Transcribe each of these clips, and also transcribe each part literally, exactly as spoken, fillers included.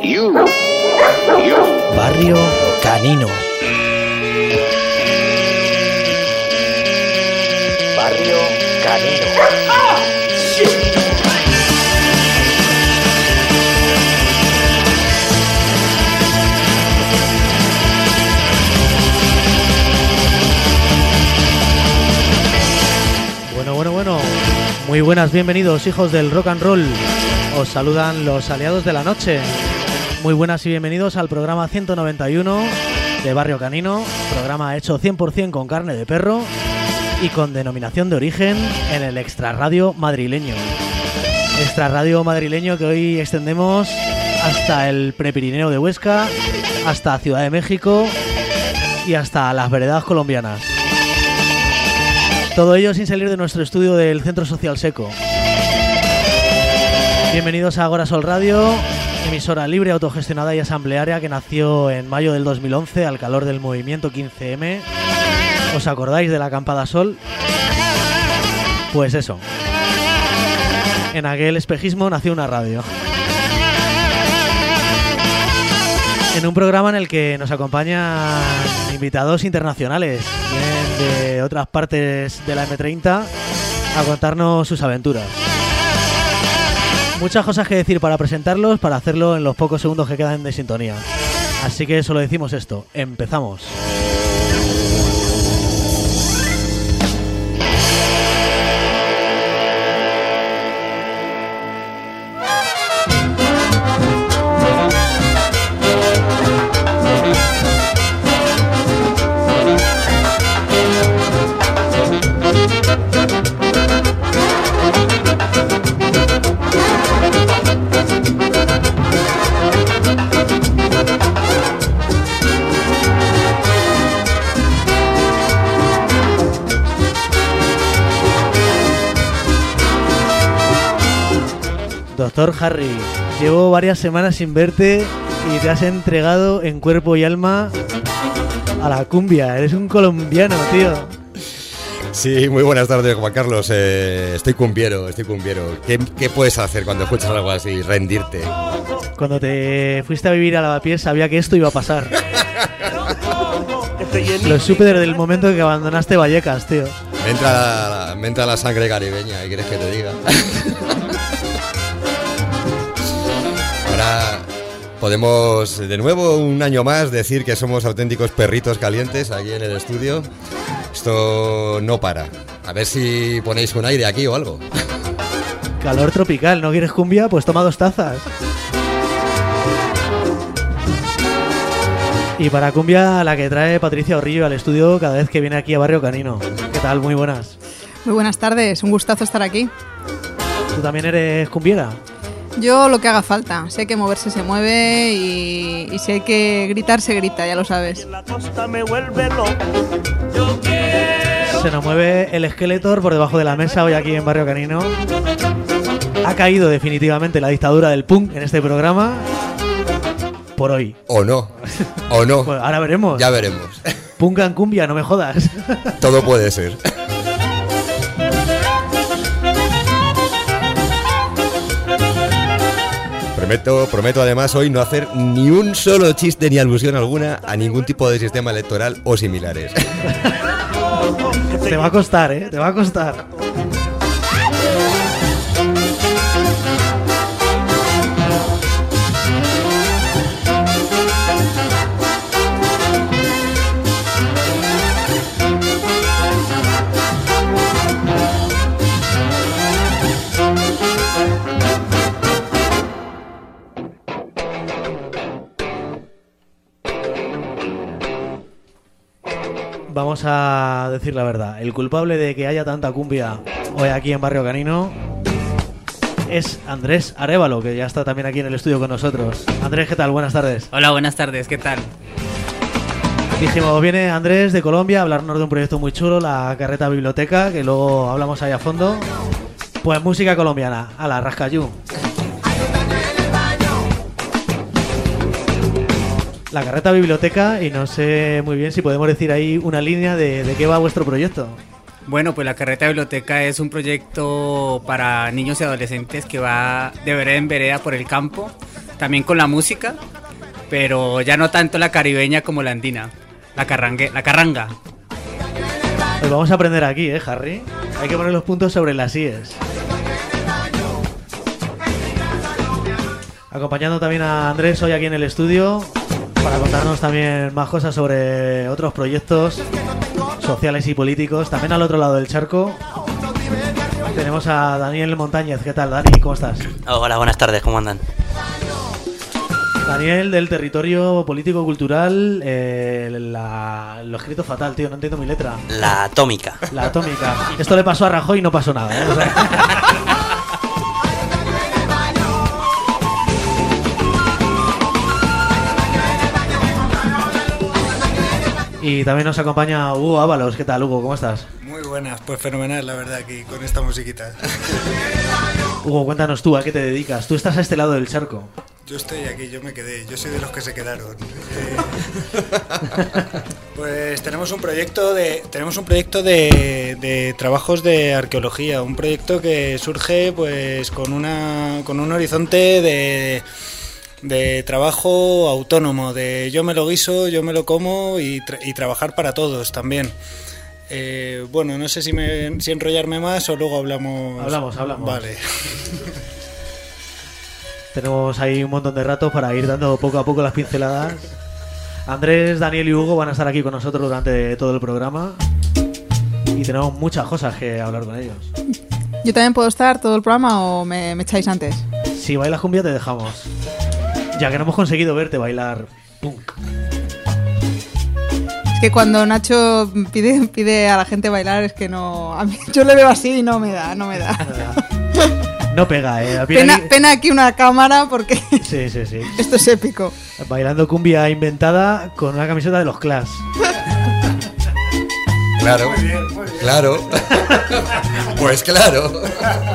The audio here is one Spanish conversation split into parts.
You. You. Barrio Canino. Barrio Canino. Oh, shit. Bueno, bueno, bueno. Muy buenas, bienvenidos, hijos del rock and roll. Os saludan los aliados de la noche. Muy buenas y bienvenidos al programa ciento noventa y uno de Barrio Canino, programa hecho cien por ciento con carne de perro y con denominación de origen en el extrarradio madrileño. Extrarradio madrileño que hoy extendemos hasta el Prepirineo de Huesca, hasta Ciudad de México y hasta las veredas colombianas. Todo ello sin salir de nuestro estudio del Centro Social Seco. Bienvenidos a Agora Sol Radio, emisora libre, autogestionada y asamblearia que nació en mayo del dos mil once al calor del movimiento quince eme. ¿Os acordáis de la acampada Sol? Pues eso. En aquel espejismo nació una radio. En un programa en el que nos acompañan invitados internacionales, vienen de otras partes de la eme treinta a contarnos sus aventuras. Muchas cosas que decir para presentarlos, para hacerlo en los pocos segundos que quedan de sintonía. Así que solo decimos esto, empezamos. Doctor Harry, llevo varias semanas sin verte y te has entregado en cuerpo y alma a la cumbia. Eres un colombiano, tío. Sí, muy buenas tardes, Juan Carlos. Eh, estoy cumbiero, estoy cumbiero. ¿Qué, ¿Qué puedes hacer cuando escuchas algo así? Rendirte. Cuando te fuiste a vivir a Lavapiés sabía que esto iba a pasar. Lo supe desde el momento en que abandonaste Vallecas, tío. Me entra la, me entra la sangre caribeña, ¿y quieres que te diga? Ahora podemos de nuevo un año más decir que somos auténticos perritos calientes aquí en el estudio. Esto no para. A ver si ponéis un aire aquí o algo. Calor tropical, ¿no quieres cumbia? Pues toma dos tazas. Y para cumbia la que trae Patricia Orrillo al estudio cada vez que viene aquí a Barrio Canino. ¿Qué tal? Muy buenas. Muy buenas tardes, un gustazo estar aquí. ¿Tú también eres cumbiera? Yo lo que haga falta, si hay que moverse se mueve y, y si hay que gritar se grita, ya lo sabes. Se nos mueve el Skeletor por debajo de la mesa hoy aquí en Barrio Canino. Ha caído definitivamente la dictadura del punk en este programa. Por hoy. O no, o no. Pues ahora veremos. Ya veremos. Punk en cumbia, no me jodas. Todo puede ser. Prometo, prometo además hoy no hacer ni un solo chiste ni alusión alguna a ningún tipo de sistema electoral o similares. Te va a costar, ¿eh? Te va a costar. Vamos a decir la verdad. El culpable de que haya tanta cumbia hoy aquí en Barrio Canino es Andrés Arévalo, que ya está también aquí en el estudio con nosotros. Andrés, ¿qué tal? Buenas tardes. Hola, buenas tardes, ¿qué tal? Dijimos, viene Andrés de Colombia a hablarnos de un proyecto muy chulo, la Carreta Biblioteca, que luego hablamos ahí a fondo. Pues música colombiana, a la rascayú. La Carreta Biblioteca, y no sé muy bien si podemos decir ahí una línea de, de qué va vuestro proyecto. Bueno, pues la Carreta Biblioteca es un proyecto para niños y adolescentes que va de vereda en vereda por el campo, también con la música, pero ya no tanto la caribeña como la andina, la, carrangue, la carranga. Pues vamos a aprender aquí, ¿eh, Harry? Hay que poner los puntos sobre las íes. Acompañando también a Andrés hoy aquí en el estudio para contarnos también más cosas sobre otros proyectos sociales y políticos. También al otro lado del charco tenemos a Daniel Montañez. ¿Qué tal, Dani? ¿Cómo estás? Hola, buenas tardes, ¿cómo andan? Daniel, del territorio político-cultural, eh, la, lo he escrito fatal, tío, no entiendo mi letra. La atómica. La atómica. Esto le pasó a Rajoy y no pasó nada, ¿eh? O sea... Y también nos acompaña Hugo Ábalos. ¿Qué tal, Hugo? ¿Cómo estás? Muy buenas, pues fenomenal, la verdad, aquí con esta musiquita. Hugo, cuéntanos tú, ¿a qué te dedicas? Tú estás a este lado del charco. Yo estoy aquí, yo me quedé, yo soy de los que se quedaron. Eh, pues tenemos un proyecto de tenemos un proyecto de, de trabajos de arqueología, un proyecto que surge pues con una con un horizonte de de trabajo autónomo, de yo me lo guiso, yo me lo como y, tra- y trabajar para todos también. Eh, bueno, no sé si, me, si enrollarme más o luego hablamos. Hablamos, hablamos. Vale. Tenemos ahí un montón de rato para ir dando poco a poco las pinceladas. Andrés, Daniel y Hugo van a estar aquí con nosotros durante todo el programa y tenemos muchas cosas que hablar con ellos. ¿Yo también puedo estar todo el programa o me, me echáis antes? Si bailas cumbia te dejamos, ya que no hemos conseguido verte bailar punk. Es que cuando Nacho pide, pide a la gente bailar es que no... A mí, yo le veo así y no me da, no me da. No pega, eh. Pena, aquí... pena aquí una cámara porque sí, sí, sí. Esto es épico. Bailando cumbia inventada con una camiseta de los Clash. Claro, Muy bien, muy bien. Claro. Pues claro.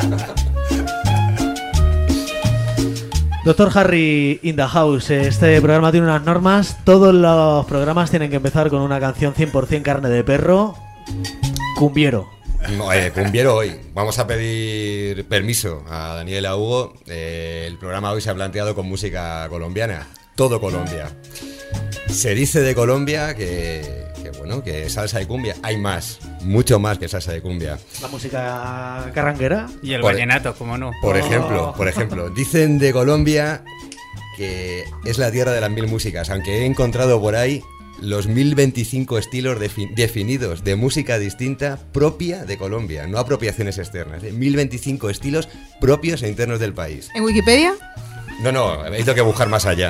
Doctor Harry in the house. Este programa tiene unas normas. Todos los programas tienen que empezar con una canción cien por ciento carne de perro. Cumbiero. No, eh, cumbiero hoy. Vamos a pedir permiso a Daniel y a Hugo. Eh, el programa hoy se ha planteado con música colombiana. Todo Colombia. Se dice de Colombia que, que bueno, que salsa de cumbia. Hay más, mucho más que salsa de cumbia. La música carranguera. Y el Por- vallenato, ¿cómo no? Por Oh. ejemplo, por ejemplo, dicen de Colombia que es la tierra de las mil músicas, aunque he encontrado por ahí los mil veinticinco estilos defi- definidos de música distinta propia de Colombia, no apropiaciones externas, ¿eh? mil veinticinco estilos propios e internos del país. ¿En Wikipedia? No, no, he tenido que buscar más allá.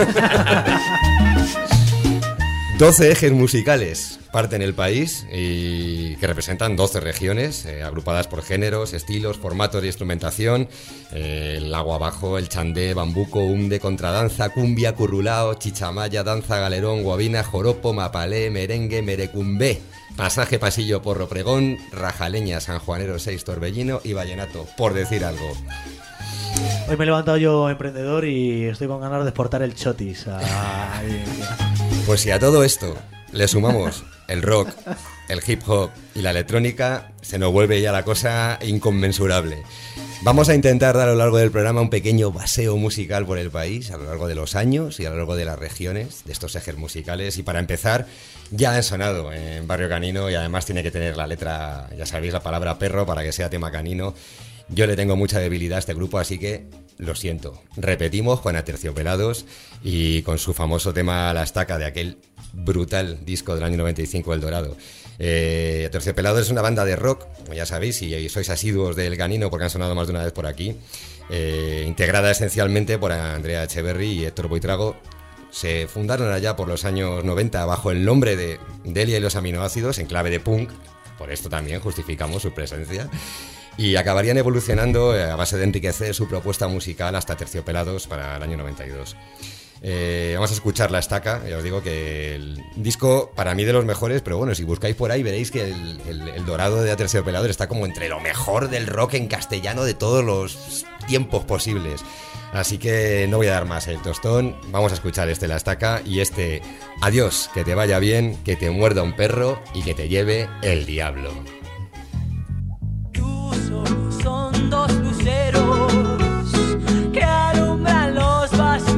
doce ejes musicales parten el país y que representan doce regiones, eh, agrupadas por géneros, estilos, formatos de instrumentación, eh, el agua abajo, el chandé, bambuco, umde, contradanza, cumbia, currulao, chichamaya, danza, galerón, guabina, joropo, mapalé, merengue, merecumbé, pasaje, pasillo, porro, pregón, rajaleña, sanjuanero, seis, torbellino y vallenato, por decir algo. Hoy me he levantado yo emprendedor y estoy con ganas de exportar el chotis. a- Pues si a todo esto le sumamos el rock, el hip hop y la electrónica, se nos vuelve ya la cosa inconmensurable. Vamos a intentar dar a lo largo del programa un pequeño paseo musical por el país, a lo largo de los años y a lo largo de las regiones de estos ejes musicales. Y para empezar, ya han sonado en Barrio Canino y además tiene que tener la letra, ya sabéis, la palabra perro para que sea tema canino. Yo le tengo mucha debilidad a este grupo, así que lo siento. Repetimos con Aterciopelados y con su famoso tema La Estaca de aquel brutal disco del año noventa y cinco, El Dorado. Eh, Aterciopelados es una banda de rock, como ya sabéis, si sois asiduos del Canino porque han sonado más de una vez por aquí, eh, integrada esencialmente por Andrea Echeverry y Héctor Buitrago. Se fundaron allá por los años noventa bajo el nombre de Delia y los aminoácidos, en clave de punk, por esto también justificamos su presencia. Y acabarían evolucionando a base de enriquecer su propuesta musical hasta Terciopelados para el año noventa y dos. Eh, vamos a escuchar La Estaca. Ya os digo que el disco para mí de los mejores, pero bueno, si buscáis por ahí veréis que el, el, el Dorado de Aterciopelados está como entre lo mejor del rock en castellano de todos los tiempos posibles. Así que no voy a dar más el tostón. Vamos a escuchar este La Estaca y este Adiós, que te vaya bien, que te muerda un perro y que te lleve el diablo. Son dos luceros que alumbran los vacíos.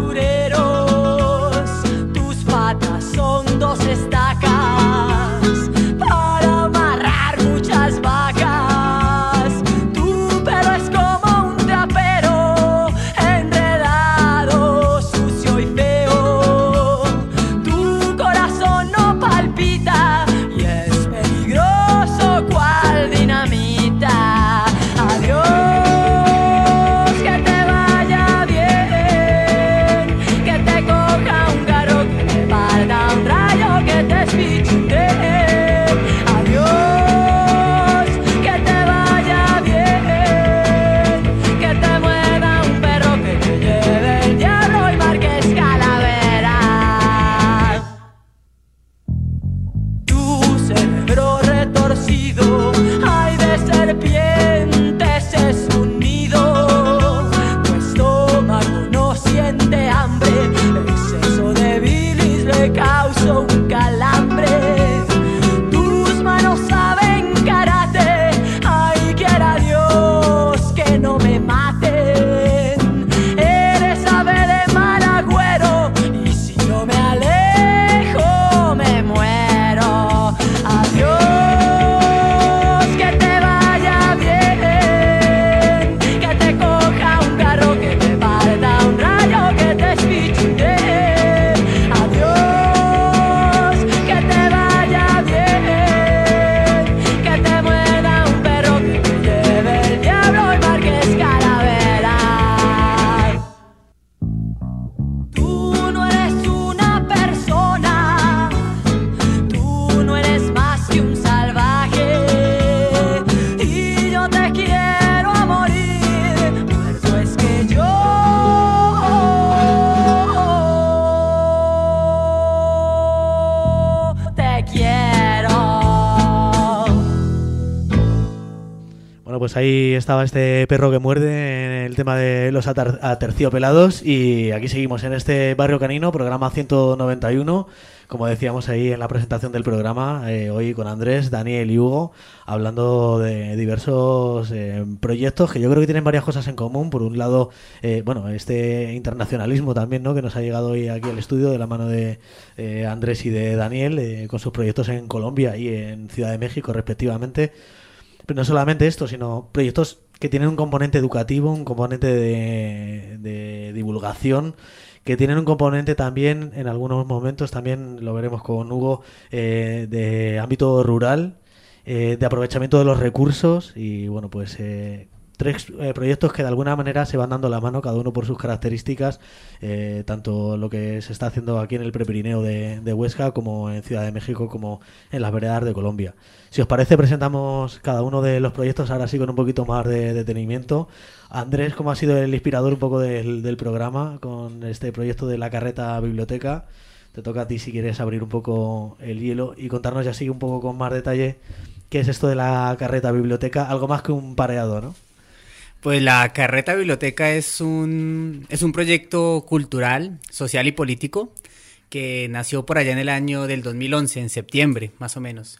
pues ahí estaba este perro que muerde en el tema de los atar- aterciopelados y aquí seguimos en este Barrio Canino, programa ciento noventa y uno, como decíamos ahí en la presentación del programa, eh, hoy con Andrés, Daniel y Hugo, hablando de diversos eh, proyectos que yo creo que tienen varias cosas en común. Por un lado, eh, bueno, este internacionalismo también, ¿no?, que nos ha llegado hoy aquí al estudio de la mano de eh, Andrés y de Daniel, eh, con sus proyectos en Colombia y en Ciudad de México respectivamente. Pero no solamente esto, sino proyectos que tienen un componente educativo, un componente de, de divulgación, que tienen un componente también, en algunos momentos, también lo veremos con Hugo, eh, de ámbito rural, eh, de aprovechamiento de los recursos y, bueno, pues... Eh, tres eh, proyectos que de alguna manera se van dando la mano, cada uno por sus características, eh, tanto lo que se está haciendo aquí en el Prepirineo de, de Huesca, como en Ciudad de México, como en las veredas de Colombia. Si os parece, presentamos cada uno de los proyectos ahora sí con un poquito más de detenimiento. Andrés, ¿cómo ha sido el inspirador un poco del, del programa con este proyecto de la carreta biblioteca? Te toca a ti si quieres abrir un poco el hielo y contarnos ya así un poco con más detalle qué es esto de la carreta biblioteca, algo más que un pareado, ¿no? Pues la Carreta Biblioteca es un, es un proyecto cultural, social y político que nació por allá en el año del dos mil once, en septiembre, más o menos.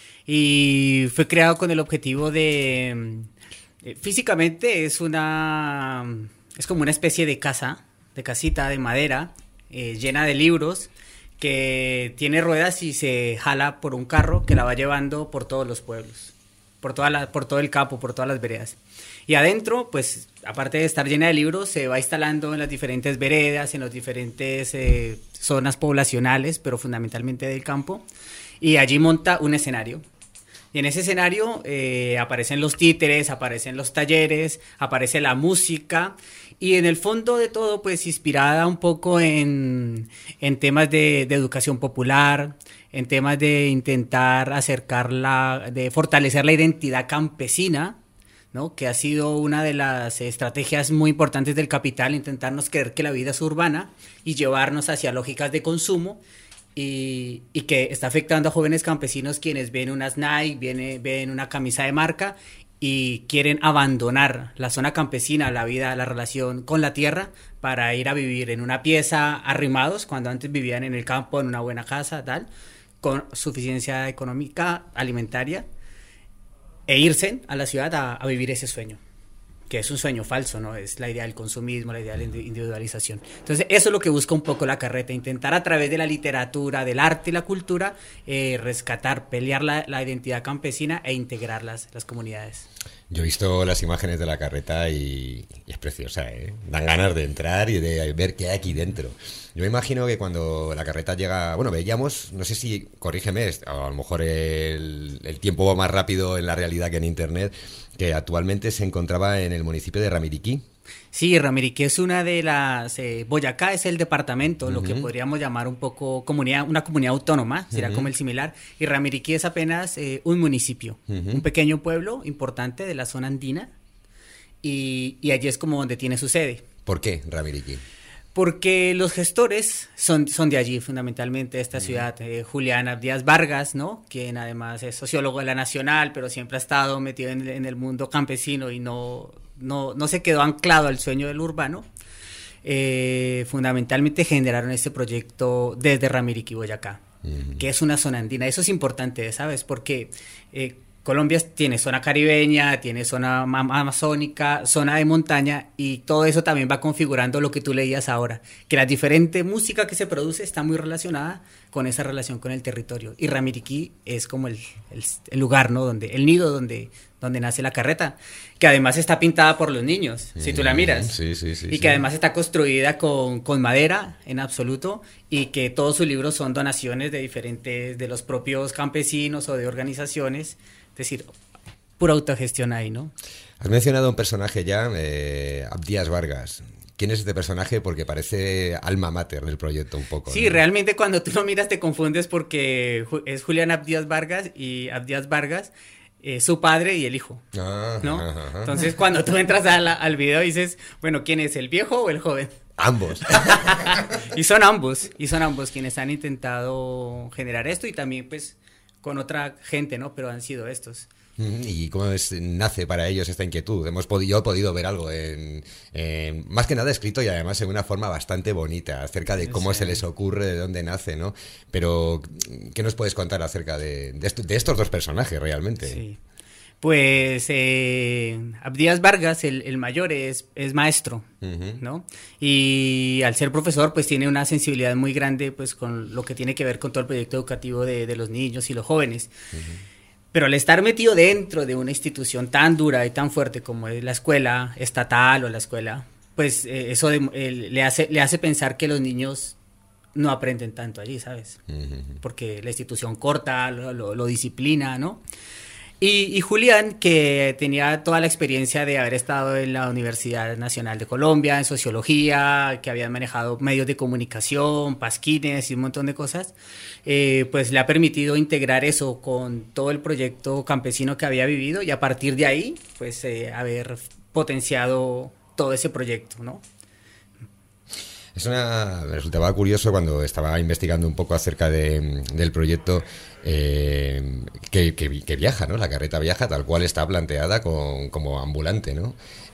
Y fue creado con el objetivo de... Eh, físicamente es una... es como una especie de casa, de casita de madera, eh, llena de libros, que tiene ruedas y se jala por un carro que la va llevando por todos los pueblos, por, toda la, por todo el campo, por todas las veredas. Y adentro, pues, aparte de estar llena de libros, se va instalando en las diferentes veredas, en las diferentes eh, zonas poblacionales, pero fundamentalmente del campo, y allí monta un escenario. Y en ese escenario eh, aparecen los títeres, aparecen los talleres, aparece la música, y en el fondo de todo, pues, inspirada un poco en, en temas de, de educación popular, en temas de intentar acercarla, de fortalecer la identidad campesina, ¿no?, que ha sido una de las estrategias muy importantes del capital, intentarnos creer que la vida es urbana y llevarnos hacia lógicas de consumo y, y que está afectando a jóvenes campesinos quienes ven unas Nike, viene, ven una camisa de marca y quieren abandonar la zona campesina, la vida, la relación con la tierra para ir a vivir en una pieza arrimados cuando antes vivían en el campo, en una buena casa, tal, con suficiencia económica, alimentaria, e irse a la ciudad a, a vivir ese sueño, que es un sueño falso, ¿no? Es la idea del consumismo, la idea de la individualización. Entonces, eso es lo que busca un poco la carreta, intentar a través de la literatura, del arte y la cultura, eh, rescatar, pelear la, la identidad campesina e integrar las, las comunidades. Yo he visto las imágenes de la carreta y, y es preciosa, ¿eh? Dan ganas de entrar y de ver qué hay aquí dentro. Yo me imagino que cuando la carreta llega... Bueno, veíamos, no sé si, corrígeme, a lo mejor el, el tiempo va más rápido en la realidad que en Internet, que actualmente se encontraba en el municipio de Ramiriquí. Sí, Ramiriquí es una de las... Eh, Boyacá es el departamento, uh-huh. lo que podríamos llamar un poco comunidad, una comunidad autónoma, sería uh-huh. como el similar, y Ramiriquí es apenas eh, un municipio, uh-huh. un pequeño pueblo importante de la zona andina, y, y allí es como donde tiene su sede. ¿Por qué Ramiriquí? Porque los gestores son, son de allí, fundamentalmente, de esta ciudad. Eh, Julián Abdías Vargas, ¿no?, quien además es sociólogo de la Nacional, pero siempre ha estado metido en, en el mundo campesino y no, no, no se quedó anclado al sueño del urbano. Eh, fundamentalmente generaron este proyecto desde Ramiriquí, Boyacá, uh-huh. que es una zona andina. Eso es importante, ¿sabes? Porque... Eh, Colombia tiene zona caribeña, tiene zona amazónica, zona de montaña, y todo eso también va configurando lo que tú leías ahora, que la diferente música que se produce está muy relacionada con esa relación con el territorio. Y Ramiriquí es como el, el, el lugar, ¿no?, donde, el nido donde, donde nace la carreta, que además está pintada por los niños, si tú la miras, sí, sí, sí, y que sí. además está construida con, con madera en absoluto, y que todos sus libros son donaciones de diferentes, de los propios campesinos o de organizaciones. Es decir, pura autogestión ahí, ¿no? Has mencionado un personaje ya, eh, Abdías Vargas. ¿Quién es este personaje? Porque parece alma mater del proyecto un poco. Sí, ¿no? Realmente cuando tú lo miras te confundes porque es Julián Abdías Vargas y Abdías Vargas, eh, su padre y el hijo, ah, ¿no? Ajá, ajá. Entonces cuando tú entras a la, al video dices, bueno, ¿quién es, el viejo o el joven? Ambos. Y son ambos, y son ambos quienes han intentado generar esto y también pues... con otra gente, ¿no? Pero han sido estos. ¿Y cómo es, nace para ellos esta inquietud? Hemos podido, yo he podido ver algo, en, en, más que nada escrito y además en una forma bastante bonita, acerca de cómo sí. se les ocurre, de dónde nace, ¿no? Pero, ¿qué nos puedes contar acerca de, de, esto, de estos dos personajes realmente? Sí. Pues eh, Abdías Vargas, el, el mayor, es, es maestro, uh-huh. ¿no? Y al ser profesor, pues tiene una sensibilidad muy grande pues con lo que tiene que ver con todo el proyecto educativo de, de los niños y los jóvenes. Uh-huh. Pero al estar metido dentro de una institución tan dura y tan fuerte como es la escuela estatal o la escuela, pues eh, eso de, eh, le, hace, le hace pensar que los niños no aprenden tanto allí, ¿sabes? Uh-huh. Porque la institución corta, lo, lo, lo disciplina, ¿no? Y, y Julián, que tenía toda la experiencia de haber estado en la Universidad Nacional de Colombia, en sociología, que había manejado medios de comunicación, pasquines y un montón de cosas, eh, pues le ha permitido integrar eso con todo el proyecto campesino que había vivido y a partir de ahí, pues eh, haber potenciado todo ese proyecto, ¿no? Es una, me resultaba curioso cuando estaba investigando un poco acerca de, del proyecto eh, que, que, que viaja, ¿no? La carreta viaja tal cual está planteada con, como ambulante, ¿no?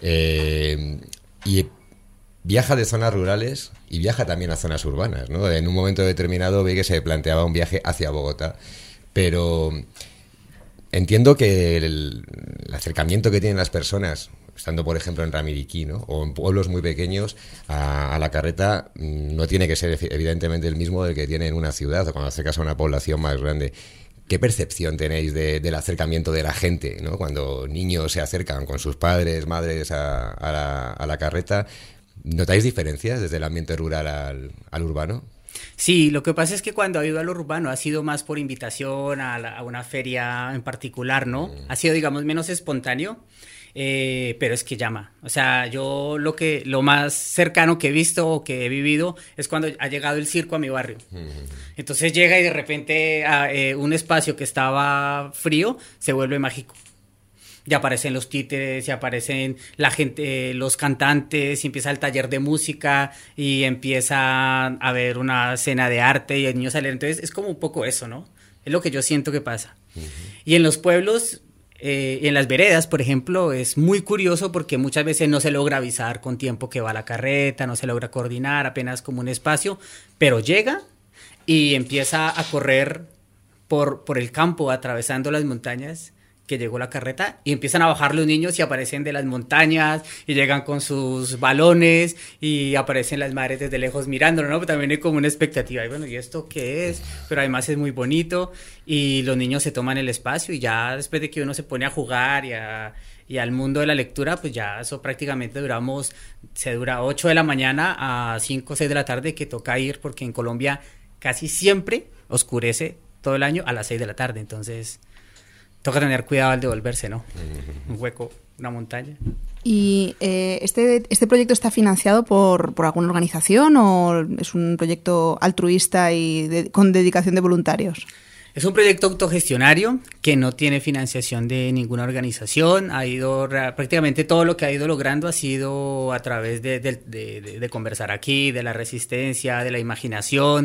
Eh, y viaja de zonas rurales y viaja también a zonas urbanas, ¿no? En un momento determinado vi que se planteaba un viaje hacia Bogotá, pero entiendo que el, el acercamiento que tienen las personas estando por ejemplo en Ramiriquí, ¿no? O en pueblos muy pequeños, a, a la carreta no tiene que ser evidentemente el mismo del que tiene en una ciudad o cuando acercas a una población más grande. ¿Qué percepción tenéis de, del acercamiento de la gente, ¿no? Cuando niños se acercan con sus padres, madres a, a, la, a la carreta? ¿Notáis diferencias desde el ambiente rural al, al urbano? Sí, lo que pasa es que cuando ha ido al urbano ha sido más por invitación a, la, a una feria en particular, ¿no? Mm. Ha sido, digamos, menos espontáneo. Eh, pero es que llama, o sea, yo lo que lo más cercano que he visto o que he vivido es cuando ha llegado el circo a mi barrio. Entonces llega y de repente a, eh, un espacio que estaba frío se vuelve mágico. Ya aparecen los títeres, ya aparecen la gente, eh, los cantantes, y empieza el taller de música y empieza a haber una cena de arte y el niño sale. Entonces es como un poco eso, ¿no? Es lo que yo siento que pasa. Uh-huh. Y en los pueblos... Eh, en las veredas, por ejemplo, es muy curioso porque muchas veces no se logra avisar con tiempo que va la carreta, no se logra coordinar, apenas como un espacio, pero llega y empieza a correr por, por el campo, atravesando las montañas, que llegó la carreta, y empiezan a bajar los niños y aparecen de las montañas y llegan con sus balones y aparecen las madres desde lejos mirándolo, ¿no? Pero también hay como una expectativa, y bueno, ¿y esto qué es? Pero además es muy bonito y los niños se toman el espacio y ya después de que uno se pone a jugar y, a, y al mundo de la lectura, pues ya eso prácticamente duramos, se dura ocho de la mañana a cinco o seis de la tarde, que toca ir porque en Colombia casi siempre oscurece todo el año a las seis de la tarde, entonces... Toca tener cuidado al devolverse, ¿no? Un hueco, una montaña. ¿Y eh, este, este proyecto está financiado por, por alguna organización o es un proyecto altruista y de, con dedicación de voluntarios? Es un proyecto autogestionario que no tiene financiación de ninguna organización. Ha ido prácticamente todo lo que ha ido logrando ha sido a través de, de, de, de, de conversar aquí, de la resistencia, de la imaginación.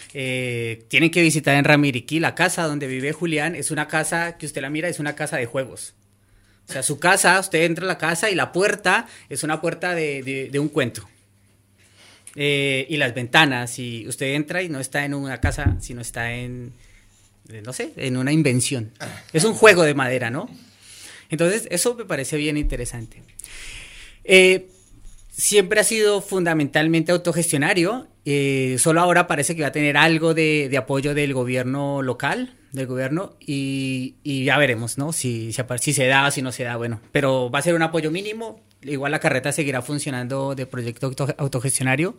Eh, tienen que visitar en Ramiriquí la casa donde vive Julián. Es una casa que usted la mira, es una casa de juegos. O sea, su casa, usted entra a la casa y la puerta es una puerta de, de, de un cuento. Eh, y las ventanas, y usted entra y no está en una casa, sino está en... no sé, en una invención. Es un juego de madera, ¿no? Entonces, eso me parece bien interesante. Eh, siempre ha sido fundamentalmente autogestionario, eh, solo ahora parece que va a tener algo de, de apoyo del gobierno local, del gobierno, y, y ya veremos, ¿no? Si, si, si se da o si no se da, bueno. Pero va a ser un apoyo mínimo, igual la carreta seguirá funcionando de proyecto auto, autogestionario,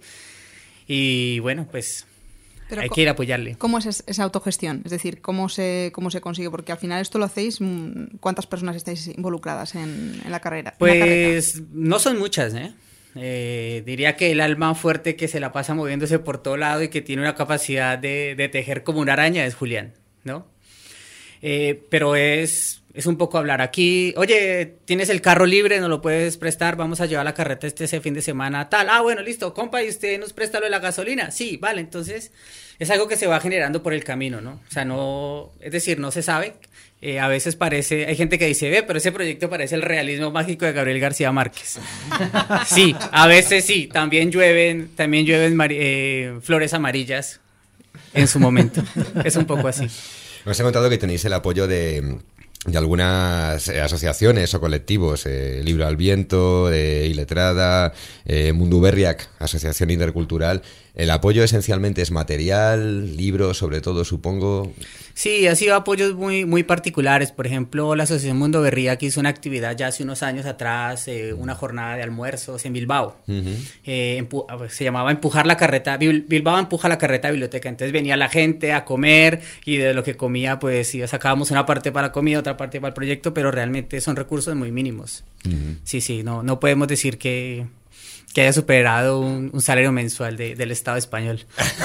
y bueno, pues... Pero hay que ir a apoyarle. ¿Cómo es esa autogestión? Es decir, ¿cómo se, cómo se consigue? Porque al final esto lo hacéis, ¿cuántas personas estáis involucradas en, en la carrera? Pues la no son muchas, ¿eh? Eh, diría que el alma fuerte que se la pasa moviéndose por todo lado y que tiene una capacidad de, de tejer como una araña es Julián, ¿no? Eh, pero es, es un poco hablar aquí, oye, tienes el carro libre, nos lo puedes prestar, vamos a llevar la carreta este ese fin de semana, tal, ah, bueno, listo, compa, ¿y usted nos presta lo de la gasolina? Sí, vale, entonces es algo que se va generando por el camino, ¿no? O sea, no, es decir, no se sabe, eh, a veces parece, hay gente que dice, ve, pero ese proyecto parece el realismo mágico de Gabriel García Márquez. Sí, a veces sí, también llueven, también llueven eh, flores amarillas en su momento, es un poco así. Nos he contado que tenéis el apoyo de, de algunas eh, asociaciones o colectivos, eh, Libro al Viento, de Iletrada, eh, Mundu Berriak, Asociación Intercultural. El apoyo esencialmente es material, libros, sobre todo, supongo. Sí, ha sido apoyos muy, muy particulares. Por ejemplo, la Asociación Mundo Berriak hizo una actividad ya hace unos años atrás, eh, una jornada de almuerzos en Bilbao. Uh-huh. eh, empu- se llamaba Empujar la Carreta, Bilbao empuja la carreta biblioteca. Entonces venía la gente a comer y de lo que comía, pues sí, sacábamos una parte para la comida, otra parte para el proyecto, pero realmente son recursos muy mínimos. Uh-huh. Sí, sí, no, no podemos decir que... que haya superado un, un salario mensual de, del Estado español.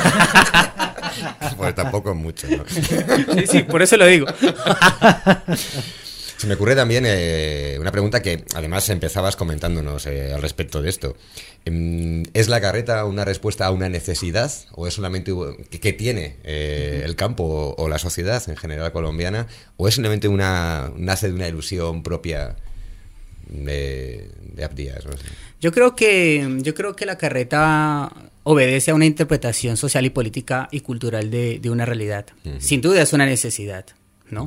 Pues tampoco mucho, ¿no? Sí, sí, por eso lo digo. Se me ocurre también eh, una pregunta que además empezabas comentándonos eh, al respecto de esto. ¿Es la carreta una respuesta a una necesidad o es solamente que, que tiene eh, el campo o, o la sociedad en general colombiana o es simplemente una nace de una ilusión propia de, de Abdías? No sé. Yo creo que yo creo que la carreta obedece a una interpretación social y política y cultural de, de una realidad. Uh-huh. Sin duda es una necesidad, ¿no?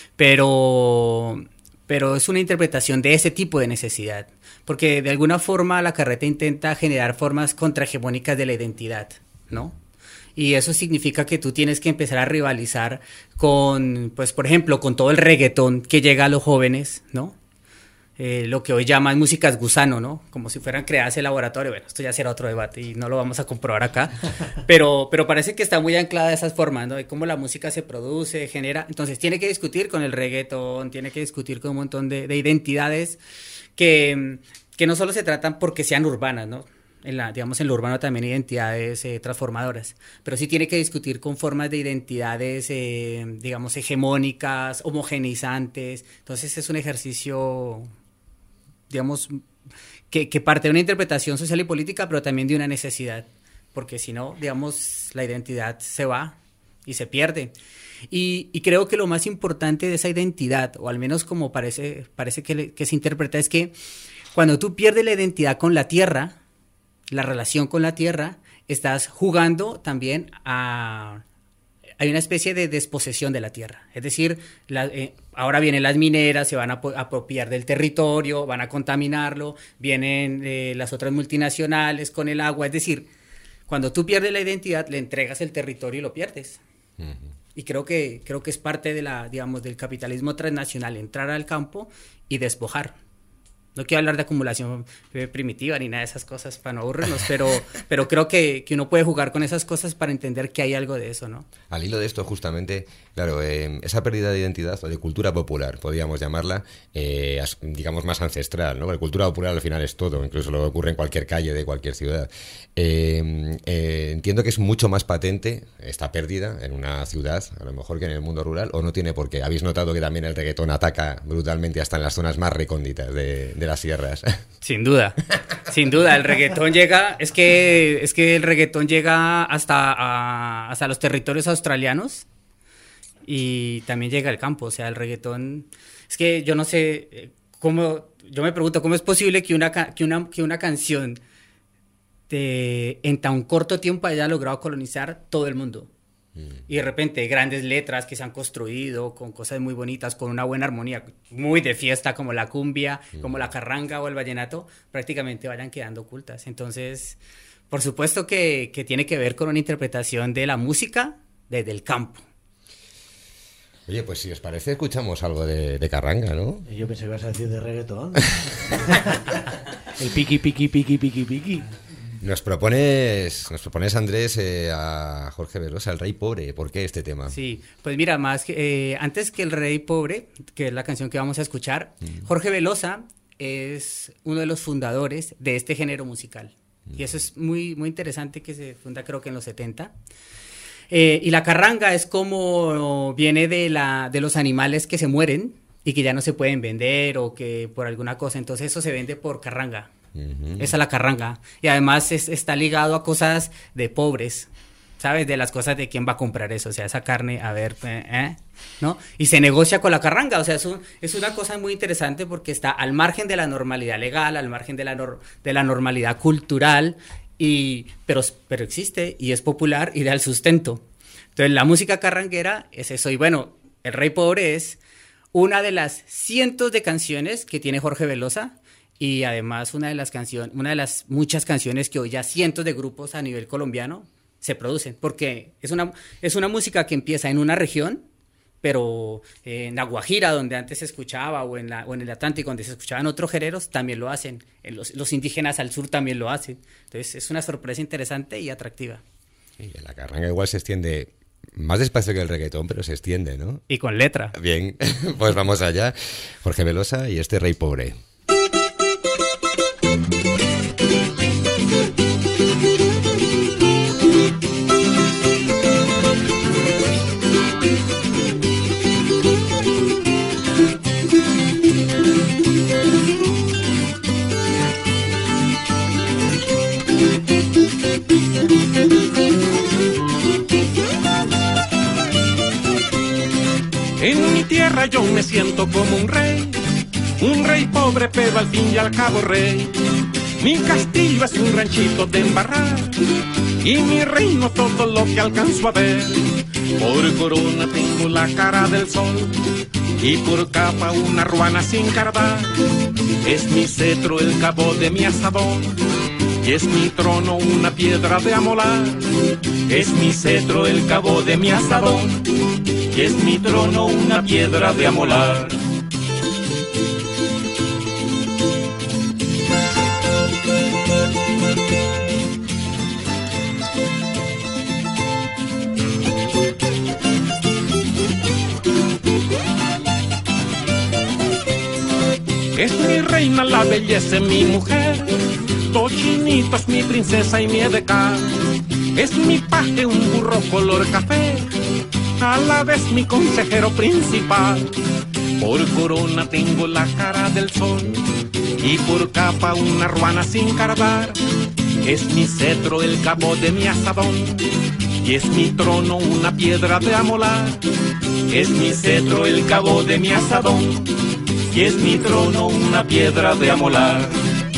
Pero, pero es una interpretación de ese tipo de necesidad, porque de alguna forma la carreta intenta generar formas contrahegemónicas de la identidad, ¿no? Y eso significa que tú tienes que empezar a rivalizar con, pues, por ejemplo, con todo el reggaetón que llega a los jóvenes, ¿no? Eh, lo que hoy llaman músicas gusano, ¿no? Como si fueran creadas en laboratorio. Bueno, esto ya será otro debate y no lo vamos a comprobar acá, pero, pero parece que está muy anclada esas formas, ¿no? De cómo la música se produce, genera. Entonces tiene que discutir con el reggaetón, tiene que discutir con un montón de, de identidades que, que no solo se tratan porque sean urbanas, ¿no? En la, digamos, en lo urbano también hay identidades eh, transformadoras, pero sí tiene que discutir con formas de identidades, eh, digamos, hegemónicas, homogeneizantes. Entonces es un ejercicio, digamos, que, que parte de una interpretación social y política, pero también de una necesidad, porque si no, digamos, la identidad se va y se pierde. Y, y creo que lo más importante de esa identidad, o al menos como parece, parece que, le, que se interpreta, es que cuando tú pierdes la identidad con la tierra, la relación con la tierra, estás jugando también a... Hay una especie de desposesión de la tierra, es decir, la, eh, ahora vienen las mineras, se van a apropiar del territorio, van a contaminarlo, vienen eh, las otras multinacionales con el agua, es decir, cuando tú pierdes la identidad, le entregas el territorio y lo pierdes. Uh-huh. Y creo que, creo que es parte de la, digamos, del capitalismo transnacional, entrar al campo y despojar. No quiero hablar de acumulación primitiva ni nada de esas cosas para no aburrirnos, pero, pero creo que, que uno puede jugar con esas cosas para entender que hay algo de eso, ¿no? Al hilo de esto, justamente, claro, eh, esa pérdida de identidad o de cultura popular, podríamos llamarla, eh, digamos, más ancestral, ¿no? Porque cultura popular al final es todo, incluso lo que ocurre en cualquier calle de cualquier ciudad. Eh, eh, entiendo que es mucho más patente esta pérdida en una ciudad, a lo mejor que en el mundo rural, o no tiene por qué. Habéis notado que también el reggaetón ataca brutalmente hasta en las zonas más recónditas de, de las sierras. Sin duda, sin duda, el reggaetón llega, es que, es que el reggaetón llega hasta, a, hasta los territorios australianos y también llega al campo, o sea, el reggaetón, es que yo no sé cómo, yo me pregunto cómo es posible que una, que una, que una canción de, en tan corto tiempo haya logrado colonizar todo el mundo. Y de repente grandes letras que se han construido con cosas muy bonitas, con una buena armonía, muy de fiesta como la cumbia, mm. como la carranga o el vallenato, prácticamente vayan quedando ocultas. Entonces, por supuesto que, que tiene que ver con una interpretación de la música desde el campo. Oye, pues si os parece, escuchamos algo de, de carranga, ¿no? Yo pensé que ibas a decir de reggaetón. El piqui, piqui, piqui, piqui, piqui. Nos propones, nos propones Andrés, eh, a Jorge Velosa, El Rey Pobre. ¿Por qué este tema? Sí, pues mira, más que, eh, antes que El Rey Pobre, que es la canción que vamos a escuchar, mm. Jorge Velosa es uno de los fundadores de este género musical. Mm. Y eso es muy, muy interesante, que se funda creo que en los setenta. Eh, y la carranga es como viene de, la, de los animales que se mueren y que ya no se pueden vender o que por alguna cosa, entonces eso se vende por carranga. Uh-huh. Esa es la carranga. Y además es, está ligado a cosas de pobres, ¿sabes? De las cosas de quién va a comprar eso, o sea, esa carne, a ver, eh, ¿eh? ¿No? Y se negocia con la carranga, o sea, es, un, es una cosa muy interesante porque está al margen de la normalidad legal, al margen de la, nor, de la normalidad cultural, y, pero, pero existe y es popular y da el sustento. Entonces la música carranguera es eso, y bueno, El Rey Pobre es una de las cientos de canciones que tiene Jorge Velosa, y además una de las canciones, una de las muchas canciones que hoy ya cientos de grupos a nivel colombiano se producen, porque es una, es una música que empieza en una región, pero eh, en La Guajira, donde antes se escuchaba, o en, la, o en el Atlántico, donde se escuchaban otros géneros, también lo hacen. En los, los indígenas al sur también lo hacen. Entonces es una sorpresa interesante y atractiva. Sí, la carranga igual se extiende más despacio que el reggaetón, pero se extiende, ¿no? Y con letra. Bien, pues vamos allá. Jorge Velosa y este Rey Pobre. En mi tierra yo me siento como un rey, un rey pobre pero al fin y al cabo rey. Mi castillo es un ranchito de embarrar y mi reino todo lo que alcanzo a ver. Por corona tengo la cara del sol y por capa una ruana sin cardar. Es mi cetro el cabo de mi asadón y es mi trono una piedra de amolar. Es mi cetro el cabo de mi asadón y es mi trono una piedra de amolar. Es mi reina, la belleza es mi mujer, Tochinito es mi princesa y mi edecán. Es mi paje, un burro color café, a la vez mi consejero principal. Por corona tengo la cara del sol y por capa una ruana sin cardar. Es mi cetro el cabo de mi asadón y es mi trono una piedra de amolar. Es mi cetro el cabo de mi asadón y es mi trono una piedra de amolar.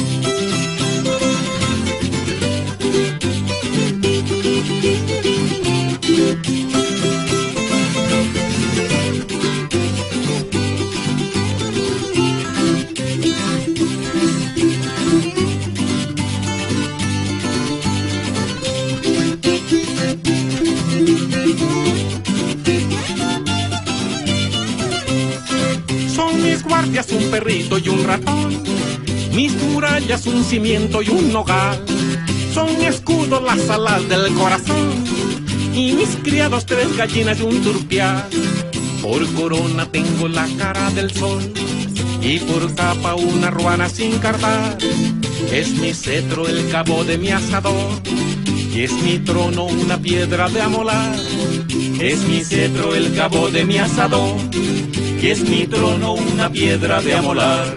Son mis guardias un perrito y un ratón, mis murallas un cimiento y un hogar. Son mi escudo las alas del corazón y mis criados tres gallinas y un turpial. Por corona tengo la cara del sol y por capa una ruana sin cardar. Es mi cetro el cabo de mi asador y es mi trono una piedra de amolar. Es mi cetro el cabo de mi asador y es mi trono una piedra de amolar.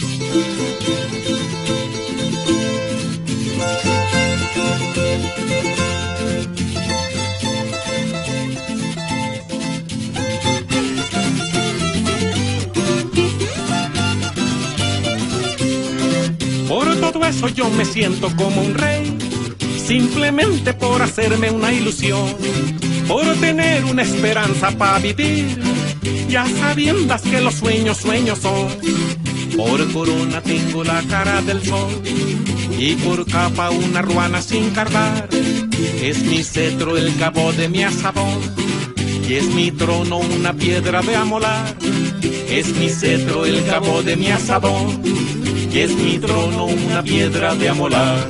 Por todo eso yo me siento como un rey, simplemente por hacerme una ilusión, por tener una esperanza para vivir, ya sabiendas que los sueños sueños son. Por corona tengo la cara del sol y por capa una ruana sin cardar. Es mi cetro el cabo de mi asadón y es mi trono una piedra de amolar. Es mi cetro el cabo de mi asadón y es mi trono una piedra de amolar.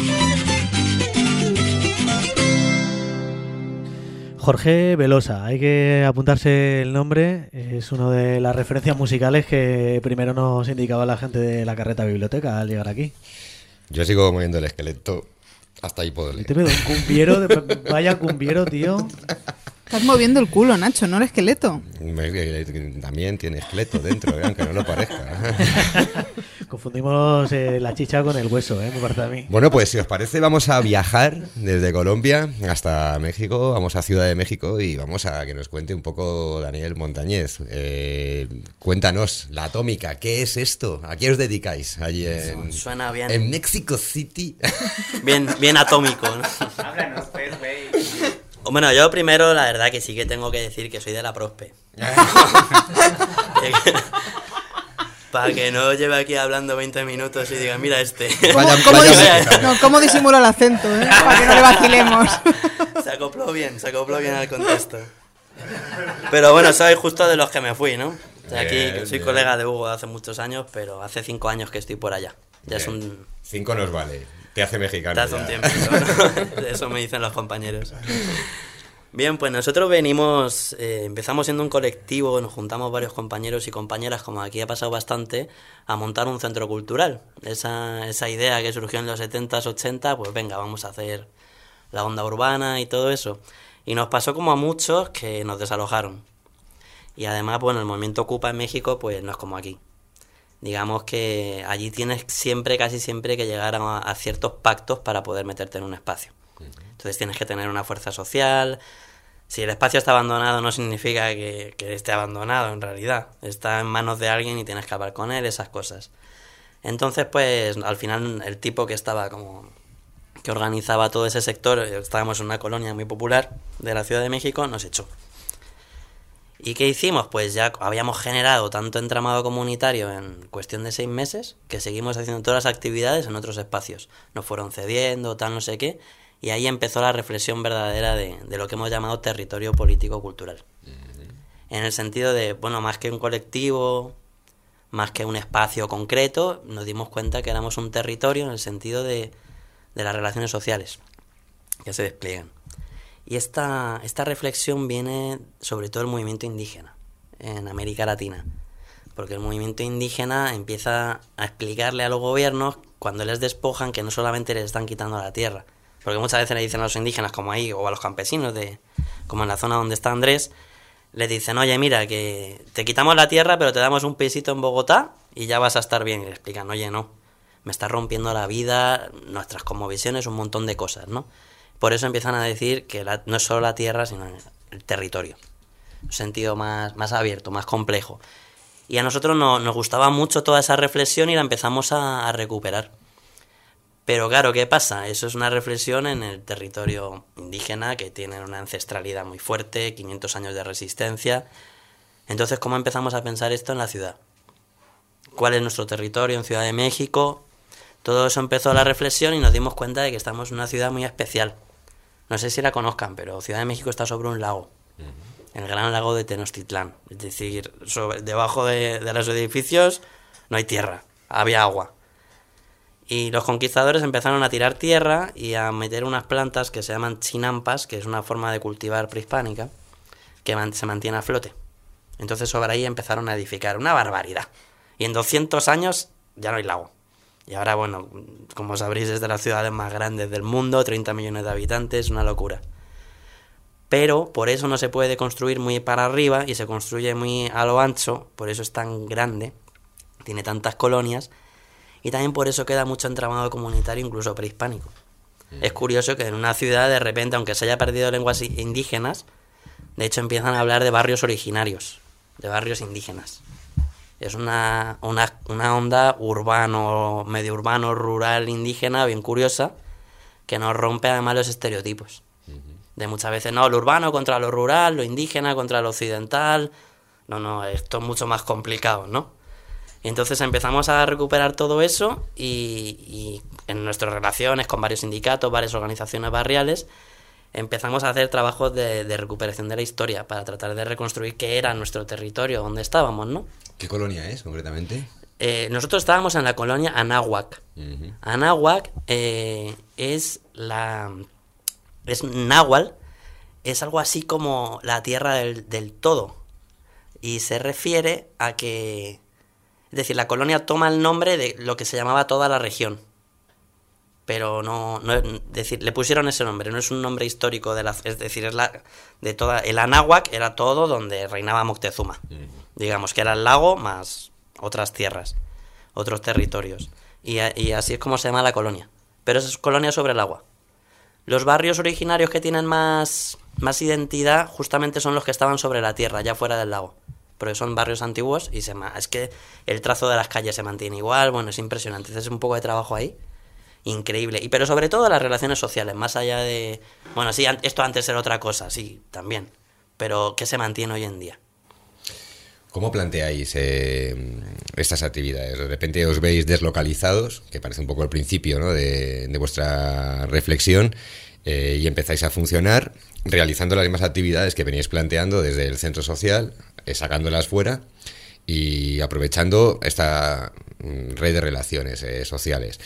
Jorge Velosa, hay que apuntarse el nombre, es una de las referencias musicales que primero nos indicaba la gente de la carreta biblioteca al llegar aquí. Yo sigo moviendo el esqueleto Hasta ahí puedo leer. Te veo un cumbiero, de... vaya cumbiero, tío. Estás moviendo el culo, Nacho, no el esqueleto. También tiene esqueleto dentro, ¿eh? Aunque no lo parezca. Confundimos eh, la chicha con el hueso, ¿eh? Me parece a mí. Bueno, pues si os parece, vamos a viajar desde Colombia hasta México. Vamos a Ciudad de México y vamos a que nos cuente un poco Daniel Montañez. Eh, cuéntanos, la Atómica, ¿qué es esto? ¿A qué os dedicáis allí en, Suena bien. en Mexico City? Bien, bien atómico, ¿no? Háblanos, pues, güey. Bueno, yo primero, la verdad que sí que tengo que decir que soy de la Prospe. Para que no lleve aquí hablando veinte minutos y diga, mira este. Vaya, ¿Cómo, vaya dis- no, ¿Cómo disimula el acento, eh? Para que no le vacilemos. Se acopló bien, se acopló bien al contexto. Pero bueno, soy justo de los que me fui, ¿no? O sea, aquí Bien, soy bien. colega de Hugo de hace muchos años, pero hace cinco años que estoy por allá. Ya es Bien. un... Cinco nos vale. Te hace mexicano. Te hace un ya. tiempito, ¿no? Eso me dicen los compañeros. Bien, pues nosotros venimos, eh, empezamos siendo un colectivo, nos juntamos varios compañeros y compañeras, como aquí ha pasado bastante, a montar un centro cultural. Esa, esa idea que surgió en los setentas, ochenta, pues venga, vamos a hacer la onda urbana y todo eso. Y nos pasó como a muchos que nos desalojaron. Y además, bueno, el movimiento Ocupa en México, pues no es como aquí. Digamos que allí tienes siempre, casi siempre, que llegar a, a ciertos pactos para poder meterte en un espacio. Entonces tienes que tener una fuerza social. Si el espacio está abandonado no significa que, que esté abandonado en realidad. Está en manos de alguien y tienes que hablar con él, esas cosas. Entonces, pues, al final el tipo que estaba como... que organizaba todo ese sector, estábamos en una colonia muy popular de la Ciudad de México, nos echó. ¿Y qué hicimos? Pues ya habíamos generado tanto entramado comunitario en cuestión de seis meses que seguimos haciendo todas las actividades en otros espacios. Nos fueron cediendo, tal, no sé qué, y ahí empezó la reflexión verdadera de, de lo que hemos llamado territorio político-cultural. En el sentido de, bueno, más que un colectivo, más que un espacio concreto, nos dimos cuenta que éramos un territorio en el sentido de, de las relaciones sociales que se despliegan. Y esta, esta reflexión viene sobre todo del movimiento indígena en América Latina, porque el movimiento indígena empieza a explicarle a los gobiernos cuando les despojan que no solamente les están quitando la tierra, porque muchas veces le dicen a los indígenas como ahí, o a los campesinos, de como en la zona donde está Andrés, les dicen, oye, mira, que te quitamos la tierra pero te damos un pisito en Bogotá y ya vas a estar bien. Y le explican, oye, no, me está rompiendo la vida, nuestras cosmovisiones, un montón de cosas, ¿no? Por eso empiezan a decir que la, no es solo la tierra, sino el territorio. Un sentido más, más abierto, más complejo. Y a nosotros no, nos gustaba mucho toda esa reflexión y la empezamos a, a recuperar. Pero claro, ¿qué pasa? Eso es una reflexión en el territorio indígena que tiene una ancestralidad muy fuerte, quinientos años de resistencia. Entonces, ¿cómo empezamos a pensar esto en la ciudad? ¿Cuál es nuestro territorio en Ciudad de México? Todo eso empezó la reflexión y nos dimos cuenta de que estamos en una ciudad muy especial. No sé si la conozcan, pero Ciudad de México está sobre un lago, el gran lago de Tenochtitlán. Es decir, sobre, debajo de, de los edificios no hay tierra, había agua. Y los conquistadores empezaron a tirar tierra y a meter unas plantas que se llaman chinampas, que es una forma de cultivar prehispánica, que man, se mantiene a flote. Entonces sobre ahí empezaron a edificar, una barbaridad. Y en doscientos años ya no hay lago. Y ahora, bueno, como sabréis, es de las ciudades más grandes del mundo, treinta millones de habitantes, una locura. Pero por eso no se puede construir muy para arriba y se construye muy a lo ancho, por eso es tan grande, tiene tantas colonias, y también por eso queda mucho entramado comunitario, incluso prehispánico. Mm. Es curioso que en una ciudad, de repente, aunque se haya perdido lenguas indígenas, de hecho empiezan a hablar de barrios originarios, de barrios indígenas. Es una, una, una onda urbano, medio urbano, rural, indígena, bien curiosa, que nos rompe además los estereotipos. De muchas veces, no, lo urbano contra lo rural, lo indígena contra lo occidental. No, no, esto es mucho más complicado, ¿no? Y entonces empezamos a recuperar todo eso y, y en nuestras relaciones con varios sindicatos, varias organizaciones barriales, empezamos a hacer trabajos de, de recuperación de la historia para tratar de reconstruir qué era nuestro territorio, dónde estábamos, ¿no? ¿Qué colonia es, concretamente? Eh, nosotros estábamos en la colonia Anáhuac. Uh-huh. Anáhuac eh, es la... es náhuatl, es algo así como la tierra del, del todo. Y se refiere a que... Es decir, la colonia toma el nombre de lo que se llamaba toda la región. pero no, no es decir, le pusieron ese nombre, no es un nombre histórico de la, es decir, es la de toda el Anáhuac era todo donde reinaba Moctezuma. Mm. Digamos que era el lago más otras tierras, otros territorios. Y, y así es como se llama la colonia. Pero es colonia sobre el agua. Los barrios originarios que tienen más, más identidad justamente son los que estaban sobre la tierra, ya fuera del lago. Porque son barrios antiguos y se es que el trazo de las calles se mantiene igual, bueno, es impresionante. Entonces es un poco de trabajo ahí. Increíble. Y pero sobre todo las relaciones sociales, más allá de... Bueno, sí, esto antes era otra cosa, sí, también. Pero ¿qué se mantiene hoy en día? ¿Cómo planteáis eh, estas actividades? De repente os veis deslocalizados, que parece un poco el principio, ¿no?, de, de vuestra reflexión, eh, y empezáis a funcionar realizando las mismas actividades que veníais planteando desde el centro social, eh, sacándolas fuera y aprovechando esta mm, red de relaciones eh, sociales.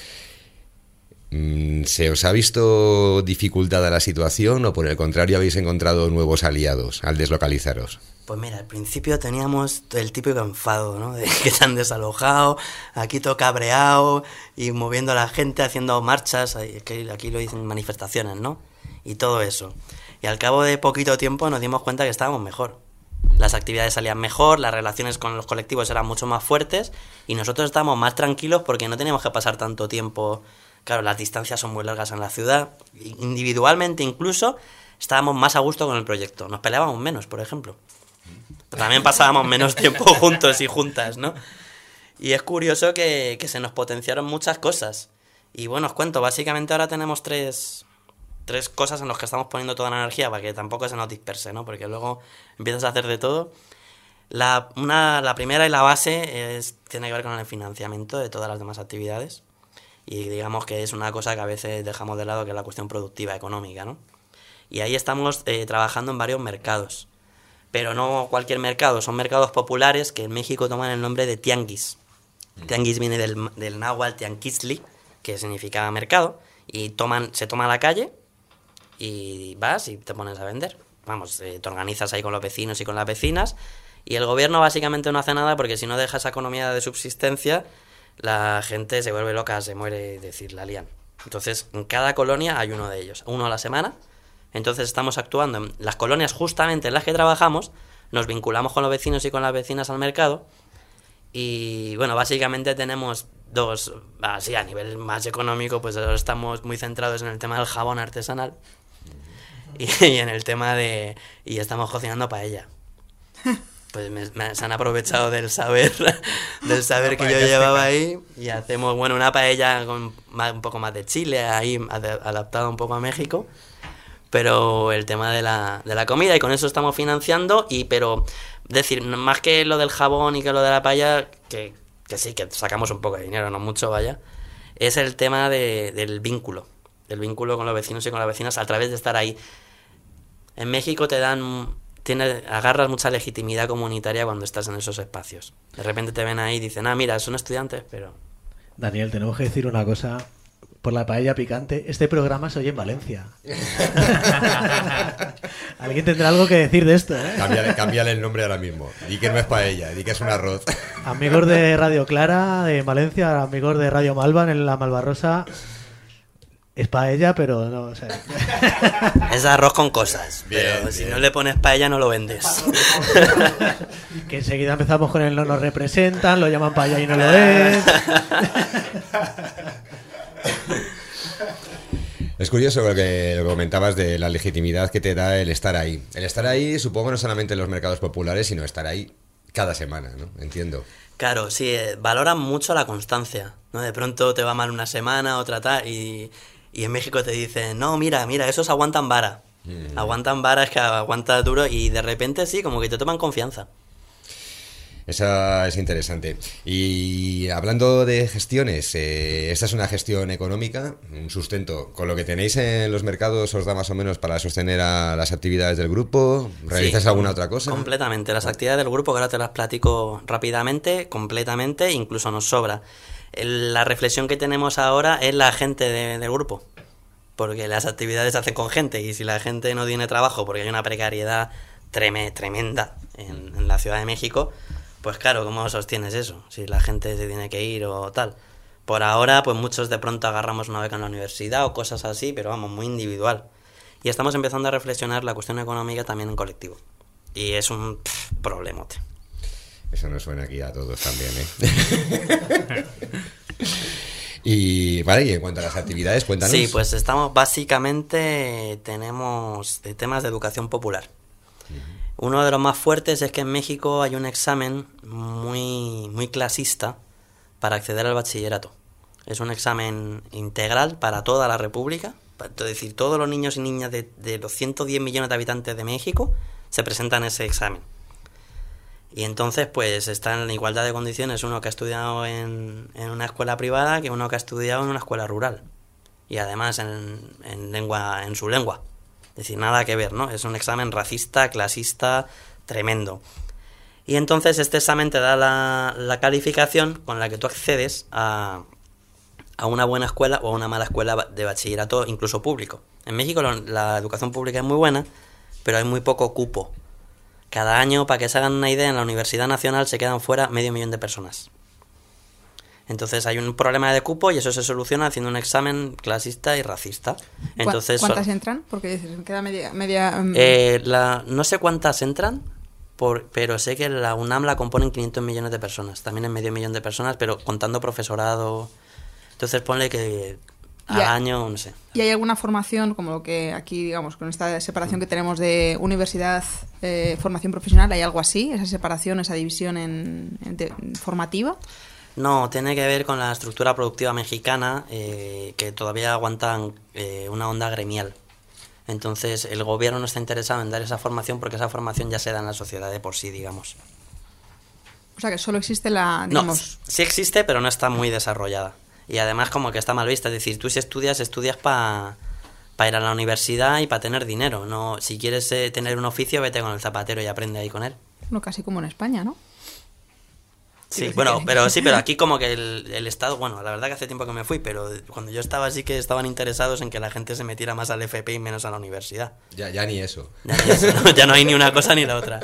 ¿Se os ha visto dificultada la situación o por el contrario habéis encontrado nuevos aliados al deslocalizaros? Pues mira, al principio teníamos el típico enfado, ¿no? De que se han desalojado, aquí todo cabreado y moviendo a la gente, haciendo marchas, que aquí lo dicen manifestaciones, ¿no? Y todo eso. Y al cabo de poquito tiempo nos dimos cuenta que estábamos mejor. Las actividades salían mejor, las relaciones con los colectivos eran mucho más fuertes y nosotros estábamos más tranquilos porque no teníamos que pasar tanto tiempo. Claro, las distancias son muy largas en la ciudad. Individualmente incluso estábamos más a gusto con el proyecto. Nos peleábamos menos, por ejemplo. Pero también pasábamos menos tiempo juntos y juntas, ¿no? Y es curioso que, que se nos potenciaron muchas cosas. Y bueno, os cuento, básicamente ahora tenemos tres, tres cosas en las que estamos poniendo toda la energía para que tampoco se nos disperse, ¿no? Porque luego empiezas a hacer de todo. La, una, la primera y la base es, tiene que ver con el financiamiento de todas las demás actividades. Y digamos que es una cosa que a veces dejamos de lado, que es la cuestión productiva, económica, ¿no? Y ahí estamos eh, trabajando en varios mercados. Pero no cualquier mercado, son mercados populares que en México toman el nombre de tianguis. Tianguis viene del, del náhuatl tianquistli, que significa mercado, y toman se toma la calle y vas y te pones a vender. Vamos, eh, te organizas ahí con los vecinos y con las vecinas, y el gobierno básicamente no hace nada porque si no deja esa economía de subsistencia, la gente se vuelve loca, se muere, es decir, la lían. Entonces, en cada colonia hay uno de ellos, uno a la semana. Entonces estamos actuando en las colonias justamente en las que trabajamos, nos vinculamos con los vecinos y con las vecinas al mercado y, bueno, básicamente tenemos dos, así a nivel más económico, pues ahora estamos muy centrados en el tema del jabón artesanal y, y en el tema de... y estamos cocinando paella. Pues me, me, se han aprovechado del saber del saber que yo llevaba ahí y hacemos, bueno, una paella con más, un poco más de chile ahí adaptada un poco a México, pero el tema de la, de la comida, y con eso estamos financiando. Y pero decir, más que lo del jabón y que lo de la paella, que, que sí, que sacamos un poco de dinero, no mucho, vaya, es el tema de, del vínculo, del vínculo con los vecinos y con las vecinas a través de estar ahí. En México te dan... Tiene, agarras mucha legitimidad comunitaria cuando estás en esos espacios. De repente te ven ahí y dicen, ah, mira, son estudiantes, pero... Daniel, tenemos que decir una cosa. Por la paella picante, este programa se oye en Valencia. Alguien tendrá algo que decir de esto, ¿eh? Cámbiale, cámbiale el nombre ahora mismo. Di que no es paella, di que es un arroz. Amigos de Radio Clara, de Valencia, amigos de Radio Malva, en la Malvarrosa... Es paella, pero no, o sea... Es arroz con cosas, bien, pero bien. Si no le pones paella no lo vendes. Que enseguida empezamos con el no nos representan, lo llaman paella y no lo es. Es curioso lo que, lo que comentabas de la legitimidad que te da el estar ahí. El estar ahí, supongo, no solamente en los mercados populares, sino estar ahí cada semana, ¿no? Entiendo. Claro, sí, eh, valoran mucho la constancia, ¿no? De pronto te va mal una semana, otra tal, y... Y en México te dicen, no, mira, mira, esos aguantan vara. Mm. Aguantan vara, es que aguanta duro. Y de repente sí, como que te toman confianza. Esa es interesante. Y hablando de gestiones, eh, esta es una gestión económica, un sustento. ¿Con lo que tenéis en los mercados os da más o menos para sostener a las actividades del grupo? ¿Realizáis sí, alguna otra cosa? Completamente. Las actividades del grupo, que ahora te las platico rápidamente, completamente, incluso nos sobra. La reflexión que tenemos ahora es la gente de, del grupo, porque las actividades se hacen con gente, y si la gente no tiene trabajo porque hay una precariedad treme, tremenda en, en la Ciudad de México, pues claro, ¿cómo sostienes eso? Si la gente se tiene que ir o tal. Por ahora, pues muchos de pronto agarramos una beca en la universidad o cosas así, pero vamos, muy individual. Y estamos empezando a reflexionar la cuestión económica también en colectivo. Y es un pff, problemote. Eso nos suena aquí a todos también, ¿eh? Y vale, y en cuanto a las actividades, cuéntanos. Sí, pues estamos básicamente, tenemos de temas de educación popular. Uh-huh. Uno de los más fuertes es que en México hay un examen muy, muy clasista para acceder al bachillerato. Es un examen integral para toda la República, es decir, todos los niños y niñas de, de los ciento diez millones de habitantes de México se presentan a ese examen. Y entonces, pues, está en igualdad de condiciones uno que ha estudiado en, en una escuela privada que uno que ha estudiado en una escuela rural. Y además en, en lengua, en su lengua. Es decir, nada que ver, ¿no? Es un examen racista, clasista, tremendo. Y entonces este examen te da la, la calificación con la que tú accedes a, a una buena escuela o a una mala escuela de bachillerato, incluso público. En México la, la educación pública es muy buena, pero hay muy poco cupo. Cada año, para que se hagan una idea, en la Universidad Nacional se quedan fuera medio millón de personas. Entonces hay un problema de cupo y eso se soluciona haciendo un examen clasista y racista. Entonces, ¿Cuántas so- entran? Porque se queda media... media um... eh, la, no sé cuántas entran, por, pero sé que la UNAM la componen quinientos millones de personas. También es medio millón de personas, pero contando profesorado. Entonces ponle que... al año, no sé. ¿Y hay alguna formación, como lo que aquí, digamos, con esta separación que tenemos de universidad, eh, formación profesional, hay algo así, esa separación, esa división en, en de, formativa? No, tiene que ver con la estructura productiva mexicana, eh, que todavía aguantan eh, una onda gremial. Entonces el gobierno no está interesado en dar esa formación porque esa formación ya se da en la sociedad de por sí, digamos. O sea que solo existe la... digamos... No, sí existe, pero no está muy desarrollada. Y además como que está mal vista, es decir, tú si estudias, estudias para pa ir a la universidad y para tener dinero. No, si quieres eh, tener un oficio, vete con el zapatero y aprende ahí con él. No, casi como en España, ¿no? Sí, sí bueno, pero sí, pero aquí como que el, el Estado, bueno, la verdad que hace tiempo que me fui, pero cuando yo estaba sí que estaban interesados en que la gente se metiera más al F P y menos a la universidad. Ya, ya ni eso. Ya, ni eso, ¿no? Ya no hay ni una cosa ni la otra.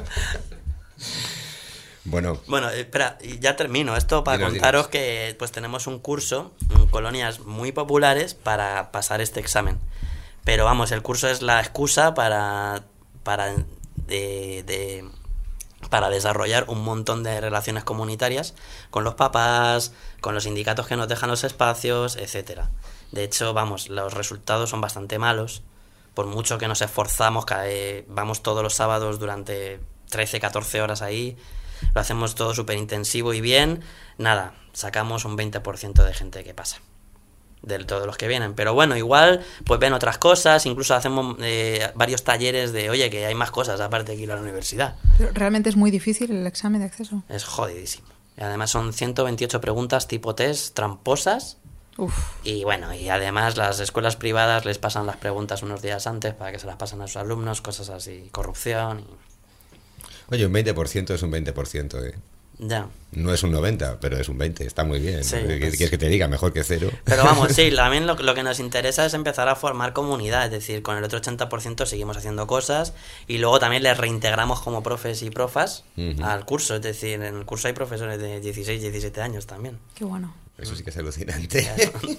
Bueno, bueno, espera, y ya termino. Esto para dinos, contaros dinos. que pues tenemos un curso en colonias muy populares para pasar este examen. Pero vamos, el curso es la excusa para para de, de para desarrollar un montón de relaciones comunitarias con los papás, con los sindicatos que nos dejan los espacios, etcétera. De hecho, vamos, los resultados son bastante malos. Por mucho que nos esforzamos, que vamos todos los sábados durante trece, catorce horas ahí, lo hacemos todo súper intensivo y bien, nada, sacamos un veinte por ciento de gente que pasa, de todos los que vienen. Pero bueno, igual pues ven otras cosas, incluso hacemos eh, varios talleres de, oye, que hay más cosas aparte de ir a la universidad. Pero realmente es muy difícil el examen de acceso. Es jodidísimo. Y además son ciento veintiocho preguntas tipo test, tramposas. Uf. Y bueno, y además las escuelas privadas les pasan las preguntas unos días antes para que se las pasen a sus alumnos, cosas así, corrupción y... Oye, un veinte por ciento es un veinte por ciento, ¿eh? Ya. No es un noventa, pero es un veinte, está muy bien. Sí, ¿Qué pues... quieres que te diga? Mejor que cero. Pero vamos, sí, también lo, lo que nos interesa es empezar a formar comunidad, es decir, con el otro ochenta por ciento seguimos haciendo cosas y luego también les reintegramos como profes y profas uh-huh. al curso, es decir, en el curso hay profesores de dieciséis, diecisiete años también. Qué bueno. Eso sí que es alucinante.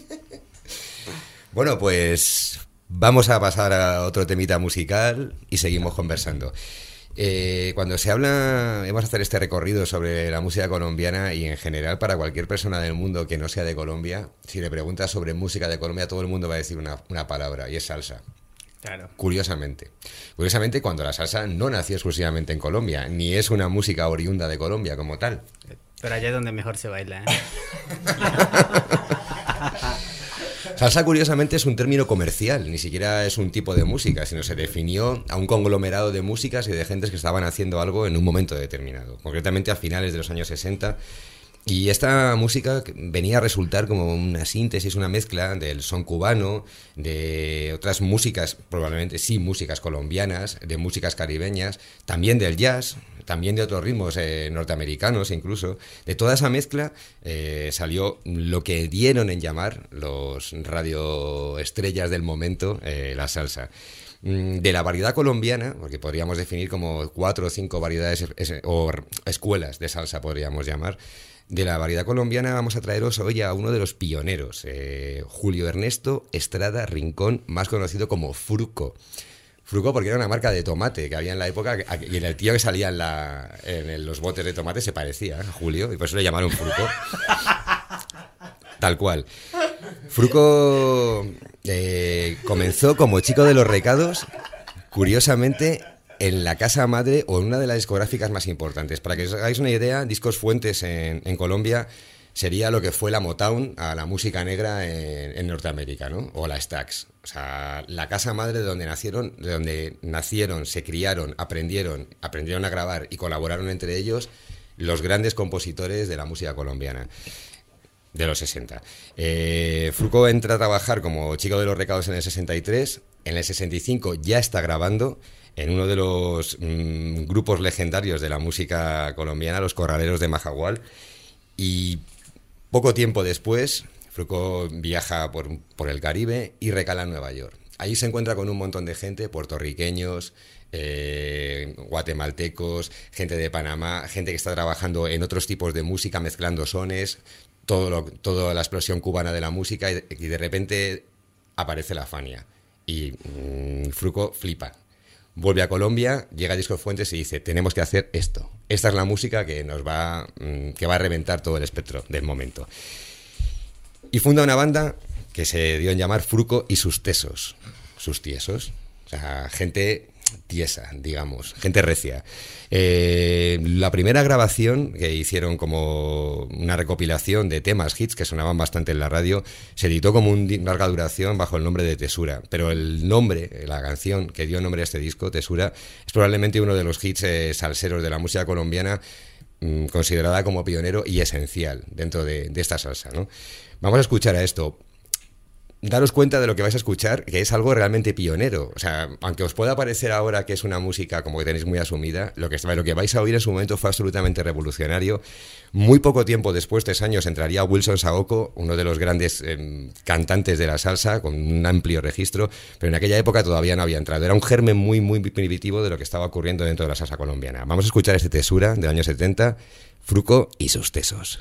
Bueno, pues vamos a pasar a otro temita musical y seguimos conversando. Eh, cuando se habla, vamos a hacer este recorrido sobre la música colombiana y en general para cualquier persona del mundo que no sea de Colombia, si le preguntas sobre música de Colombia, todo el mundo va a decir una, una palabra y es salsa. Claro. Curiosamente. Curiosamente, cuando la salsa no nació exclusivamente en Colombia, ni es una música oriunda de Colombia como tal. Pero allá es donde mejor se baila, ¿eh? Salsa, curiosamente, es un término comercial, ni siquiera es un tipo de música, sino se definió a un conglomerado de músicas y de gentes que estaban haciendo algo en un momento determinado, concretamente a finales de los años sesenta. Y esta música venía a resultar como una síntesis, una mezcla del son cubano, de otras músicas, probablemente sí músicas colombianas, de músicas caribeñas, también del jazz, también de otros ritmos eh, norteamericanos incluso. De toda esa mezcla eh, salió lo que dieron en llamar los radioestrellas del momento, eh, la salsa. de la variedad colombiana, porque podríamos definir como cuatro o cinco variedades o escuelas de salsa, podríamos llamar. De la variedad colombiana vamos a traeros hoy a uno de los pioneros, eh, Julio Ernesto Estrada Rincón, más conocido como Fruco. Fruco porque era una marca de tomate que había en la época y el tío que salía en, la, en los botes de tomate se parecía a Julio y por eso le llamaron Fruco. Tal cual. Fruco eh, comenzó como chico de los recados, curiosamente, en la casa madre o en una de las discográficas más importantes. Para que os hagáis una idea, Discos Fuentes en, en Colombia sería lo que fue la Motown a la música negra en, en Norteamérica, ¿no? O la Stax. O sea, la casa madre de donde nacieron, de donde nacieron, se criaron, aprendieron, aprendieron a grabar y colaboraron entre ellos los grandes compositores de la música colombiana. De los sesenta. Eh, Fruco entra a trabajar como chico de los recados en el sesenta y tres. En el sesenta y cinco ya está grabando en uno de los mmm, grupos legendarios de la música colombiana, los Corraleros de Majagual. Y poco tiempo después, Fruco viaja por, por el Caribe y recala en Nueva York. Allí se encuentra con un montón de gente, puertorriqueños, eh, guatemaltecos, gente de Panamá, gente que está trabajando en otros tipos de música, mezclando sones, todo lo, toda la explosión cubana de la música, y, y de repente aparece la Fania y mmm, Fruco flipa. Vuelve a Colombia, llega a Discos Fuentes y dice, tenemos que hacer esto. Esta es la música que nos va, mmm, que va a reventar todo el espectro del momento. Y funda una banda que se dio en llamar Fruco y sus tesos, sus tiesos, o sea, gente tiesa, digamos, gente recia. Eh, la primera grabación que hicieron como una recopilación de temas, hits que sonaban bastante en la radio, se editó como un larga duración bajo el nombre de Tesura, pero el nombre, la canción que dio nombre a este disco, Tesura, es probablemente uno de los hits eh, salseros de la música colombiana, mmm, considerada como pionero y esencial dentro de, de esta salsa, ¿no? Vamos a escuchar a esto. Daros cuenta de lo que vais a escuchar, que es algo realmente pionero. O sea, aunque os pueda parecer ahora que es una música como que tenéis muy asumida, lo que, lo que vais a oír en su momento fue absolutamente revolucionario. Muy poco tiempo después, tres años, entraría Wilson Saoko, uno de los grandes eh, cantantes de la salsa, con un amplio registro, pero en aquella época todavía no había entrado. Era un germen muy, muy primitivo de lo que estaba ocurriendo dentro de la salsa colombiana. Vamos a escuchar este Tesura del año setenta, Fruco y sus tesos.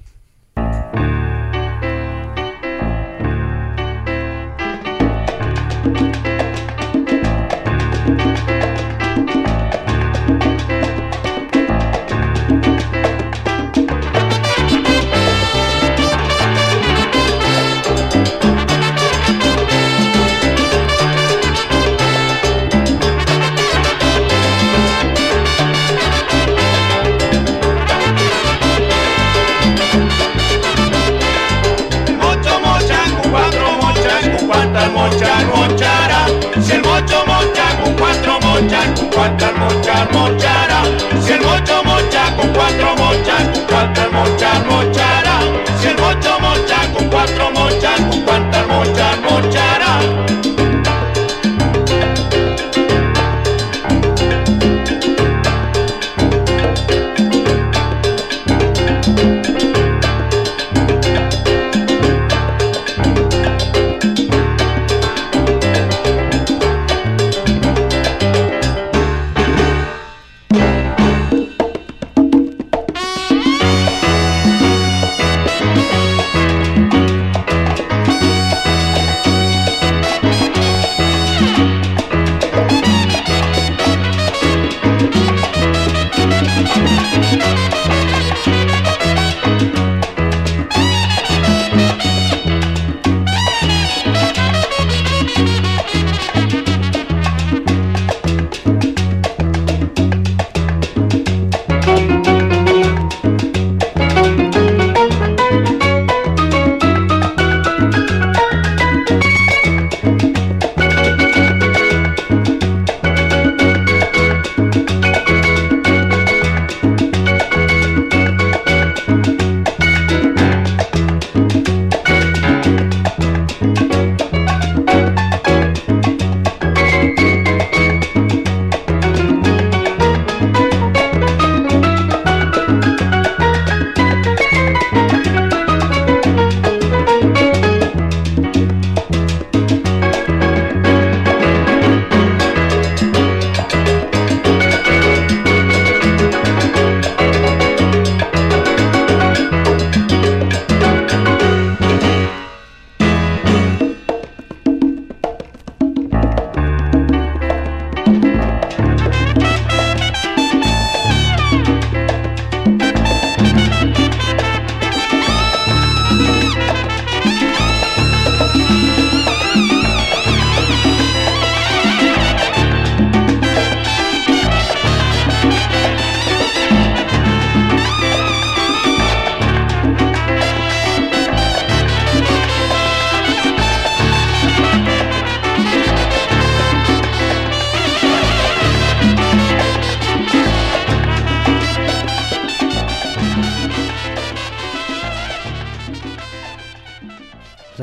Mochar, mochara, si el mocho mocha con cuatro mochas, con cuántas mochas mochará. Si el mocho mocha con cuatro mochas, con cuántas mochas mochará. Si el mocho mocha con cuatro mochas, con cuántas mochas mochará.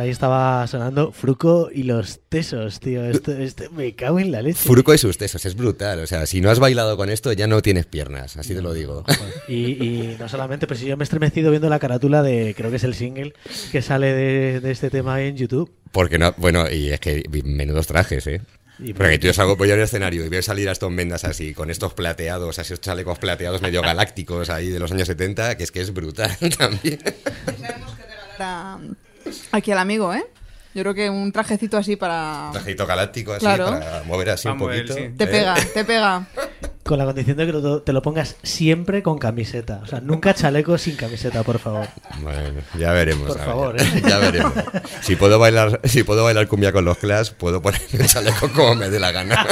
ahí estaba sonando Fruco y los Tesos, tío. Esto, esto me cago en la leche. Fruco y sus Tesos, es brutal. O sea, si no has bailado con esto, ya no tienes piernas, así te lo digo. Y, y no solamente, pero si yo me he estremecido viendo la carátula de, creo que es el single que sale de, de este tema en YouTube. Porque no, bueno, y es que menudos trajes, ¿eh? Y Porque tú yo salgo por el escenario y veo salir a estos mendas así, con estos plateados, así estos chalecos plateados medio galácticos ahí de los años setenta, que es que es brutal también. Tenemos que regalar a- aquí al amigo, ¿eh? Yo creo que un trajecito así para... Trajito galáctico así, Claro. para mover así Vamos un a ver, poquito. sí. Te ¿eh? pega, te pega. Con la condición de que lo- te lo pongas siempre con camiseta. O sea, nunca chaleco sin camiseta, por favor. Bueno, ya veremos. Por a ver, favor, ya, ¿eh? ya veremos. Si puedo bailar, si puedo bailar cumbia con los Clash, puedo poner el chaleco como me dé la gana.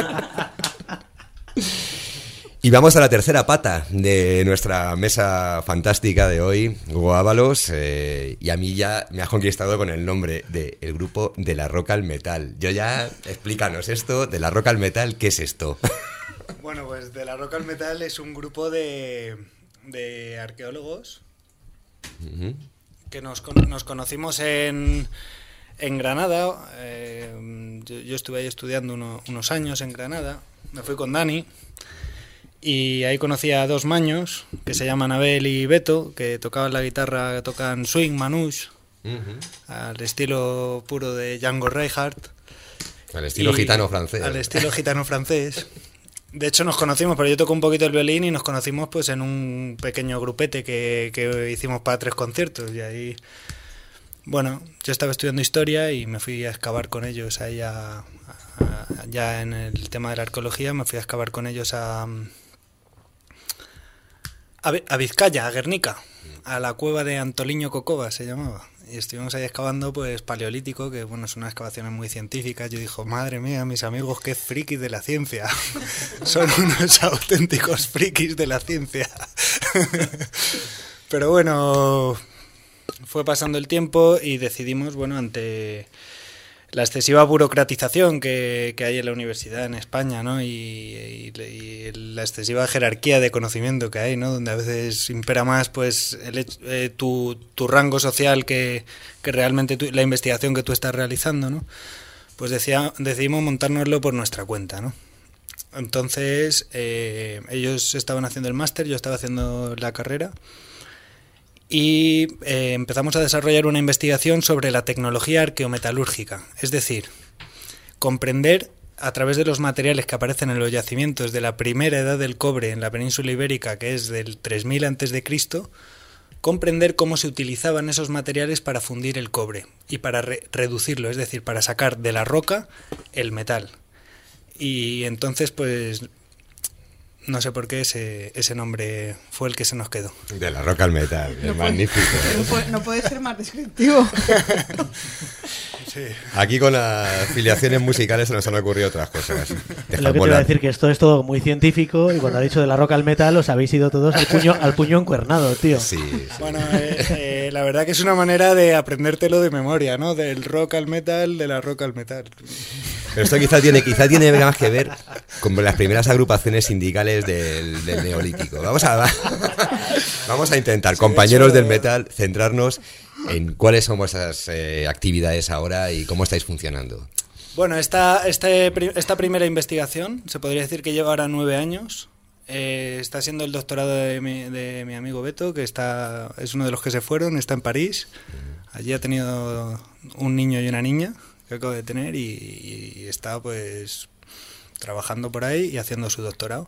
Y vamos a la tercera pata de nuestra mesa fantástica de hoy, Hugo Ábalos, eh, y a mí ya me has conquistado con el nombre del grupo de la rock al metal. Yo ya, explícanos esto, de la rock al metal, ¿qué es esto? Bueno, pues de la Rock al Metal es un grupo de, de arqueólogos Ujú. que nos, con- nos conocimos en, en Granada. eh, yo, yo estuve ahí estudiando uno- unos años en Granada. Me fui con Dani y ahí conocí a dos maños que se llaman Abel y Beto, que tocaban la guitarra, tocan swing, manouche, Ujú. al estilo puro de Django Reinhardt. Al estilo Y- gitano francés. Al estilo gitano francés. De hecho nos conocimos, pero yo toco un poquito el violín y nos conocimos pues en un pequeño grupete que, que hicimos para tres conciertos. Y ahí, bueno, yo estaba estudiando historia y me fui a excavar con ellos ahí a, a- ya en el tema de la arqueología, me fui a excavar con ellos a, a, Vi- a Vizcaya, a Guernica, a la cueva de Antoliño Cocova se llamaba. Y estuvimos ahí excavando pues paleolítico, que bueno, son unas excavaciones muy científicas. Yo dijo, madre mía, mis amigos, qué frikis de la ciencia. Son unos auténticos frikis de la ciencia. Pero bueno, fue pasando el tiempo y decidimos, bueno, ante la excesiva burocratización que, que hay en la universidad en España, ¿no? Y, y- y la excesiva jerarquía de conocimiento que hay, ¿no? Donde a veces impera más pues el hecho- eh, tu, tu rango social que, que realmente tu- la investigación que tú estás realizando, ¿no? Pues decía, decidimos montárnoslo por nuestra cuenta, ¿no? Entonces, eh, ellos estaban haciendo el máster, yo estaba haciendo la carrera. Y eh, empezamos a desarrollar una investigación sobre la tecnología arqueometalúrgica, es decir, comprender a través de los materiales que aparecen en los yacimientos de la primera edad del cobre en la península ibérica, que es del tres mil antes de Cristo, comprender cómo se utilizaban esos materiales para fundir el cobre y para re- reducirlo, es decir, para sacar de la roca el metal. Y entonces, pues, no sé por qué ese, ese nombre fue el que se nos quedó. De la rock al metal, No es puede- magnífico. No puede, no puede ser más descriptivo. Sí. Aquí con las filiaciones musicales se nos han ocurrido otras cosas. Lo Dejar que te iba a volar. decir que esto es todo muy científico y cuando ha dicho de la rock al metal os habéis ido todos al puño, al puño encuernado, tío. Sí, sí. Bueno, eh, eh, la verdad que es una manera de aprendértelo de memoria, ¿no? Del rock al metal, de la rock al metal. Pero esto quizá tiene, quizá tiene más que ver con las primeras agrupaciones sindicales del, del Neolítico. Vamos a, vamos a intentar, compañeros del metal, centrarnos en cuáles son vuestras eh, actividades ahora y cómo estáis funcionando. Bueno, esta, este, pri- esta primera investigación se podría decir que lleva ahora nueve años. Eh, está siendo el doctorado de mi, de mi amigo Beto, que está es uno de los que se fueron, está en París. Allí ha tenido un niño y una niña que acabo de tener y, y está pues trabajando por ahí y haciendo su doctorado.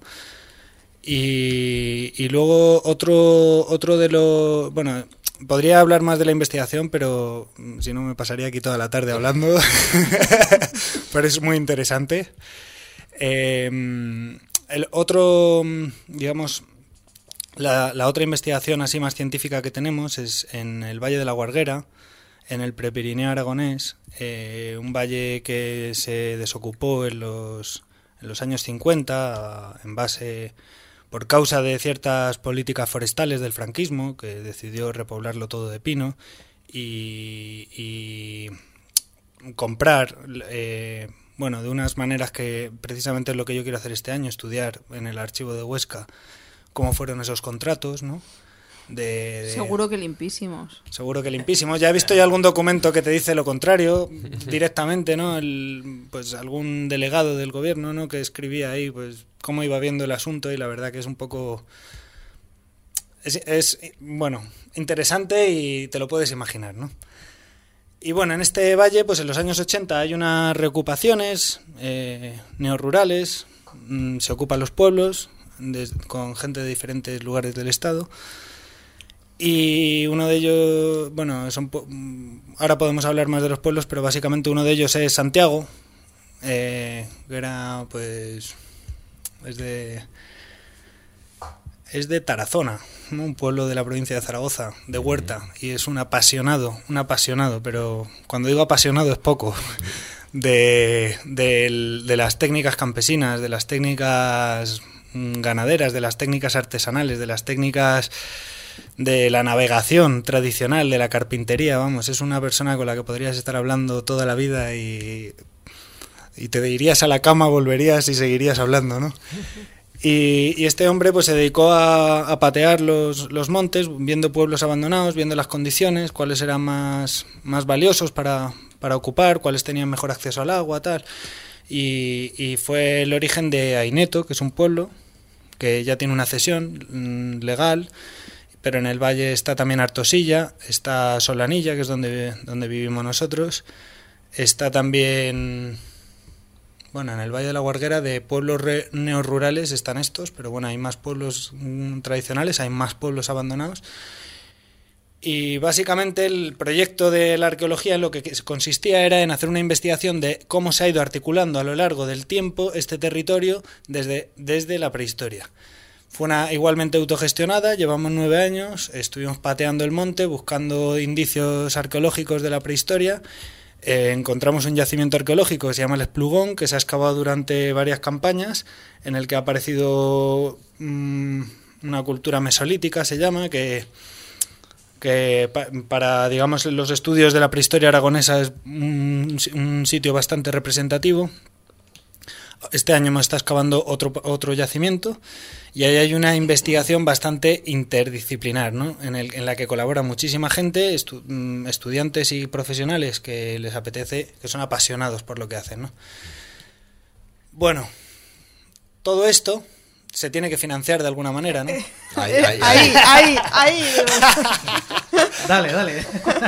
Y, y luego otro, otro de los... Bueno, podría hablar más de la investigación, pero mm, si no me pasaría aquí toda la tarde hablando. Pero es muy interesante. Eh, el otro, mm, digamos, la, la otra investigación así más científica que tenemos es en el Valle de la Guarguera, en el Prepirineo aragonés, eh, un valle que se desocupó en los, en los años cincuenta en base... por causa de ciertas políticas forestales del franquismo, que decidió repoblarlo todo de pino y, y comprar, eh, bueno, de unas maneras que precisamente es lo que yo quiero hacer este año, estudiar en el archivo de Huesca cómo fueron esos contratos, ¿no? De, de, seguro que limpísimos. Seguro que limpísimos. Ya he visto ya algún documento que te dice lo contrario directamente, ¿no? El, pues algún delegado del gobierno, ¿no? Que escribía ahí, pues cómo iba viendo el asunto, y la verdad que es un poco es, es bueno, interesante y te lo puedes imaginar, ¿no? Y bueno, en este valle, pues en los años ochenta hay unas reocupaciones eh, neorurales, mmm, se ocupan los pueblos de, con gente de diferentes lugares del estado. Y uno de ellos, bueno, son, ahora podemos hablar más de los pueblos, pero básicamente uno de ellos es Santiago, eh, que era, pues, es de, es de Tarazona, ¿no? Un pueblo de la provincia de Zaragoza, de Huerta, y es un apasionado, un apasionado, pero cuando digo apasionado es poco, de, de, de las técnicas campesinas, de las técnicas ganaderas, de las técnicas artesanales, de las técnicas de la navegación tradicional, de la carpintería. Vamos, es una persona con la que podrías estar hablando toda la vida y, y te irías a la cama, volverías y seguirías hablando, ¿no? Y, y este hombre pues se dedicó a, a patear los, los montes, viendo pueblos abandonados, viendo las condiciones, cuáles eran más, más valiosos para, para ocupar, cuáles tenían mejor acceso al agua, tal. Y, y fue el origen de Aineto, que es un pueblo que ya tiene una cesión mmm, legal. Pero en el valle está también Artosilla, está Solanilla, que es donde, donde vivimos nosotros. Está también, bueno, en el Valle de la Guarguera, de pueblos re, neorurales están estos, pero bueno, hay más pueblos mm, tradicionales, hay más pueblos abandonados. Y básicamente el proyecto de la arqueología en lo que consistía era en hacer una investigación de cómo se ha ido articulando a lo largo del tiempo este territorio desde, desde la prehistoria. Fue una igualmente autogestionada, llevamos nueve años, estuvimos pateando el monte, buscando indicios arqueológicos de la prehistoria, eh, encontramos un yacimiento arqueológico que se llama el Esplugón, que se ha excavado durante varias campañas, en el que ha aparecido mmm, una cultura mesolítica, se llama, que, que pa, para, digamos, los estudios de la prehistoria aragonesa es un, un sitio bastante representativo. Este año me está excavando otro, otro yacimiento y ahí hay una investigación bastante interdisciplinar, ¿no? en, el, en la que colabora muchísima gente, estu, estudiantes y profesionales que les apetece, que son apasionados por lo que hacen, ¿no? Bueno, todo esto se tiene que financiar de alguna manera, ¿no? Ahí, ahí, ahí, ahí, ahí. Dale, dale.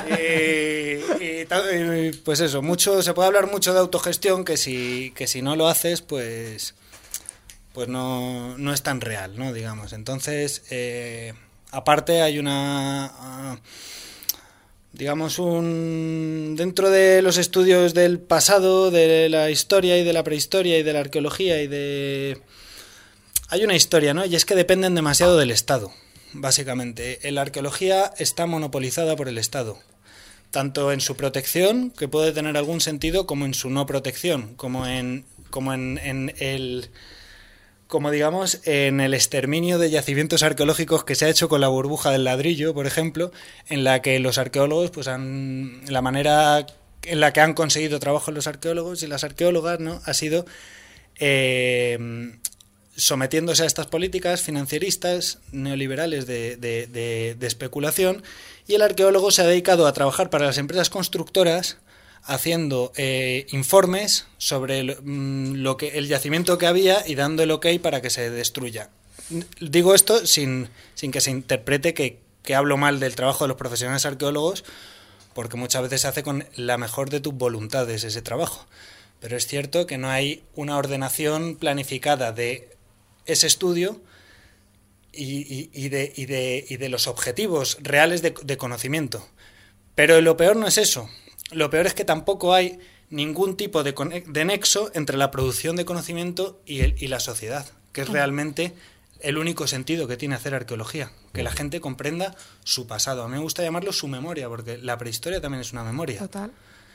Y, y, pues eso, mucho, se puede hablar mucho de autogestión, que si, que si no lo haces, pues, pues no, no es tan real, ¿no? Digamos. Entonces, eh, aparte hay una, uh, digamos, un dentro de los estudios del pasado, de la historia y de la prehistoria y de la arqueología y de... Hay una historia, ¿no? Y es que dependen demasiado del Estado, básicamente. La arqueología está monopolizada por el Estado, tanto en su protección, que puede tener algún sentido, como en su no protección, como en, como en, en el, como digamos, en el exterminio de yacimientos arqueológicos que se ha hecho con la burbuja del ladrillo, por ejemplo, en la que los arqueólogos, pues han, la manera en la que han conseguido trabajo los arqueólogos y las arqueólogas, ¿no? Ha sido eh, sometiéndose a estas políticas financieristas neoliberales de, de, de, de especulación, y el arqueólogo se ha dedicado a trabajar para las empresas constructoras haciendo eh, informes sobre lo, lo que el yacimiento que había y dando el ok para que se destruya. Digo esto sin, sin que se interprete que, que hablo mal del trabajo de los profesionales arqueólogos, porque muchas veces se hace con la mejor de tus voluntades ese trabajo. Pero es cierto que no hay una ordenación planificada de ese estudio y, y, y, de, y, de, y de los objetivos reales de, de conocimiento. Pero lo peor no es eso. Lo peor es que tampoco hay ningún tipo de, de nexo entre la producción de conocimiento y, el, y la sociedad, que es realmente el único sentido que tiene hacer arqueología, que la gente comprenda su pasado. A mí me gusta llamarlo su memoria, porque la prehistoria también es una memoria. Total.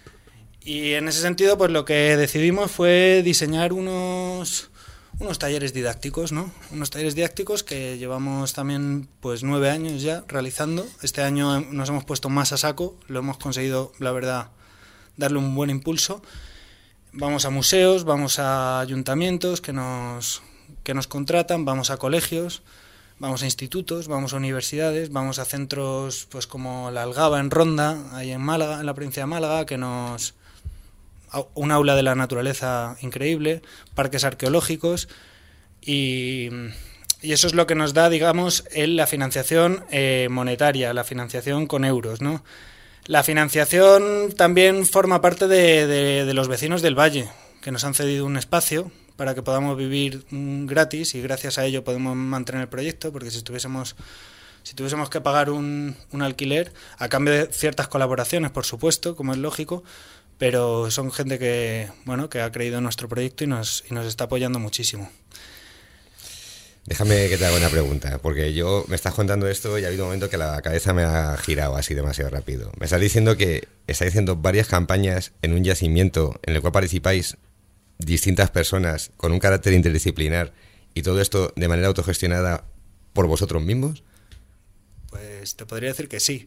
Y en ese sentido, pues lo que decidimos fue diseñar unos... unos talleres didácticos, ¿no? Unos talleres didácticos que llevamos también pues nueve años ya realizando. Este año nos hemos puesto más a saco, lo hemos conseguido, la verdad, darle un buen impulso. Vamos a museos, vamos a ayuntamientos que nos, que nos contratan, vamos a colegios, Vamos a institutos, vamos a universidades, vamos a centros pues como la Algaba en Ronda, ahí en Málaga, en la provincia de Málaga, que nos... un aula de la naturaleza increíble, parques arqueológicos y, y eso es lo que nos da, digamos, el, la financiación eh, monetaria, la financiación con euros, ¿no? La financiación también forma parte de, de, de los vecinos del Valle, que nos han cedido un espacio para que podamos vivir gratis y gracias a ello podemos mantener el proyecto, porque si estuviésemos si tuviésemos que pagar un, un alquiler, a cambio de ciertas colaboraciones, por supuesto, como es lógico, pero son gente que, bueno, que ha creído en nuestro proyecto y nos, y nos está apoyando muchísimo. Déjame que te haga una pregunta, porque yo me estás contando esto y ha habido un momento que la cabeza me ha girado así demasiado rápido. Me estás diciendo que estáis haciendo varias campañas en un yacimiento en el cual participáis distintas personas con un carácter interdisciplinar y todo esto de manera autogestionada por vosotros mismos. Pues te podría decir que sí.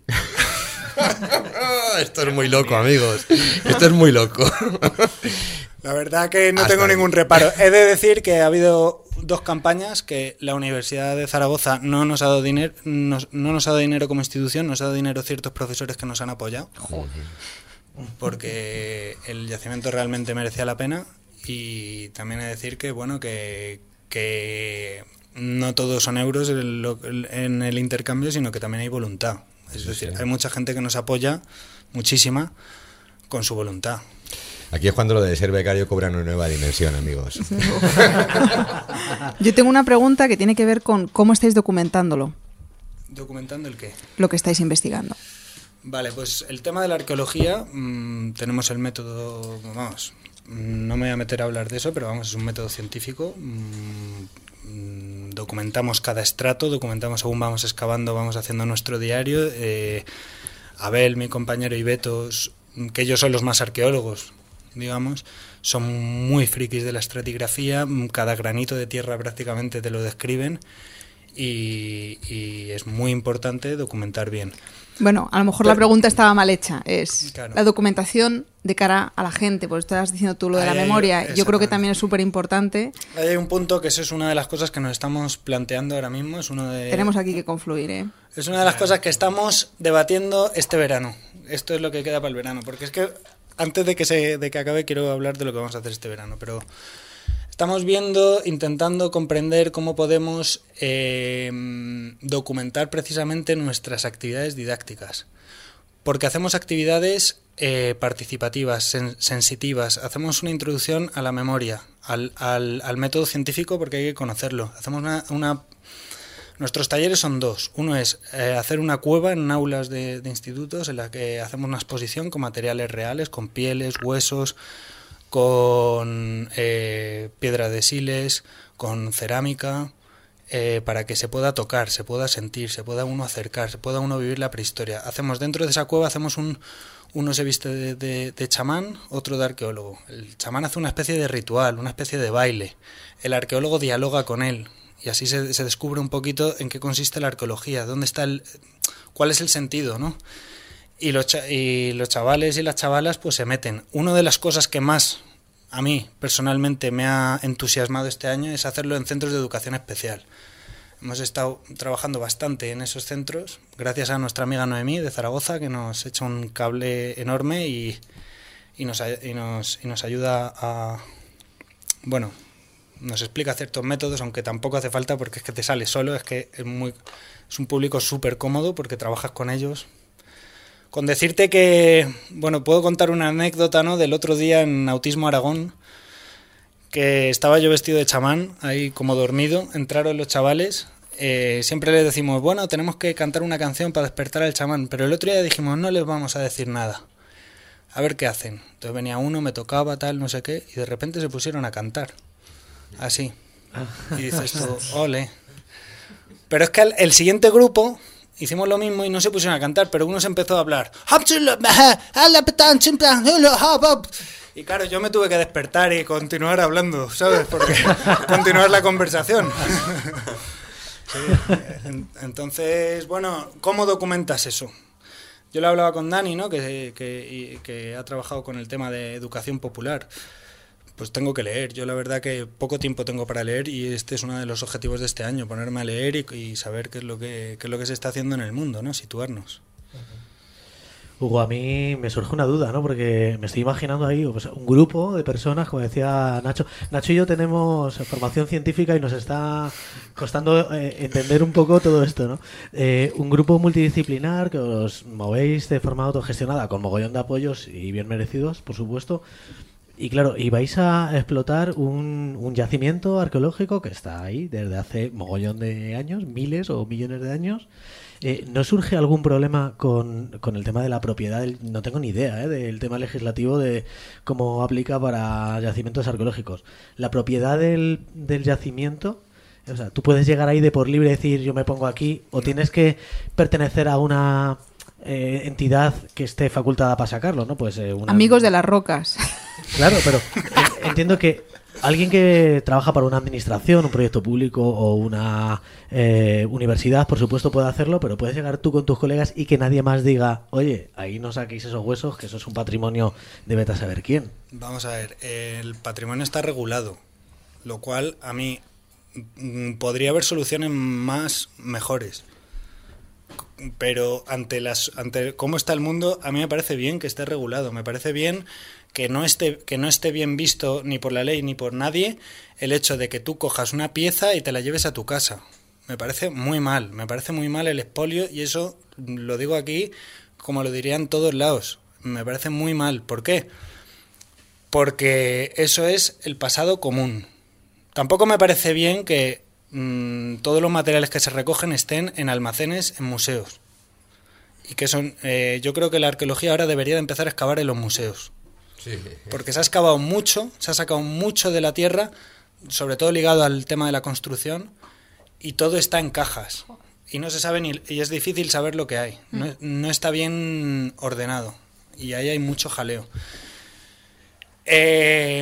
Esto es muy loco, amigos. Esto es muy loco. La verdad que no Hasta tengo ahí. ningún reparo. He de decir que ha habido dos campañas que la Universidad de Zaragoza no nos ha dado dinero, nos, no nos ha dado dinero como institución, nos ha dado dinero ciertos profesores que nos han apoyado. Joder. Porque el yacimiento realmente merecía la pena. Y también he de decir que bueno que, que no todos son euros en, lo, en el intercambio, sino que también hay voluntad. Es Sí, decir, sí. hay mucha gente que nos apoya, muchísima, con su voluntad. Aquí es cuando lo de ser becario cobra una nueva dimensión, amigos. Yo tengo una pregunta que tiene que ver con cómo estáis documentándolo, ¿Documentando el qué? lo que estáis investigando. Vale, pues el tema de la arqueología, mmm, tenemos el método, vamos, no me voy a meter a hablar de eso, pero vamos, es un método científico. Mmm, documentamos cada estrato, documentamos según vamos excavando, vamos haciendo nuestro diario. Eh, Abel, mi compañero, y Beto, que ellos son los más arqueólogos, digamos, son muy frikis de la estratigrafía, cada granito de tierra prácticamente te lo describen y, y es muy importante documentar bien. Bueno, a lo mejor Pero- la pregunta estaba mal hecha. Es Claro. la documentación de cara a la gente. Pues estabas diciendo tú lo de la Ahí hay- memoria. Yo creo que exactamente. también es súper importante. Ahí hay un punto que eso es una de las cosas que nos estamos planteando ahora mismo, es uno de Tenemos aquí que confluir, ¿eh? es una de las cosas que estamos debatiendo este verano. Esto es lo que queda para el verano, porque es que antes de que se de que acabe quiero hablar de lo que vamos a hacer este verano, pero estamos viendo, intentando comprender cómo podemos eh, documentar precisamente nuestras actividades didácticas. Porque hacemos actividades eh, participativas, sen- sensitivas, hacemos una introducción a la memoria, al, al, al método científico porque hay que conocerlo. Hacemos una, una Nuestros talleres son dos. Uno es eh, hacer una cueva en aulas de, de institutos en la que hacemos una exposición con materiales reales, con pieles, huesos, con eh, piedra de siles, con cerámica, eh, para que se pueda tocar, se pueda sentir, se pueda uno acercar, se pueda uno vivir la prehistoria. Hacemos dentro de esa cueva, hacemos un, uno se viste de, de, de chamán, otro de arqueólogo. El chamán hace una especie de ritual, una especie de baile. El arqueólogo dialoga con él. Y así se, se descubre un poquito en qué consiste la arqueología, dónde está el, cuál es el sentido, ¿no? Y los, cha- y los chavales y las chavalas pues se meten. Una de las cosas que más a mí personalmente me ha entusiasmado este año es hacerlo en centros de educación especial. Hemos estado trabajando bastante en esos centros, gracias a nuestra amiga Noemí de Zaragoza, que nos echa un cable enorme y, y, nos, ay- y, nos, y nos ayuda a... Bueno... nos explica ciertos métodos, aunque tampoco hace falta porque es que te sale solo, es que es muy es un público súper cómodo porque trabajas con ellos. Con decirte que, bueno, puedo contar una anécdota, ¿no?, del otro día en Autismo Aragón, que estaba yo vestido de chamán, ahí como dormido, entraron los chavales, eh, siempre les decimos, bueno, tenemos que cantar una canción para despertar al chamán, pero el otro día dijimos, no les vamos a decir nada, a ver qué hacen. Entonces venía uno, me tocaba, tal, no sé qué, y de repente se pusieron a cantar. Así. Y dices tú, ole. Pero es que el, el siguiente grupo hicimos lo mismo y no se pusieron a cantar, pero uno se empezó a hablar. Y claro, yo me tuve que despertar y continuar hablando, ¿sabes? Porque continuar la conversación. Sí. Entonces, bueno, ¿cómo documentas eso? Yo lo hablaba con Dani, ¿no?, que, que, y- que ha trabajado con el tema de educación popular. pues tengo que leer. Yo la verdad que poco tiempo tengo para leer y este es uno de los objetivos de este año, ponerme a leer y, y saber qué es lo que qué es lo que se está haciendo en el mundo, ¿no? Situarnos. Hugo, a mí me surge una duda, ¿no? Porque me estoy imaginando ahí pues, un grupo de personas, como decía Nacho. Nacho y yo tenemos formación científica y nos está costando eh, entender un poco todo esto, ¿no? Eh, un grupo multidisciplinar que os movéis de forma autogestionada, con mogollón de apoyos y bien merecidos, por supuesto. Y claro, y vais a explotar un, un yacimiento arqueológico que está ahí desde hace mogollón de años, miles o millones de años. Eh, ¿No surge algún problema con, con el tema de la propiedad? Del, no tengo ni idea ¿eh? del tema legislativo de cómo aplica para yacimientos arqueológicos. La propiedad del, del yacimiento, o sea, tú puedes llegar ahí de por libre y decir yo me pongo aquí, o tienes que pertenecer a una eh, entidad que esté facultada para sacarlo, ¿no? Pues eh, una... Amigos de las rocas. Claro, pero entiendo que alguien que trabaja para una administración, un proyecto público o una eh, universidad, por supuesto puede hacerlo, pero puedes llegar tú con tus colegas y que nadie más diga, oye, ahí no saquéis esos huesos, que eso es un patrimonio de vete a saber quién. Vamos a ver, el patrimonio está regulado, lo cual a mí mm, podría haber soluciones más mejores. Pero ante las ante cómo está el mundo, a mí me parece bien que esté regulado, me parece bien que no esté que no esté bien visto ni por la ley ni por nadie el hecho de que tú cojas una pieza y te la lleves a tu casa. Me parece muy mal, me parece muy mal el expolio y eso lo digo aquí como lo diría en todos lados. Me parece muy mal. ¿Por qué? Porque eso es el pasado común. Tampoco me parece bien que mmm, todos los materiales que se recogen estén en almacenes, en museos. Y que son, eh, yo creo que la arqueología ahora debería de empezar a excavar en los museos. Sí. Porque se ha excavado mucho, se ha sacado mucho de la tierra, sobre todo ligado al tema de la construcción, y todo está en cajas. Y no se sabe ni, y es difícil saber lo que hay. No, no está bien ordenado. Y ahí hay mucho jaleo. Eh,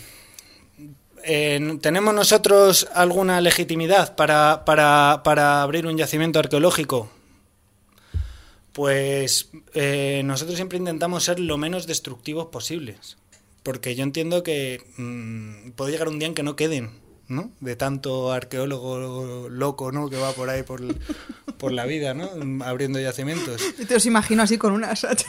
eh, ¿Tenemos nosotros alguna legitimidad para, para, para abrir un yacimiento arqueológico? Pues eh, nosotros siempre intentamos ser lo menos destructivos posibles, porque yo entiendo que mmm, puede llegar un día en que no queden, ¿no? De tanto arqueólogo loco, ¿no? Que va por ahí por, por la vida, ¿no? Abriendo yacimientos. Yo te os imagino así con unas hachas.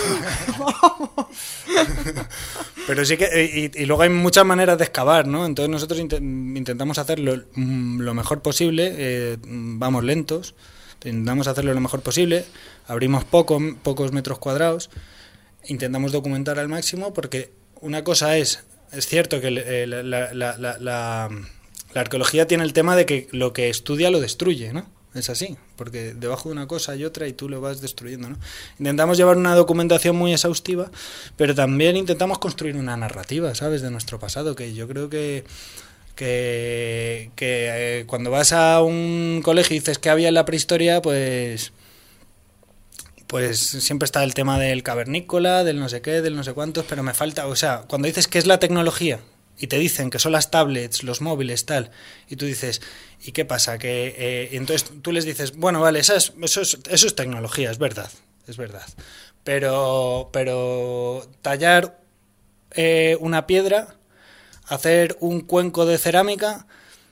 Pero sí que y, y luego hay muchas maneras de excavar, ¿no? Entonces nosotros int- intentamos hacerlo lo mejor posible, eh, vamos lentos. Intentamos hacerlo lo mejor posible, abrimos poco, pocos metros cuadrados, intentamos documentar al máximo porque una cosa es, es cierto que eh, la, la, la, la, la, la arqueología tiene el tema de que lo que estudia lo destruye, ¿no? Es así, porque debajo de una cosa hay otra y tú lo vas destruyendo, ¿no? Intentamos llevar una documentación muy exhaustiva, pero también intentamos construir una narrativa, ¿sabes? De nuestro pasado, que yo creo que que, que eh, cuando vas a un colegio y dices que había en la prehistoria, pues pues siempre está el tema del cavernícola, del no sé qué, del no sé cuántos, pero me falta, o sea, cuando dices qué es la tecnología y te dicen que son las tablets, los móviles, tal, y tú dices, ¿y qué pasa? Que eh, entonces tú les dices, bueno, vale, eso es, eso es, eso es tecnología, es verdad, es verdad, pero, pero tallar eh, una piedra, hacer un cuenco de cerámica,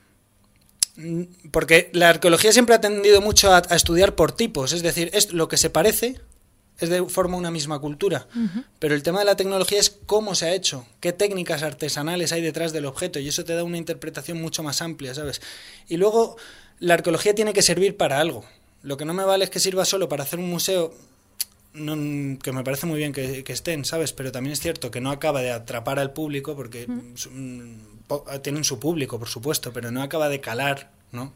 porque la arqueología siempre ha tendido mucho a, a estudiar por tipos, es decir, es lo que se parece es de forma una misma cultura, uh-huh. Pero el tema de la tecnología es cómo se ha hecho, qué técnicas artesanales hay detrás del objeto, y eso te da una interpretación mucho más amplia, ¿sabes? Y luego la arqueología tiene que servir para algo. Lo que no me vale es que sirva solo para hacer un museo, no, que me parece muy bien que, que estén, ¿sabes? Pero también es cierto que no acaba de atrapar al público, porque uh-huh. tienen su público, por supuesto, pero no acaba de calar, ¿no?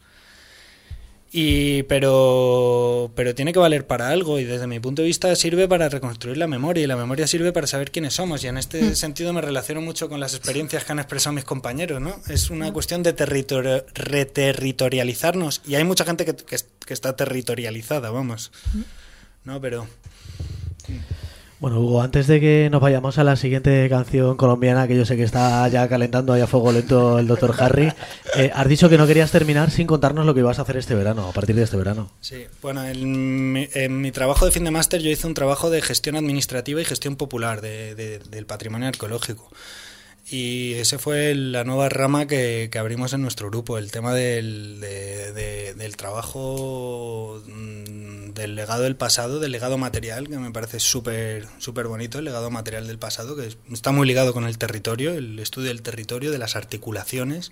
Y pero pero tiene que valer para algo, y desde mi punto de vista sirve para reconstruir la memoria, y la memoria sirve para saber quiénes somos, y en este mm. sentido me relaciono mucho con las experiencias que han expresado mis compañeros, ¿no? Es una mm. cuestión de territori- reterritorializarnos, y hay mucha gente que, que, que está territorializada, vamos, mm. ¿no? Pero... Bueno, Hugo, antes de que nos vayamos a la siguiente canción colombiana, que yo sé que está ya calentando ahí a fuego lento el doctor Harry, eh, has dicho que no querías terminar sin contarnos lo que ibas a hacer este verano, a partir de este verano. Sí, bueno, en mi, en mi trabajo de fin de máster yo hice un trabajo de gestión administrativa y gestión popular de, de, del patrimonio arqueológico. Y ese fue la nueva rama que, que abrimos en nuestro grupo, el tema del, de, de, del trabajo del legado del pasado, del legado material, que me parece súper súper bonito, el legado material del pasado, que está muy ligado con el territorio, el estudio del territorio, de las articulaciones.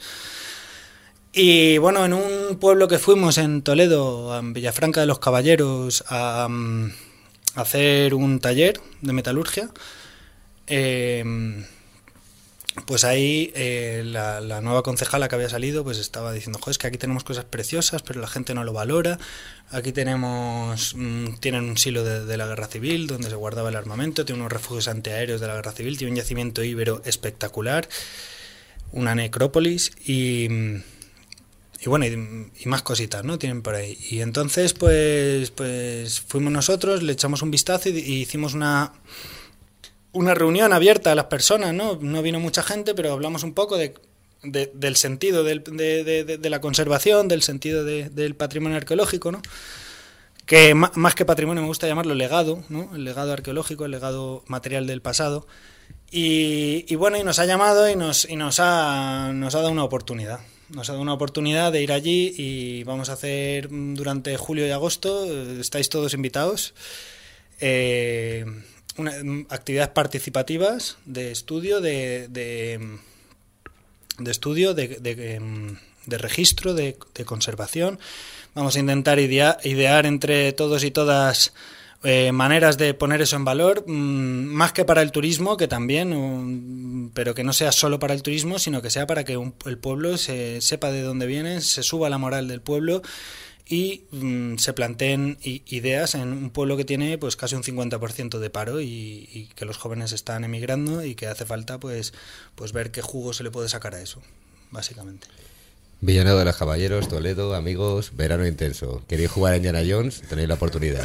Y bueno, en un pueblo que fuimos en Toledo, en Villafranca de los Caballeros, a, a hacer un taller de metalurgia, eh, pues ahí eh, la, la nueva concejala que había salido pues estaba diciendo, joder, es que aquí tenemos cosas preciosas, pero la gente no lo valora. Aquí tenemos, mmm, tienen un silo de, de la Guerra Civil donde se guardaba el armamento, tiene unos refugios antiaéreos de la Guerra Civil, tiene un yacimiento íbero espectacular, una necrópolis y, y bueno, y, y más cositas, ¿no? Tienen por ahí. Y entonces pues, pues fuimos nosotros, le echamos un vistazo y, y hicimos una... una reunión abierta a las personas, ¿no? No vino mucha gente, pero hablamos un poco de, de, del sentido del, de, de, de la conservación, del sentido de, del patrimonio arqueológico, ¿no? Que más, más que patrimonio me gusta llamarlo legado, ¿no? El legado arqueológico, el legado material del pasado. Y, y bueno, y nos ha llamado y nos, y nos ha, nos ha dado una oportunidad. Nos ha dado una oportunidad de ir allí y vamos a hacer durante julio y agosto, estáis todos invitados, eh... Una, actividades participativas de estudio, de, de, de estudio, de, de, de registro, de, de conservación. Vamos a intentar idea, idear entre todos y todas eh, maneras de poner eso en valor, mmm, más que para el turismo, que también, um, pero que no sea solo para el turismo, sino que sea para que un, el pueblo se sepa de dónde viene, se suba la moral del pueblo y mmm, se planteen ideas en un pueblo que tiene pues casi un cincuenta por ciento de paro y, y que los jóvenes están emigrando y que hace falta pues pues ver qué jugo se le puede sacar a eso, básicamente. Villanueva de los Caballeros, Toledo, amigos, verano intenso. ¿Queréis jugar a Indiana Jones? Tenéis la oportunidad.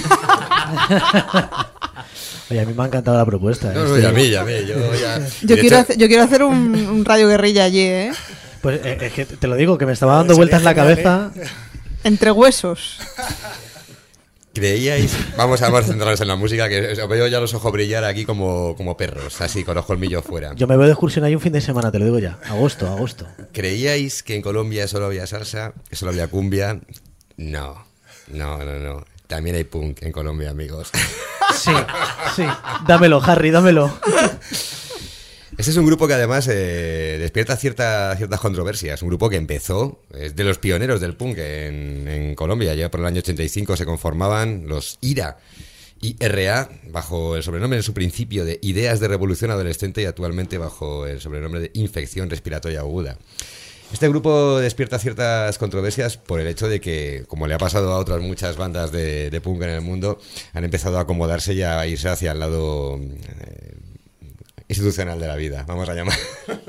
Oye, a mí me ha encantado la propuesta. No, ¿eh? no, ya a mí, ya a mí. Yo, ya... yo, quiero hecho... hacer, yo quiero hacer un, un radio guerrilla allí, ¿eh? Pues eh, es que te lo digo, que me estaba dando vueltas la cabeza... Entre huesos. ¿Creíais? Vamos a centrarnos en la música, que os veo ya los ojos brillar aquí como, como perros, así con los colmillos fuera. Yo me voy de excursión ahí un fin de semana, te lo digo ya. Agosto, agosto. ¿Creíais que en Colombia solo había salsa, que solo había cumbia? No, no, no, no. También hay punk en Colombia, amigos. Sí, sí. Dámelo, Harry, dámelo. Este es un grupo que además eh, despierta cierta, ciertas controversias. Un grupo que empezó, es de los pioneros del punk en, en Colombia. Ya por el año ochenta y cinco se conformaban los I R A, I R A, bajo el sobrenombre en su principio de Ideas de Revolución Adolescente y actualmente bajo el sobrenombre de Infección Respiratoria Aguda. Este grupo despierta ciertas controversias por el hecho de que, como le ha pasado a otras muchas bandas de, de punk en el mundo, han empezado a acomodarse y a irse hacia el lado... Eh, institucional de la vida, vamos a llamar.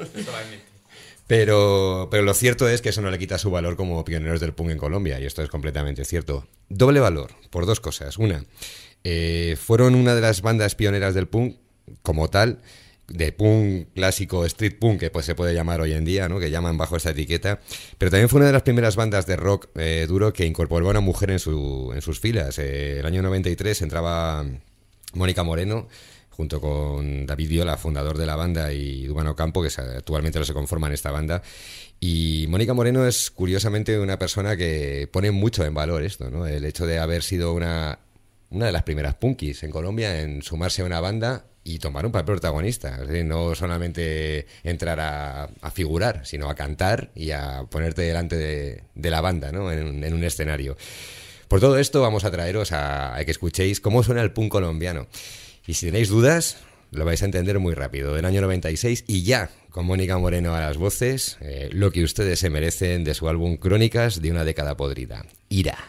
Pero, pero lo cierto es que eso no le quita su valor como pioneros del punk en Colombia, y esto es completamente cierto. Doble valor, por dos cosas. Una, eh, fueron una de las bandas pioneras del punk como tal, de punk clásico, street punk, que pues se puede llamar hoy en día, ¿no? Que llaman bajo esta etiqueta, pero también fue una de las primeras bandas de rock eh, duro que incorporó a una mujer en, su, en sus filas. Eh, el año noventa y tres entraba Mónica Moreno, junto con David Viola, fundador de la banda, y Duván Ocampo, que actualmente no se conforma en esta banda. Y Mónica Moreno es, curiosamente, una persona que pone mucho en valor esto, ¿no? El hecho de haber sido una, una de las primeras punkis en Colombia en sumarse a una banda y tomar un papel protagonista. Es decir, no solamente entrar a, a figurar, sino a cantar y a ponerte delante de, de la banda, ¿no? En, en un escenario. Por todo esto vamos a traeros a, a que escuchéis cómo suena el punk colombiano. Y si tenéis dudas, lo vais a entender muy rápido. Del año noventa y seis, y ya con Mónica Moreno a las voces, eh, lo que ustedes se merecen, de su álbum Crónicas de una década podrida. Ira.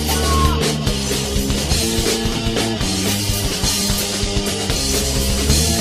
We'll be right back.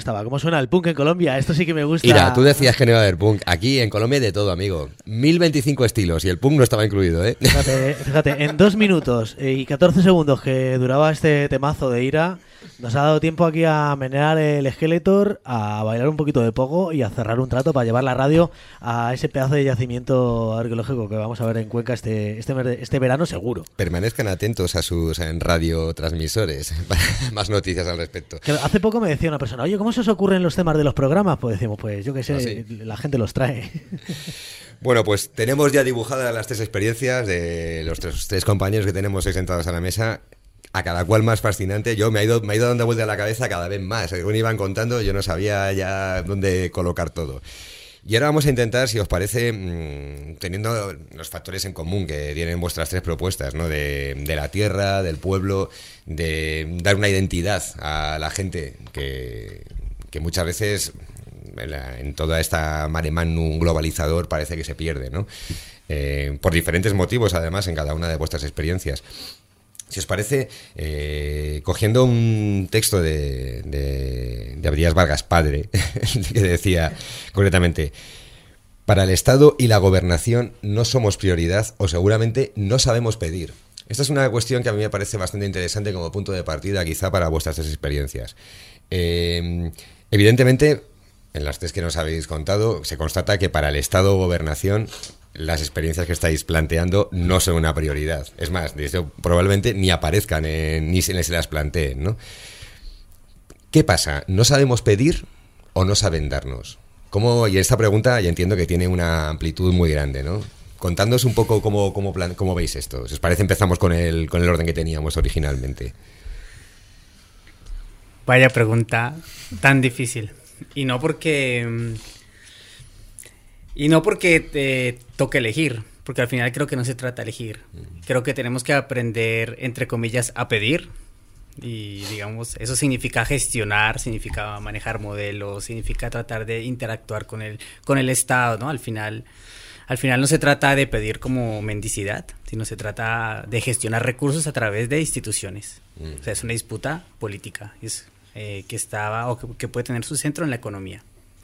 estaba. ¿Cómo suena el punk en Colombia? Esto sí que me gusta. Mira, tú decías que no iba a haber punk. Aquí en Colombia hay de todo, amigo. mil veinticinco estilos y el punk no estaba incluido, ¿eh? Fíjate, fíjate en dos minutos y catorce segundos que duraba este temazo de Ira, nos ha dado tiempo aquí a menear el Skeletor, a bailar un poquito de pogo y a cerrar un trato para llevar la radio a ese pedazo de yacimiento arqueológico que vamos a ver en Cuenca este, este, este verano seguro. Permanezcan atentos a sus en radiotransmisores para más noticias al respecto. Que hace poco me decía una persona, oye, ¿cómo se os ocurren los temas de los programas? Pues decimos, pues yo qué sé, ¿Ah, sí? La gente los trae. Bueno, pues tenemos ya dibujadas las tres experiencias de los tres, tres compañeros que tenemos sentados a la mesa. A cada cual más fascinante. Yo me ha ido, me ha ido dando vuelta a la cabeza cada vez más. Según iban contando, yo no sabía ya dónde colocar todo. Y ahora vamos a intentar, si os parece, mmm, teniendo los factores en común que tienen vuestras tres propuestas, ¿no? De, de la tierra, del pueblo, de dar una identidad a la gente que, que muchas veces en, la, en toda esta mare magnum globalizador parece que se pierde, ¿no? Eh, por diferentes motivos, además, en cada una de vuestras experiencias. Si os parece, eh, cogiendo un texto de, de, de Abdías Vargas Padre, que decía concretamente: para el Estado y la gobernación no somos prioridad o seguramente no sabemos pedir. Esta es una cuestión que a mí me parece bastante interesante como punto de partida quizá para vuestras tres experiencias. Eh, evidentemente, en las tres que nos habéis contado, se constata que para el Estado o gobernación las experiencias que estáis planteando no son una prioridad. Es más, de hecho, probablemente ni aparezcan, en, ni se, se las planteen, ¿no? ¿Qué pasa? ¿No sabemos pedir o no saben darnos? ¿Cómo? Y esta pregunta ya entiendo que tiene una amplitud muy grande, ¿no? Contándoos un poco cómo, cómo, plan, cómo veis esto. Si os parece, empezamos con el, con el orden que teníamos originalmente. Vaya pregunta tan difícil. Y no porque... Y no porque te toque elegir, porque al final creo que no se trata de elegir. Creo que tenemos que aprender, entre comillas, a pedir. Y digamos, eso significa gestionar, significa manejar modelos, significa tratar de interactuar con el, con el Estado, ¿no? Al final, al final no se trata de pedir como mendicidad, sino se trata de gestionar recursos a través de instituciones. Mm. O sea, es una disputa política es, eh, que estaba o que, que puede tener su centro en la economía.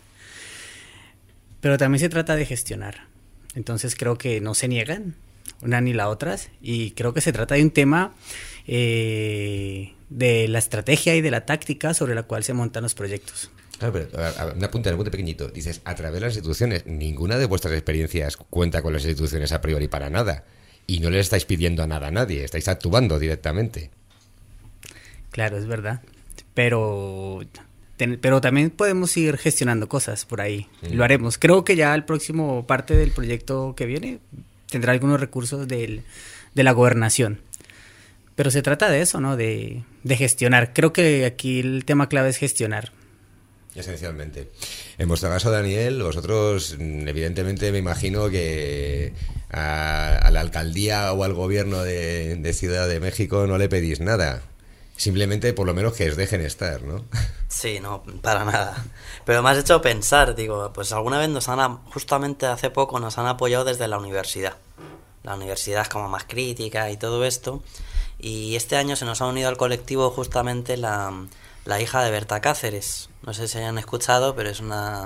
Pero también se trata de gestionar. Entonces creo que no se niegan una ni la otra. Y creo que se trata de un tema eh, de la estrategia y de la táctica sobre la cual se montan los proyectos. Claro, pero a, a, un apunte, un apunte pequeñito. Dices, a través de las instituciones. Ninguna de vuestras experiencias cuenta con las instituciones a priori para nada. Y no le estáis pidiendo a nada a nadie. Estáis actuando directamente. Claro, es verdad. Pero... Pero también podemos ir gestionando cosas por ahí. Mm. Lo haremos. Creo que ya el próximo parte del proyecto que viene tendrá algunos recursos del, de la gobernación. Pero se trata de eso, ¿no? De, de gestionar. Creo que aquí el tema clave es gestionar. Esencialmente. En vuestro caso, Daniel, vosotros evidentemente me imagino que a, a la alcaldía o al gobierno de, de Ciudad de México no le pedís nada. Simplemente, por lo menos, que os dejen estar, ¿no? Sí, no, para nada. Pero me has hecho pensar, digo, pues alguna vez nos han, justamente hace poco, nos han apoyado desde la universidad. La universidad es como más crítica y todo esto. Y este año se nos ha unido al colectivo justamente la, la hija de Berta Cáceres. No sé si hayan escuchado, pero es una,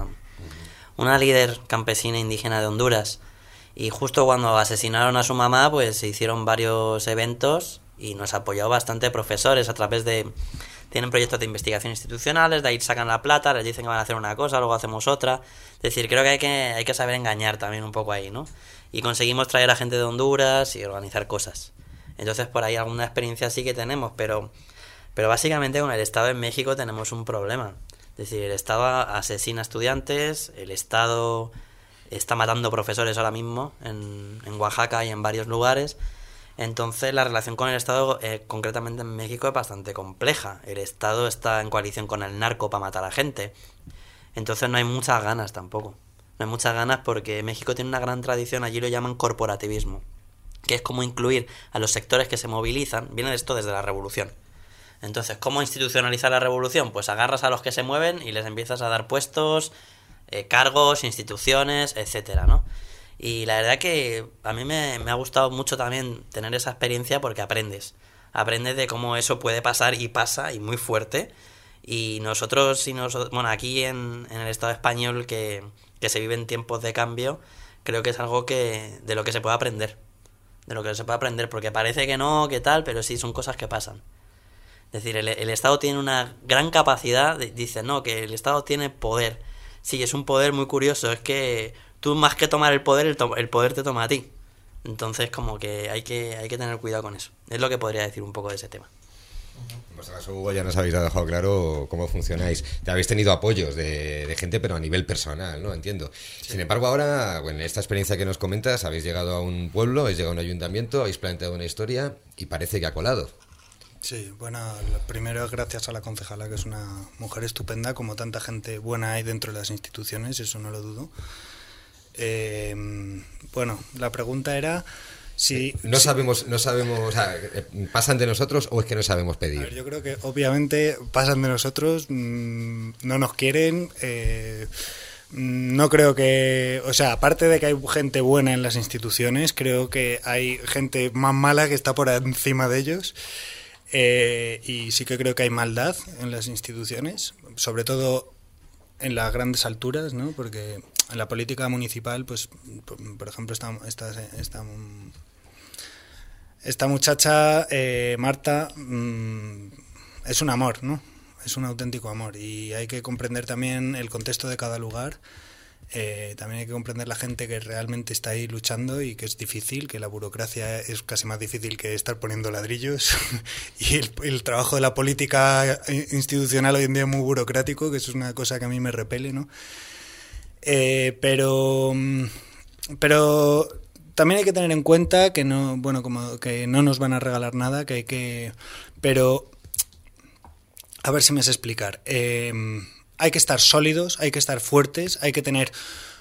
una líder campesina indígena de Honduras. Y justo cuando asesinaron a su mamá, pues se hicieron varios eventos y nos ha apoyado bastante profesores a través de... Tienen proyectos de investigación institucionales, de ahí sacan la plata, les dicen que van a hacer una cosa, luego hacemos otra. Es decir, creo que hay que, hay que saber engañar también un poco ahí, ¿no? Y conseguimos traer a gente de Honduras y organizar cosas. Entonces, por ahí alguna experiencia sí que tenemos, pero, pero básicamente con el Estado en México tenemos un problema. Es decir, el Estado asesina estudiantes, el Estado está matando profesores ahora mismo en, en Oaxaca y en varios lugares. Entonces la relación con el Estado, eh, concretamente en México, es bastante compleja. El Estado está en coalición con el narco para matar a gente. Entonces no hay muchas ganas tampoco. No hay muchas ganas porque México tiene una gran tradición, allí lo llaman corporativismo, que es como incluir a los sectores que se movilizan. Viene esto desde la revolución. Entonces, ¿cómo institucionalizar la revolución? Pues agarras a los que se mueven y les empiezas a dar puestos, eh, cargos, instituciones, etcétera, ¿no? Y la verdad que a mí me, me ha gustado mucho también tener esa experiencia porque aprendes. Aprendes de cómo eso puede pasar y pasa y muy fuerte. Y nosotros, si nosotros bueno, aquí en, en el Estado español, que, que se viven tiempos de cambio, creo que es algo que de lo que se puede aprender. De lo que se puede aprender, porque parece que no, que tal, pero sí, son cosas que pasan. Es decir, el, el Estado tiene una gran capacidad, de, dice, no, que el Estado tiene poder. Sí, es un poder muy curioso, es que tú más que tomar el poder, el, to- el poder te toma a ti. Entonces, como que hay que hay que tener cuidado con eso. Es lo que podría decir un poco de ese tema. En vuestro caso, Hugo, ya nos habéis dejado claro cómo funcionáis. Te habéis tenido apoyos de, de gente, pero a nivel personal, ¿no? Entiendo. Sí. Sin embargo, ahora, bueno, en esta experiencia que nos comentas, habéis llegado a un pueblo, habéis llegado a un ayuntamiento, habéis planteado una historia y parece que ha colado. Sí, bueno, lo primero gracias a la concejala, que es una mujer estupenda, como tanta gente buena hay dentro de las instituciones, eso no lo dudo. Eh, bueno, la pregunta era... Sí, no sí. sabemos, no sabemos, o sea, ¿pasan de nosotros o es que no sabemos pedir? A ver, yo creo que obviamente pasan de nosotros, mmm, no nos quieren, eh, no creo que, o sea, aparte de que hay gente buena en las instituciones, creo que hay gente más mala que está por encima de ellos, eh, y sí que creo que hay maldad en las instituciones, sobre todo en las grandes alturas, ¿no? Porque en la política municipal, pues, por ejemplo, está, está, está esta muchacha, eh, Marta, mmm, es un amor, ¿no? Es un auténtico amor y hay que comprender también el contexto de cada lugar. Eh, también hay que comprender la gente que realmente está ahí luchando y que es difícil, que la burocracia es casi más difícil que estar poniendo ladrillos y el, el trabajo de la política institucional hoy en día es muy burocrático, que eso es una cosa que a mí me repele, ¿no? Eh, pero, pero también hay que tener en cuenta que no, bueno, como que no nos van a regalar nada, que hay que, pero a ver si me sé explicar. Eh, Hay que estar sólidos, hay que estar fuertes, hay que tener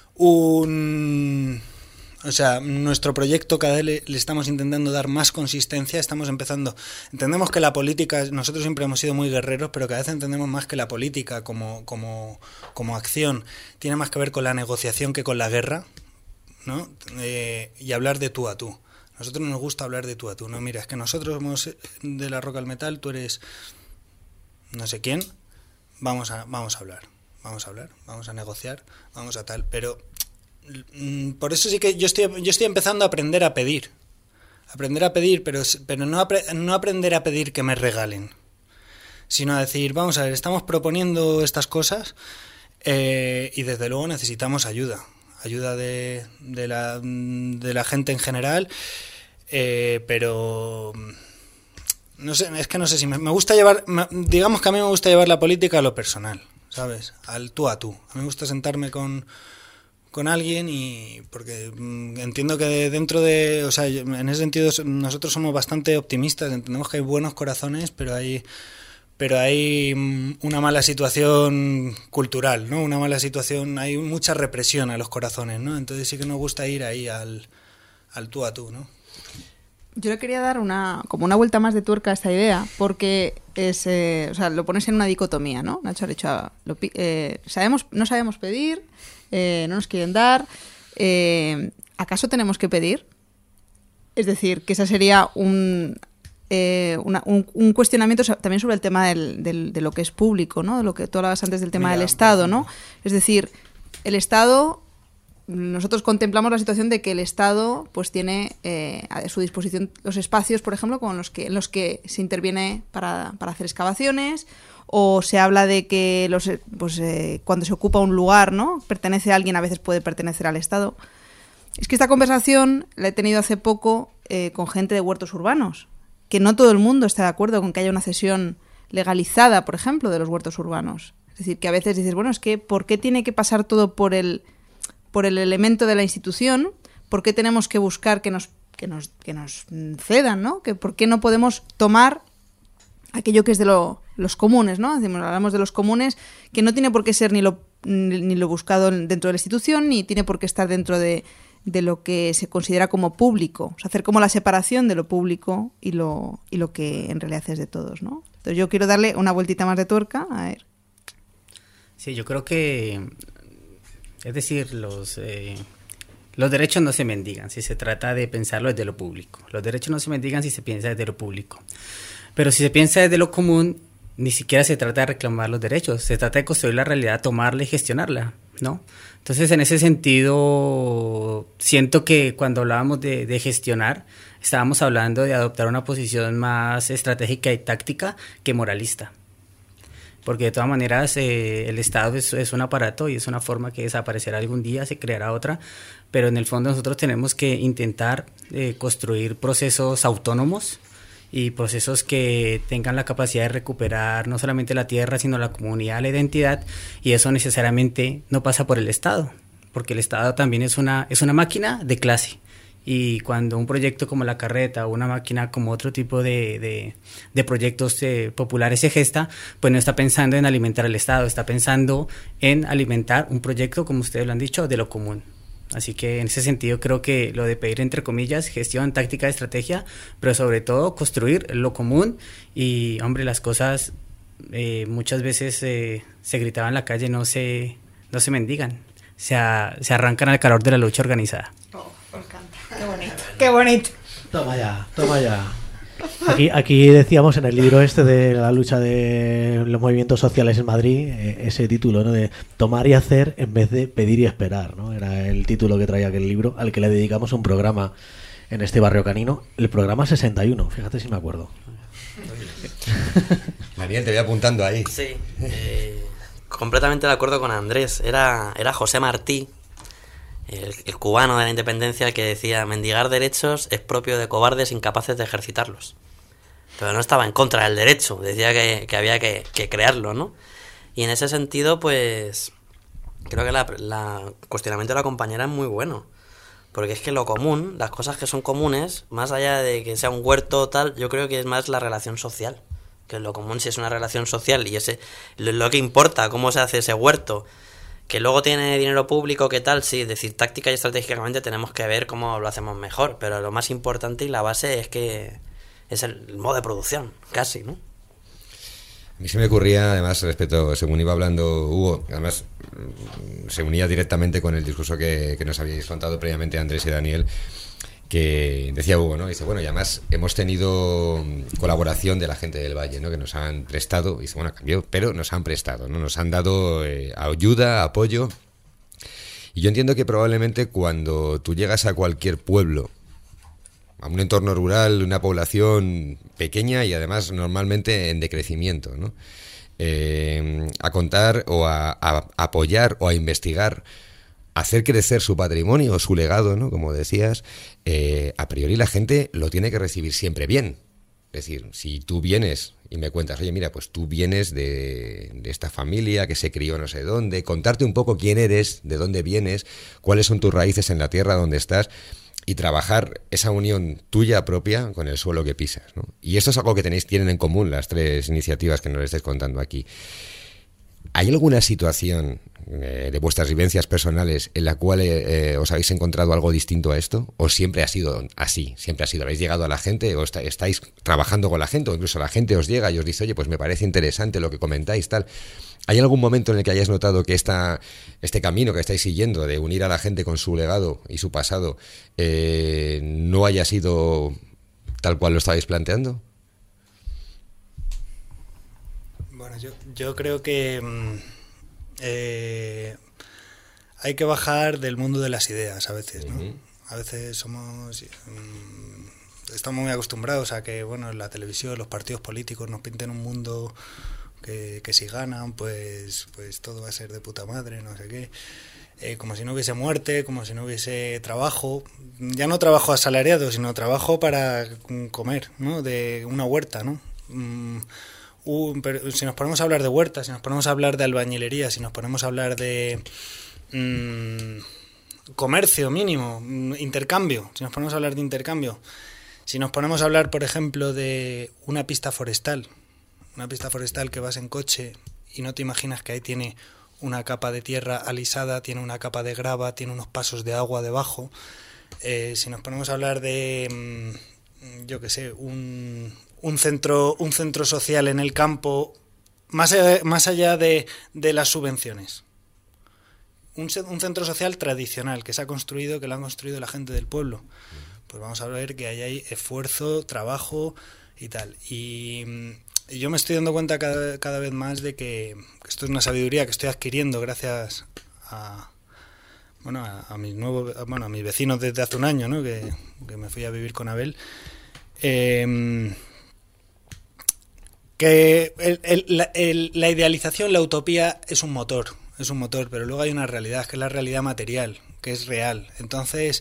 un... O sea, nuestro proyecto cada vez le, le estamos intentando dar más consistencia, estamos empezando... Entendemos que la política, nosotros siempre hemos sido muy guerreros, pero cada vez entendemos más que la política como, como, como acción tiene más que ver con la negociación que con la guerra, ¿no? Eh, y hablar de tú a tú. A nosotros nos gusta hablar de tú a tú, ¿no? Mira, es que nosotros somos de la rock al metal, tú eres no sé quién... Vamos a, vamos a hablar, vamos a hablar, vamos a negociar, vamos a tal, pero mm, por eso sí que yo estoy, yo estoy empezando a aprender a pedir, aprender a pedir, pero, pero no, apre, no aprender a pedir que me regalen, sino a decir, vamos a ver, estamos proponiendo estas cosas eh, y desde luego necesitamos ayuda, ayuda de, de, la, de la gente en general, eh, pero... No sé, es que no sé si me, me gusta llevar, me, digamos que a mí me gusta llevar la política a lo personal, ¿sabes? Al tú a tú. A mí me gusta sentarme con, con alguien y porque mmm, entiendo que dentro de, o sea, en ese sentido nosotros somos bastante optimistas, entendemos que hay buenos corazones, pero hay pero hay mmm, una mala situación cultural, ¿no? Una mala situación, hay mucha represión a los corazones, ¿no? Entonces sí que nos gusta ir ahí al, al tú a tú, ¿no? Yo le quería dar una como una vuelta más de tuerca a esta idea, porque es, eh, o sea, lo pones en una dicotomía, ¿no? Nacho ha dicho, lo, eh, sabemos, no sabemos pedir, eh, no nos quieren dar, eh, ¿acaso tenemos que pedir? Es decir, que esa sería un, eh, una, un, un cuestionamiento también sobre el tema del, del, de lo que es público, ¿no? De lo que tú hablabas antes del tema Mira, del Estado, ¿no? Es decir, el Estado... Nosotros contemplamos la situación de que el Estado pues tiene eh, a su disposición los espacios, por ejemplo, con los que, en los que se interviene para, para hacer excavaciones, o se habla de que los, pues, eh, cuando se ocupa un lugar, ¿no? Pertenece a alguien, a veces puede pertenecer al Estado. Es que esta conversación la he tenido hace poco eh, con gente de huertos urbanos, que no todo el mundo está de acuerdo con que haya una cesión legalizada, por ejemplo, de los huertos urbanos. Es decir, que a veces dices, bueno, es que ¿por qué tiene que pasar todo por el... por el elemento de la institución? ¿Por qué tenemos que buscar que nos, que nos, que nos cedan, ¿no? Que ¿por qué no podemos tomar aquello que es de lo, los comunes, ¿no? Decimos, hablamos de los comunes, que no tiene por qué ser ni lo, ni, ni lo buscado dentro de la institución, ni tiene por qué estar dentro de, de lo que se considera como público. O sea, hacer como la separación de lo público y lo, y lo que en realidad es de todos, ¿no? Entonces yo quiero darle una vueltita más de tuerca. A ver. Sí, yo creo que... Es decir, los, eh, los derechos no se mendigan si se trata de pensarlo desde lo público. Los derechos no se mendigan si se piensa desde lo público. Pero si se piensa desde lo común, ni siquiera se trata de reclamar los derechos, se trata de construir la realidad, tomarla y gestionarla, ¿no? Entonces, en ese sentido, siento que cuando hablábamos de, de gestionar, estábamos hablando de adoptar una posición más estratégica y táctica que moralista. Porque de todas maneras eh, el Estado es, es un aparato y es una forma que desaparecerá algún día, se creará otra, pero en el fondo nosotros tenemos que intentar eh, construir procesos autónomos y procesos que tengan la capacidad de recuperar no solamente la tierra, sino la comunidad, la identidad, y eso necesariamente no pasa por el Estado, porque el Estado también es una, es una máquina de clase. Y cuando un proyecto como La Carreta o una máquina como otro tipo de, de, de proyectos eh, populares se gesta, pues no está pensando en alimentar al Estado, está pensando en alimentar un proyecto, como ustedes lo han dicho, de lo común. Así que en ese sentido creo que lo de pedir, entre comillas, gestión, táctica, estrategia, pero sobre todo construir lo común y, hombre, las cosas eh, muchas veces eh, se gritaban en la calle, no se, no se mendigan, se, a, se arrancan al calor de la lucha organizada. Oh, me encanta. Qué bonito. Qué bonito. Toma ya, toma ya. Aquí, aquí decíamos en el libro este de la lucha de los movimientos sociales en Madrid, eh, ese título, ¿no? De tomar y hacer en vez de pedir y esperar, ¿no? Era el título que traía aquel libro, al que le dedicamos un programa en este barrio canino, el programa sesenta y uno, fíjate si me acuerdo. Daniel, te voy apuntando ahí. Sí, eh, completamente de acuerdo con Andrés. Era, era José Martí, el, el cubano de la independencia, que decía: mendigar derechos es propio de cobardes incapaces de ejercitarlos. Pero no estaba en contra del derecho, decía que, que había que, que crearlo, ¿no? Y en ese sentido, pues creo que la, la cuestionamiento de la compañera es muy bueno, porque es que lo común, las cosas que son comunes, más allá de que sea un huerto o tal, yo creo que es más la relación social, que lo común si es una relación social y ese lo, lo que importa, cómo se hace ese huerto. Que luego tiene dinero público, ¿qué tal? Sí, es decir, táctica y estratégicamente tenemos que ver cómo lo hacemos mejor, pero lo más importante y la base es que es el modo de producción, casi, ¿no? A mí se me ocurría, además, respecto, según iba hablando Hugo, además se unía directamente con el discurso que, que nos habíais contado previamente Andrés y Daniel, que decía Hugo, ¿no? Dice, bueno, y además hemos tenido colaboración de la gente del Valle, ¿no? Que nos han prestado, dice, bueno, cambió, pero nos han prestado, ¿no? Nos han dado eh, ayuda, apoyo. Y yo entiendo que probablemente cuando tú llegas a cualquier pueblo, a un entorno rural, una población pequeña y además normalmente en decrecimiento, ¿no? Eh, a contar o a, a apoyar o a investigar, hacer crecer su patrimonio o su legado, ¿no? Como decías, eh, a priori la gente lo tiene que recibir siempre bien. Es decir, si tú vienes y me cuentas, oye, mira, pues tú vienes de, de esta familia que se crió no sé dónde, contarte un poco quién eres, de dónde vienes, cuáles son tus raíces en la tierra donde estás, y trabajar esa unión tuya propia con el suelo que pisas, ¿no? Y eso es algo que tenéis, tienen en común las tres iniciativas que nos estáis contando aquí. ¿Hay alguna situación eh, de vuestras vivencias personales en la cual eh, eh, os habéis encontrado algo distinto a esto? ¿O siempre ha sido así? ¿Siempre ha sido? ¿Habéis llegado a la gente o está, estáis trabajando con la gente? O incluso la gente os llega y os dice, oye, pues me parece interesante lo que comentáis, tal. ¿Hay algún momento en el que hayáis notado que esta, este camino que estáis siguiendo de unir a la gente con su legado y su pasado eh, no haya sido tal cual lo estabais planteando? Bueno, yo, yo creo que eh, hay que bajar del mundo de las ideas a veces, ¿no? Uh-huh. A veces somos... Um, estamos muy acostumbrados a que, bueno, la televisión, los partidos políticos nos pinten un mundo... Que, que si ganan, pues pues todo va a ser de puta madre, no sé qué. Eh, como si no hubiese muerte, como si no hubiese trabajo. Ya no trabajo asalariado, sino trabajo para comer, ¿no? De una huerta, ¿no? Um, uh, pero si nos ponemos a hablar de huertas, si nos ponemos a hablar de albañilería, si nos ponemos a hablar de um, comercio mínimo, um, intercambio, si nos ponemos a hablar de intercambio, si nos ponemos a hablar, por ejemplo, de una pista forestal, una pista forestal que vas en coche y no te imaginas que ahí tiene una capa de tierra alisada, tiene una capa de grava, tiene unos pasos de agua debajo. Eh, si nos ponemos a hablar de, yo qué sé, un, un centro un centro social en el campo, más allá, más allá de, de las subvenciones. Un, un centro social tradicional que se ha construido, que lo han construido la gente del pueblo. Pues vamos a ver que ahí hay esfuerzo, trabajo y tal. Y... y yo me estoy dando cuenta cada, cada vez más de que esto es una sabiduría que estoy adquiriendo gracias a, bueno, a, a mis nuevos, bueno, a mis vecinos desde hace un año, ¿no? Que, que me fui a vivir con Abel. Eh, que el, el, la, el, la idealización, la utopía es un motor, es un motor, pero luego hay una realidad, que es la realidad material, que es real. Entonces,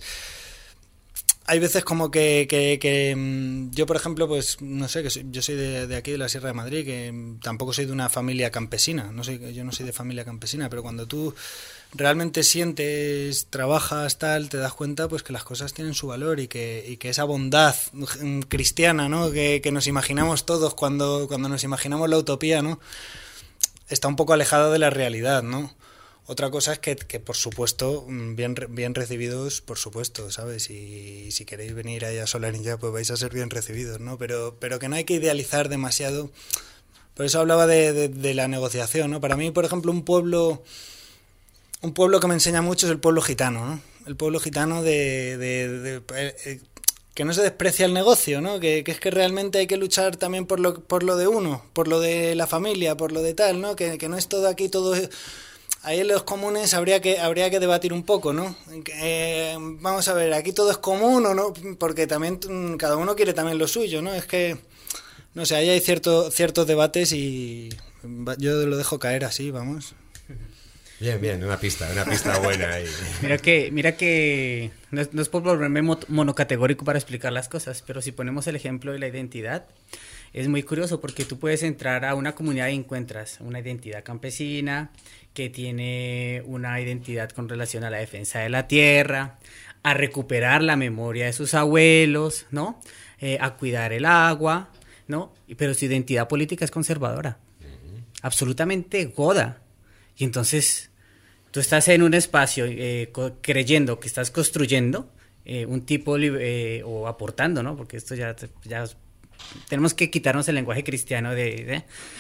hay veces como que, que, que yo, por ejemplo, pues no sé, que soy, yo soy de, de aquí, de la Sierra de Madrid, que tampoco soy de una familia campesina, no soy, yo no soy de familia campesina, pero cuando tú realmente sientes, trabajas, tal, te das cuenta pues que las cosas tienen su valor y que, y que esa bondad cristiana, ¿no? que, que nos imaginamos todos cuando, cuando nos imaginamos la utopía, ¿no? Está un poco alejada de la realidad, ¿no? Otra cosa es que, que por supuesto, bien, bien recibidos, por supuesto, ¿sabes? Y, y si queréis venir ahí a Solanilla, pues vais a ser bien recibidos, ¿no? Pero, pero que no hay que idealizar demasiado. Por eso hablaba de, de, de la negociación, ¿no? Para mí, por ejemplo, un pueblo, un pueblo que me enseña mucho es el pueblo gitano, ¿no? El pueblo gitano de... de, de, de que no se desprecia el negocio, ¿no? Que, que es que realmente hay que luchar también por lo, por lo de uno, por lo de la familia, por lo de tal, ¿no? Que, que no es todo aquí, todo... Ahí en los comunes habría que habría que debatir un poco, ¿no? Eh, vamos a ver, aquí todo es común o no, porque también cada uno quiere también lo suyo, ¿no? Es que, no sé, ahí hay cierto, ciertos debates y yo lo dejo caer así, vamos. Bien, bien, una pista, una pista buena ahí. Mira que, mira que no es, no es por volverme monocategórico para explicar las cosas, pero si ponemos el ejemplo de la identidad, es muy curioso porque tú puedes entrar a una comunidad y encuentras una identidad campesina que tiene una identidad con relación a la defensa de la tierra, a recuperar la memoria de sus abuelos, ¿no? Eh, a cuidar el agua, ¿no? Pero su identidad política es conservadora, uh-huh. absolutamente goda. Y entonces tú estás en un espacio eh, co- creyendo que estás construyendo eh, un tipo eh, o aportando, ¿no? Porque esto ya, ya tenemos que quitarnos el lenguaje cristiano de, de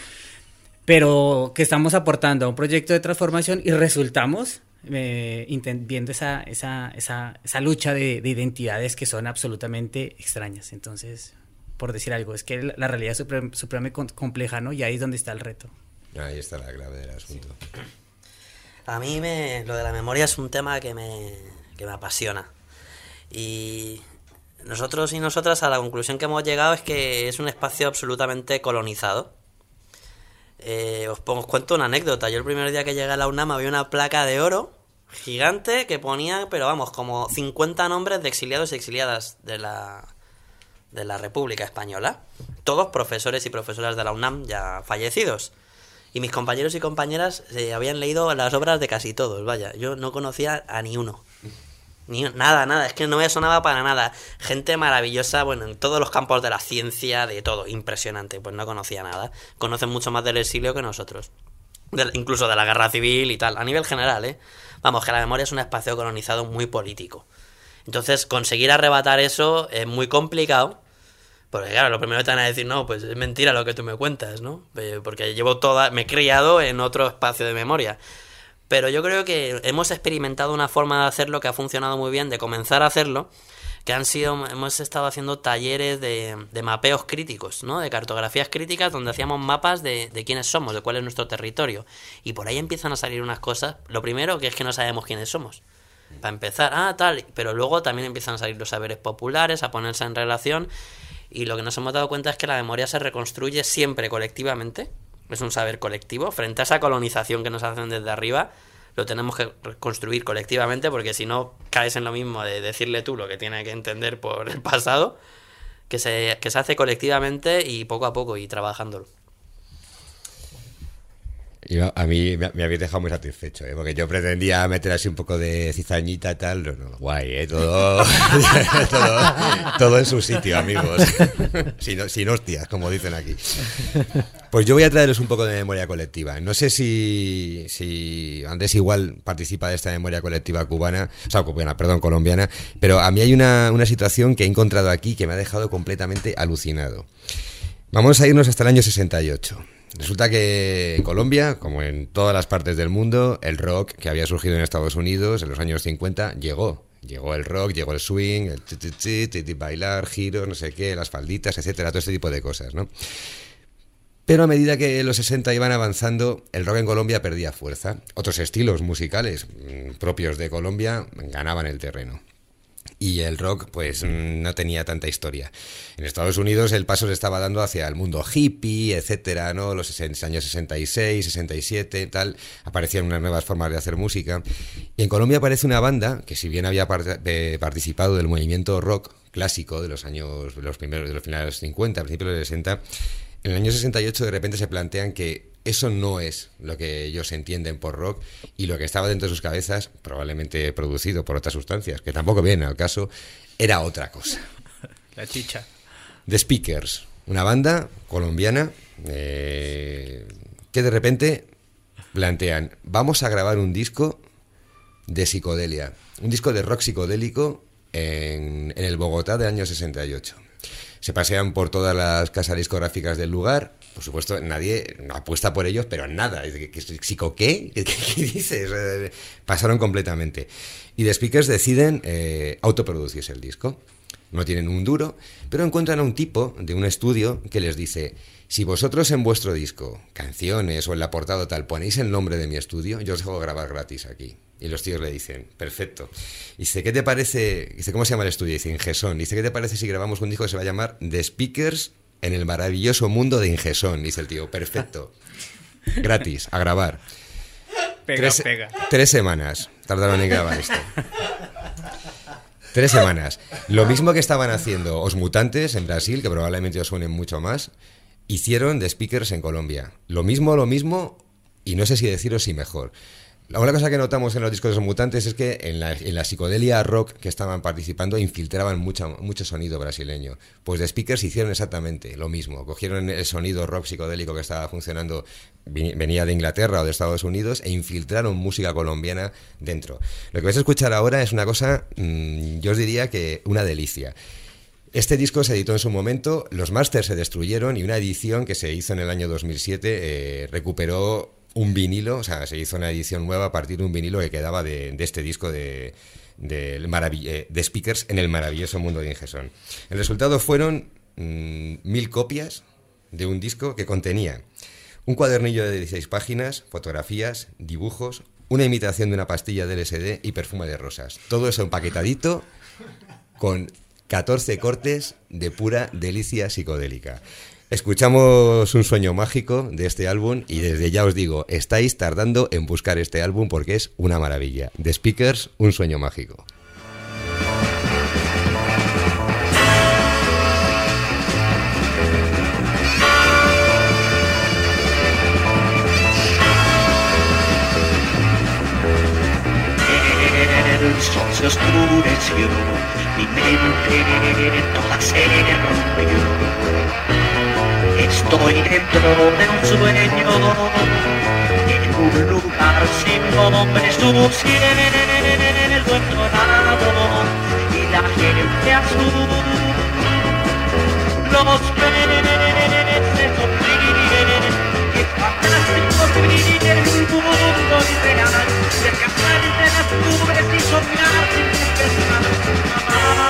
pero que estamos aportando a un proyecto de transformación y resultamos eh, intent- viendo esa, esa, esa, esa lucha de, de identidades que son absolutamente extrañas. Entonces, por decir algo, es que la, la realidad es suprem- supremamente compleja, ¿no? Y ahí es donde está el reto. Ahí está la clave del asunto. A mí me, lo de la memoria es un tema que me, que me apasiona. Y nosotros y nosotras a la conclusión que hemos llegado es que es un espacio absolutamente colonizado. Eh, os, os cuento una anécdota. Yo el primer día que llegué a la UNAM había una placa de oro gigante que ponía, pero vamos, como cincuenta nombres de exiliados y exiliadas de la, de la República Española. Todos profesores y profesoras de la UNAM ya fallecidos. Y mis compañeros y compañeras eh, habían leído las obras de casi todos, vaya. Yo no conocía a ni uno. Ni, nada, nada, es que no me sonaba para nada. Gente maravillosa, bueno, en todos los campos de la ciencia, de todo, impresionante. Pues no conocía nada. Conocen mucho más del exilio que nosotros. De, incluso de la guerra civil y tal, a nivel general, ¿eh? Vamos, que la memoria es un espacio colonizado muy político. Entonces, conseguir arrebatar eso es muy complicado. Porque claro, lo primero que te van a decir, no, pues es mentira lo que tú me cuentas, ¿no? Porque llevo toda, me he criado en otro espacio de memoria. Pero yo creo que hemos experimentado una forma de hacerlo que ha funcionado muy bien, de comenzar a hacerlo, que han sido, hemos estado haciendo talleres de, de mapeos críticos, ¿no? De cartografías críticas donde hacíamos mapas de, de quiénes somos, de cuál es nuestro territorio. Y por ahí empiezan a salir unas cosas. Lo primero que es que no sabemos quiénes somos. Para empezar, ah, tal, pero luego también empiezan a salir los saberes populares, a ponerse en relación. Y lo que nos hemos dado cuenta es que la memoria se reconstruye siempre colectivamente. Es un saber colectivo. Frente a esa colonización que nos hacen desde arriba, lo tenemos que reconstruir colectivamente, porque si no caes en lo mismo de decirle tú lo que tiene que entender por el pasado, que se, que se hace colectivamente y poco a poco y trabajándolo. Yo, a mí me, me habéis dejado muy satisfecho, ¿eh? Porque yo pretendía meter así un poco de cizañita y tal. No, no, guay, ¿eh? Todo, todo, todo en su sitio, amigos. Sin, sin hostias, como dicen aquí. Pues yo voy a traeros un poco de memoria colectiva. No sé si, si Andrés igual participa de esta memoria colectiva cubana, o sea, cubana, perdón, colombiana, pero a mí hay una, una situación que he encontrado aquí que me ha dejado completamente alucinado. Vamos a irnos hasta el año sesenta y ocho. Resulta que en Colombia, como en todas las partes del mundo, el rock que había surgido en Estados Unidos en los años cincuenta llegó. Llegó el rock, llegó el swing, el ti, ti, ti, ti, ti, bailar, giros, no sé qué, las falditas, etcétera, todo este tipo de cosas, ¿no? Pero a medida que los sesenta iban avanzando, el rock en Colombia perdía fuerza. Otros estilos musicales mmm, propios de Colombia ganaban el terreno. Y el rock, pues, no tenía tanta historia. En Estados Unidos el paso se estaba dando hacia el mundo hippie, etcétera, ¿no? Los años sesenta y seis, sesenta y siete, tal, aparecían unas nuevas formas de hacer música. Y en Colombia aparece una banda que, si bien había part- eh, participado del movimiento rock clásico de los años, de los primeros, de los finales de los cincuenta, principios de los sesenta, en el año sesenta y ocho de repente se plantean que eso no es lo que ellos entienden por rock, y lo que estaba dentro de sus cabezas, probablemente producido por otras sustancias, que tampoco vienen al caso, era otra cosa. La chicha. The Speakers, una banda colombiana eh, que de repente plantean, vamos a grabar un disco de psicodelia, un disco de rock psicodélico en, en el Bogotá del año sesenta y ocho. Se pasean por todas las casas discográficas del lugar. Por supuesto, nadie apuesta por ellos, pero nada. ¿Psico qué? ¿Qué, qué dices? Eh, pasaron completamente. Y The Speakers deciden eh, autoproducirse el disco. No tienen un duro, pero encuentran a un tipo de un estudio que les dice, si vosotros en vuestro disco, canciones o en la portada tal, ponéis el nombre de mi estudio, yo os dejo grabar gratis aquí. Y los tíos le dicen, perfecto. Y dice, ¿qué te parece? Dice, ¿cómo se llama el estudio? Dice, Ingesón. Dice, ¿qué te parece si grabamos un disco que se va a llamar The Speakers en el maravilloso mundo de Ingesón? Dice el tío, perfecto. Gratis, a grabar. Pega, tres, pega. Tres semanas tardaron en grabar esto. Tres semanas. Lo mismo que estaban haciendo Os Mutantes en Brasil, que probablemente os suenen mucho más, hicieron The Speakers en Colombia. Lo mismo, lo mismo, y no sé si deciros si mejor. La una cosa que notamos en los discos de Los Mutantes es que en la, en la psicodelia rock que estaban participando infiltraban mucha, mucho sonido brasileño. Pues The Speakers hicieron exactamente lo mismo. Cogieron el sonido rock psicodélico que estaba funcionando, venía de Inglaterra o de Estados Unidos, e infiltraron música colombiana dentro. Lo que vais a escuchar ahora es una cosa, mmm, yo os diría que una delicia. Este disco se editó en su momento, los masters se destruyeron y una edición que se hizo en el año dos mil siete eh, recuperó un vinilo, o sea, se hizo una edición nueva a partir de un vinilo que quedaba de, de este disco de, de, de, de Speakers en el maravilloso mundo de Ingesón. El resultado fueron mmm, mil copias de un disco que contenía un cuadernillo de dieciséis páginas, fotografías, dibujos, una imitación de una pastilla de L S D y perfume de rosas. Todo eso empaquetadito con catorce cortes de pura delicia psicodélica. Escuchamos Un sueño mágico de este álbum y desde ya os digo, estáis tardando en buscar este álbum porque es una maravilla. The Speakers, Un sueño mágico. El sol se oscureció, mi mente toda se rompió. Estoy dentro de un sueño, en un lugar sin nombre, su cielo entonado y la gente azul. Los peces sonríen, es fantástico vivir en un mundo irreal, escapar de las nubes y soñar sin empezar.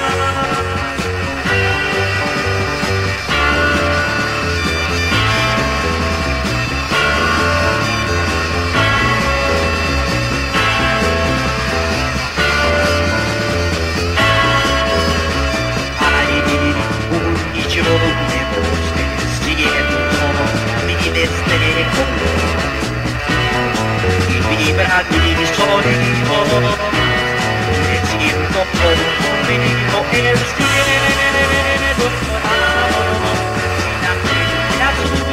Vibra mi sonido, me siento conmigo el cielo dorado y la gente azul.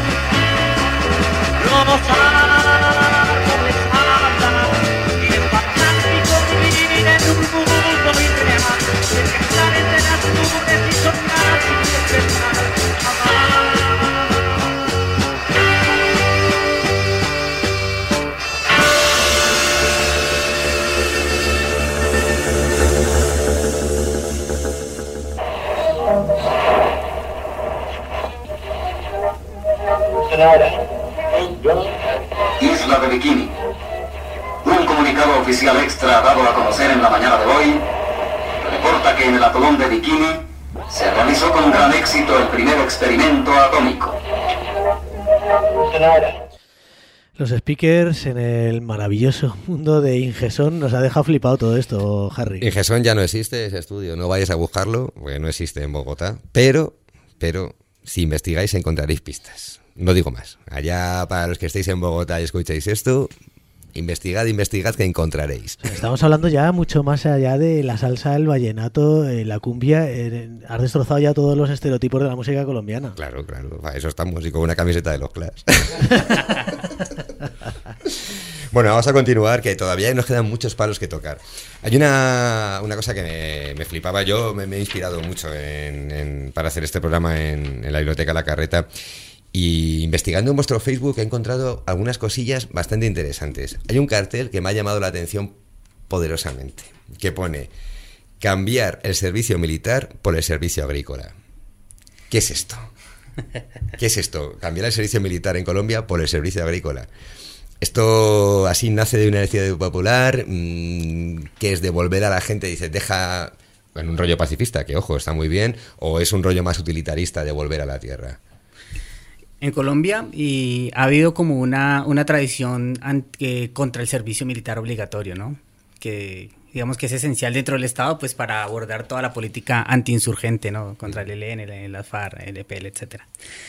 Los árboles hablan y es fantástico vivir en un mundo irreal, descansar entre las nubes y soñar sin empezar jamás. Isla de Bikini. Un comunicado oficial extra dado a conocer en la mañana de hoy reporta que en el atolón de Bikini se realizó con gran éxito el primer experimento atómico. Bolsonaro. Los speakers en el maravilloso mundo de Ingeson nos ha dejado flipado todo esto, Harry. Ingeson ya no existe, ese estudio, no vayáis a buscarlo, porque no existe en Bogotá, pero, pero si investigáis encontraréis pistas. No digo más. Allá, para los que estéis en Bogotá y escucháis esto, investigad, investigad que encontraréis. Estamos hablando ya mucho más allá de la salsa, el vallenato, eh, la cumbia. Eh, has destrozado ya todos los estereotipos de la música colombiana. Claro, claro, para eso estamos, y con una camiseta de los Clash. Bueno, vamos a continuar, que todavía nos quedan muchos palos que tocar. Hay una, una cosa que me, me flipaba, yo me, me he inspirado mucho en, en, para hacer este programa en, en la Biblioteca La Carreta, y investigando en vuestro Facebook he encontrado algunas cosillas bastante interesantes. Hay un cartel que me ha llamado la atención poderosamente, que pone: cambiar el servicio militar por el servicio agrícola. ¿Qué es esto? ¿Qué es esto? Cambiar el servicio militar en Colombia por el servicio agrícola. Esto así nace de una iniciativa popular, mmm, que es devolver a la gente, dice, deja, en un rollo pacifista, que ojo, está muy bien, o es un rollo más utilitarista de volver a la tierra. En Colombia y ha habido como una, una tradición ante, contra el servicio militar obligatorio, ¿no? Que digamos que es esencial dentro del Estado, pues para abordar toda la política antiinsurgente, ¿no? Contra el E L N, la FARC, el E P L, etcétera.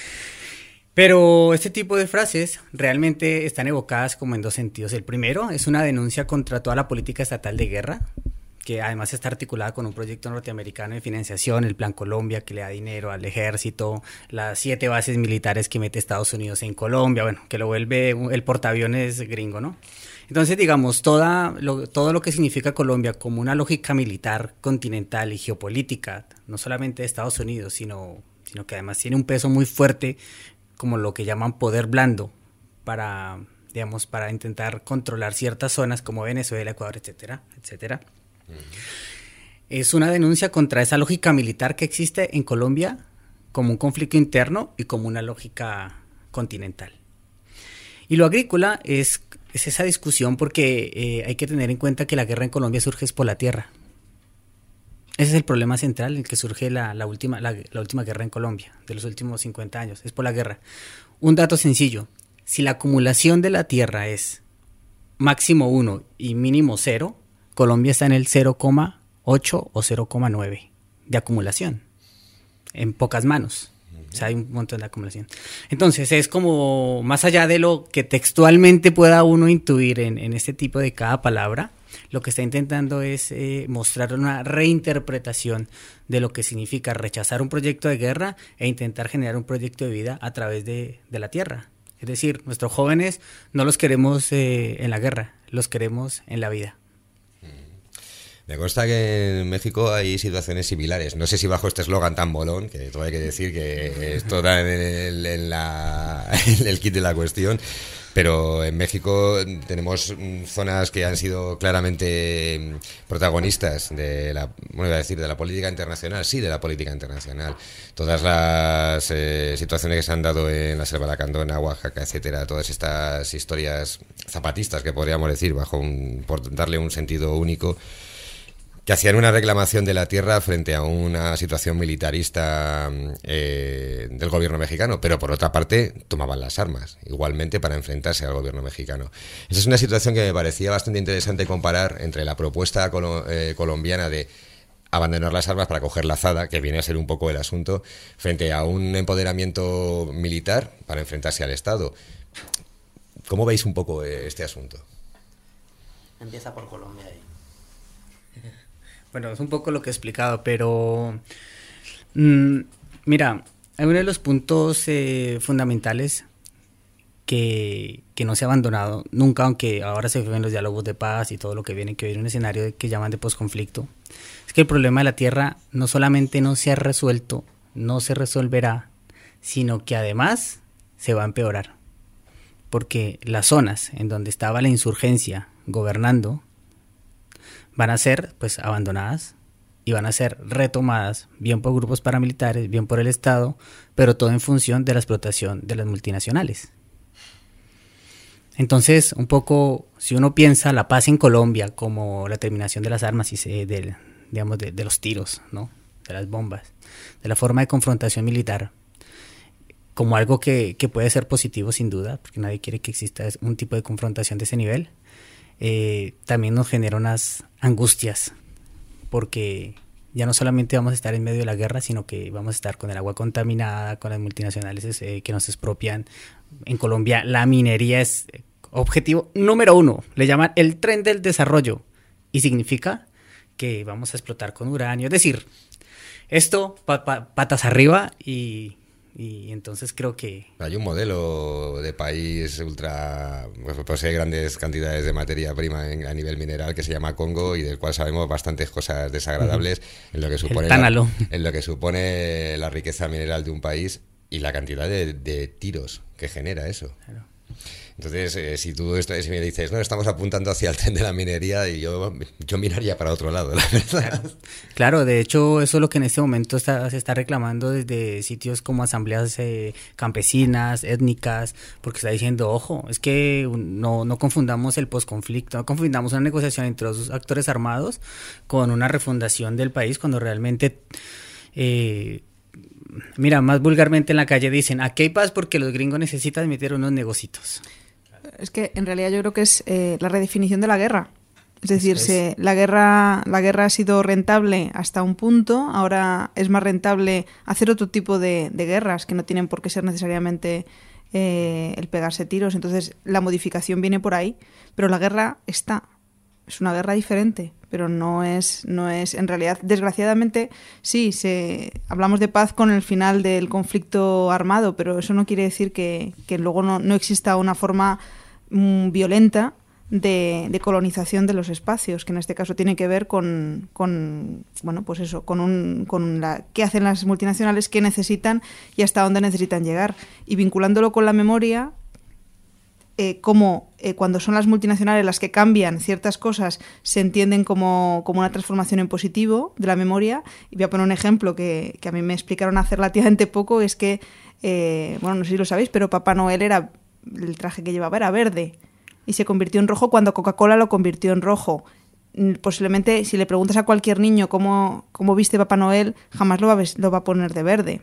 Pero este tipo de frases realmente están evocadas como en dos sentidos. El primero es una denuncia contra toda la política estatal de guerra, que además está articulada con un proyecto norteamericano de financiación, el Plan Colombia, que le da dinero al ejército, las siete bases militares que mete Estados Unidos en Colombia, bueno, que lo vuelve el portaaviones gringo, ¿no? Entonces, digamos, toda lo, todo lo que significa Colombia como una lógica militar, continental y geopolítica, no solamente de Estados Unidos, sino, sino que además tiene un peso muy fuerte, como lo que llaman poder blando, para, digamos, para intentar controlar ciertas zonas como Venezuela, Ecuador, etcétera, etcétera. Uh-huh. Es una denuncia contra esa lógica militar que existe en Colombia como un conflicto interno y como una lógica continental. Y lo agrícola es, es esa discusión porque eh, hay que tener en cuenta que la guerra en Colombia surge es por la tierra. Ese es el problema central en el que surge la, la, última, la, la última guerra en Colombia, de los últimos cincuenta años, es por la guerra. Un dato sencillo: si la acumulación de la tierra es máximo uno y mínimo cero, Colombia está en el cero coma ocho o cero coma nueve de acumulación, en pocas manos. O sea, hay un montón de acumulación. Entonces, es como más allá de lo que textualmente pueda uno intuir en, en este tipo de cada palabra, lo que está intentando es eh, mostrar una reinterpretación de lo que significa rechazar un proyecto de guerra e intentar generar un proyecto de vida a través de, de la tierra. Es decir, nuestros jóvenes no los queremos eh, en la guerra, los queremos en la vida. Me consta que en México hay situaciones similares. No sé si bajo este eslogan tan molón, que todo hay que decir que esto está en el, en la, en el kit de la cuestión, pero en México tenemos zonas que han sido claramente protagonistas de la, bueno, iba a decir de la política internacional, sí, de la política internacional. Todas las eh, situaciones que se han dado en la Selva Lacandona, Oaxaca, etcétera, todas estas historias zapatistas que podríamos decir, bajo un, por darle un sentido único, que hacían una reclamación de la tierra frente a una situación militarista eh, del gobierno mexicano, pero por otra parte tomaban las armas, igualmente para enfrentarse al gobierno mexicano. Esa es una situación que me parecía bastante interesante comparar entre la propuesta colo- eh, colombiana de abandonar las armas para coger la azada, que viene a ser un poco el asunto, frente a un empoderamiento militar para enfrentarse al Estado. ¿Cómo veis un poco este asunto? Empieza por Colombia ahí. Bueno, es un poco lo que he explicado, pero mmm, mira, hay uno de los puntos eh, fundamentales que, que no se ha abandonado nunca, aunque ahora se ven los diálogos de paz y todo lo que viene, que viene un escenario de, que llaman de posconflicto, es que el problema de la tierra no solamente no se ha resuelto, no se resolverá, sino que además se va a empeorar, porque las zonas en donde estaba la insurgencia gobernando van a ser pues abandonadas y van a ser retomadas bien por grupos paramilitares, bien por el Estado, pero todo en función de la explotación de las multinacionales. Entonces, un poco, si uno piensa la paz en Colombia como la terminación de las armas y se, de, digamos, de, de los tiros, ¿no? De las bombas, de la forma de confrontación militar, como algo que, que puede ser positivo sin duda, porque nadie quiere que exista un tipo de confrontación de ese nivel, eh, también nos genera unas angustias, porque ya no solamente vamos a estar en medio de la guerra, sino que vamos a estar con el agua contaminada, con las multinacionales eh, que nos expropian. En Colombia la minería es objetivo número uno, le llaman el tren del desarrollo, y significa que vamos a explotar con uranio, es decir, esto pa, pa, patas arriba y... Y entonces creo que... Hay un modelo de país ultra... Pues posee grandes cantidades de materia prima en, a nivel mineral que se llama Congo y del cual sabemos bastantes cosas desagradables uh-huh. en lo que supone la, en lo que supone la riqueza mineral de un país y la cantidad de, de tiros que genera eso. Claro. Entonces, eh, si tú esto, si me dices, no, estamos apuntando hacia el tren de la minería, y yo, yo miraría para otro lado, la verdad. Claro, claro, de hecho, eso es lo que en este momento está, se está reclamando desde sitios como asambleas eh, campesinas, étnicas, porque está diciendo, ojo, es que no, no confundamos el posconflicto, no confundamos una negociación entre dos actores armados con una refundación del país, cuando realmente... Eh, Mira, más vulgarmente en la calle dicen, aquí hay paz porque los gringos necesitan meter unos negocitos. Es que en realidad yo creo que es eh, la redefinición de la guerra. Es decir, es. Se, la guerra la guerra ha sido rentable hasta un punto, ahora es más rentable hacer otro tipo de, de guerras que no tienen por qué ser necesariamente eh, el pegarse tiros. Entonces la modificación viene por ahí, pero la guerra está. Es una guerra diferente, pero no es, no es, en realidad, desgraciadamente, sí, se, hablamos de paz con el final del conflicto armado, pero eso no quiere decir que, que luego no, no exista una forma mm, violenta de, de colonización de los espacios, que en este caso tiene que ver con, con bueno, pues eso, con un, con la, qué hacen las multinacionales, qué necesitan y hasta dónde necesitan llegar. Y vinculándolo con la memoria, Eh, cómo eh, cuando son las multinacionales las que cambian ciertas cosas se entienden como, como una transformación en positivo de la memoria. Y voy a poner un ejemplo que, que a mí me explicaron hace relativamente poco, es que, eh, bueno, no sé si lo sabéis, pero Papá Noel era, el traje que llevaba era verde y se convirtió en rojo cuando Coca-Cola lo convirtió en rojo. Posiblemente si le preguntas a cualquier niño cómo, cómo viste Papá Noel, jamás lo va, a, lo va a poner de verde.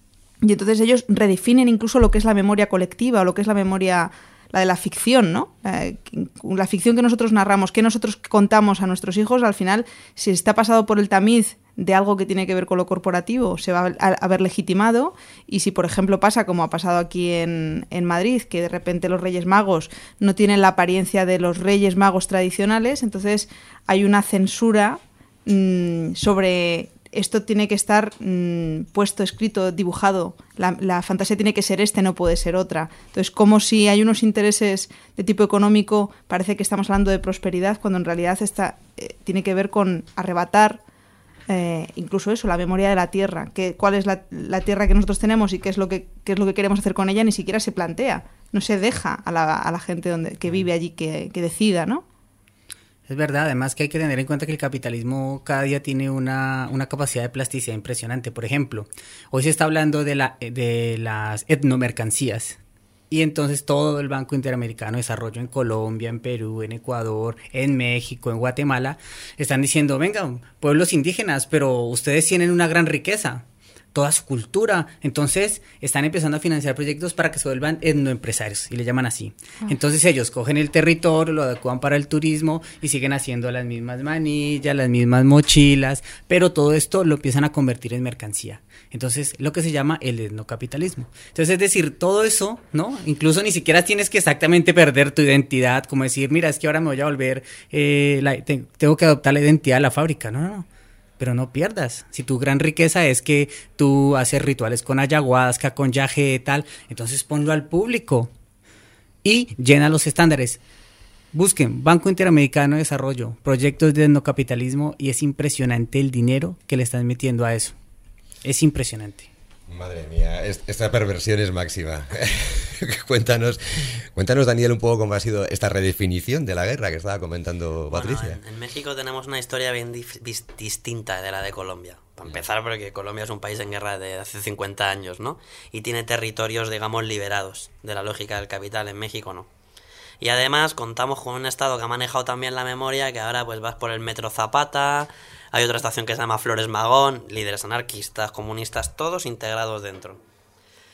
Y entonces ellos redefinen incluso lo que es la memoria colectiva o lo que es la memoria... la de la ficción, ¿no? La, la ficción que nosotros narramos, que nosotros contamos a nuestros hijos, al final, si está pasado por el tamiz de algo que tiene que ver con lo corporativo, se va a haber legitimado, y si, por ejemplo, pasa como ha pasado aquí en, en Madrid, que de repente los Reyes Magos no tienen la apariencia de los Reyes Magos tradicionales, entonces hay una censura mmm, sobre... Esto tiene que estar mmm, puesto, escrito, dibujado. La, la fantasía tiene que ser este, no puede ser otra. Entonces, como si hay unos intereses de tipo económico, parece que estamos hablando de prosperidad, cuando en realidad está, eh, tiene que ver con arrebatar eh, incluso eso, la memoria de la tierra. Que, cuál es la, la tierra que nosotros tenemos y qué es lo que, qué es lo que queremos hacer con ella, ni siquiera se plantea. No se deja a la, a la gente donde, que vive allí que, que decida, ¿no? Es verdad, además que hay que tener en cuenta que el capitalismo cada día tiene una, una capacidad de plasticidad impresionante. Por ejemplo, hoy se está hablando de, la, de las etnomercancías y entonces todo el Banco Interamericano de Desarrollo en Colombia, en Perú, en Ecuador, en México, en Guatemala, están diciendo, venga, pueblos indígenas, pero ustedes tienen una gran riqueza, toda su cultura, entonces están empezando a financiar proyectos para que se vuelvan etnoempresarios, y le llaman así. Ah. Entonces ellos cogen el territorio, lo adecuan para el turismo y siguen haciendo las mismas manillas, las mismas mochilas, pero todo esto lo empiezan a convertir en mercancía. Entonces, lo que se llama el etnocapitalismo. Entonces, es decir, todo eso, ¿no? Incluso ni siquiera tienes que exactamente perder tu identidad, como decir, mira, es que ahora me voy a volver, eh, la, te, tengo que adoptar la identidad de la fábrica. No, no, no. Pero no pierdas. Si tu gran riqueza es que tú haces rituales con ayahuasca, con yaje, tal, entonces ponlo al público y llena los estándares. Busquen Banco Interamericano de Desarrollo, proyectos de etnocapitalismo, y es impresionante el dinero que le están metiendo a eso. Es impresionante. Madre mía, esta perversión es máxima. cuéntanos, cuéntanos, Daniel, un poco cómo ha sido esta redefinición de la guerra que estaba comentando Patricia. Bueno, en, en México tenemos una historia bien dif- dis- distinta de la de Colombia. Para empezar, porque Colombia es un país en guerra de hace cincuenta años, ¿no? Y tiene territorios, digamos, liberados de la lógica del capital. En México no. Y además contamos con un Estado que ha manejado también la memoria, que ahora pues vas por el Metro Zapata, hay otra estación que se llama Flores Magón, líderes anarquistas, comunistas, todos integrados dentro.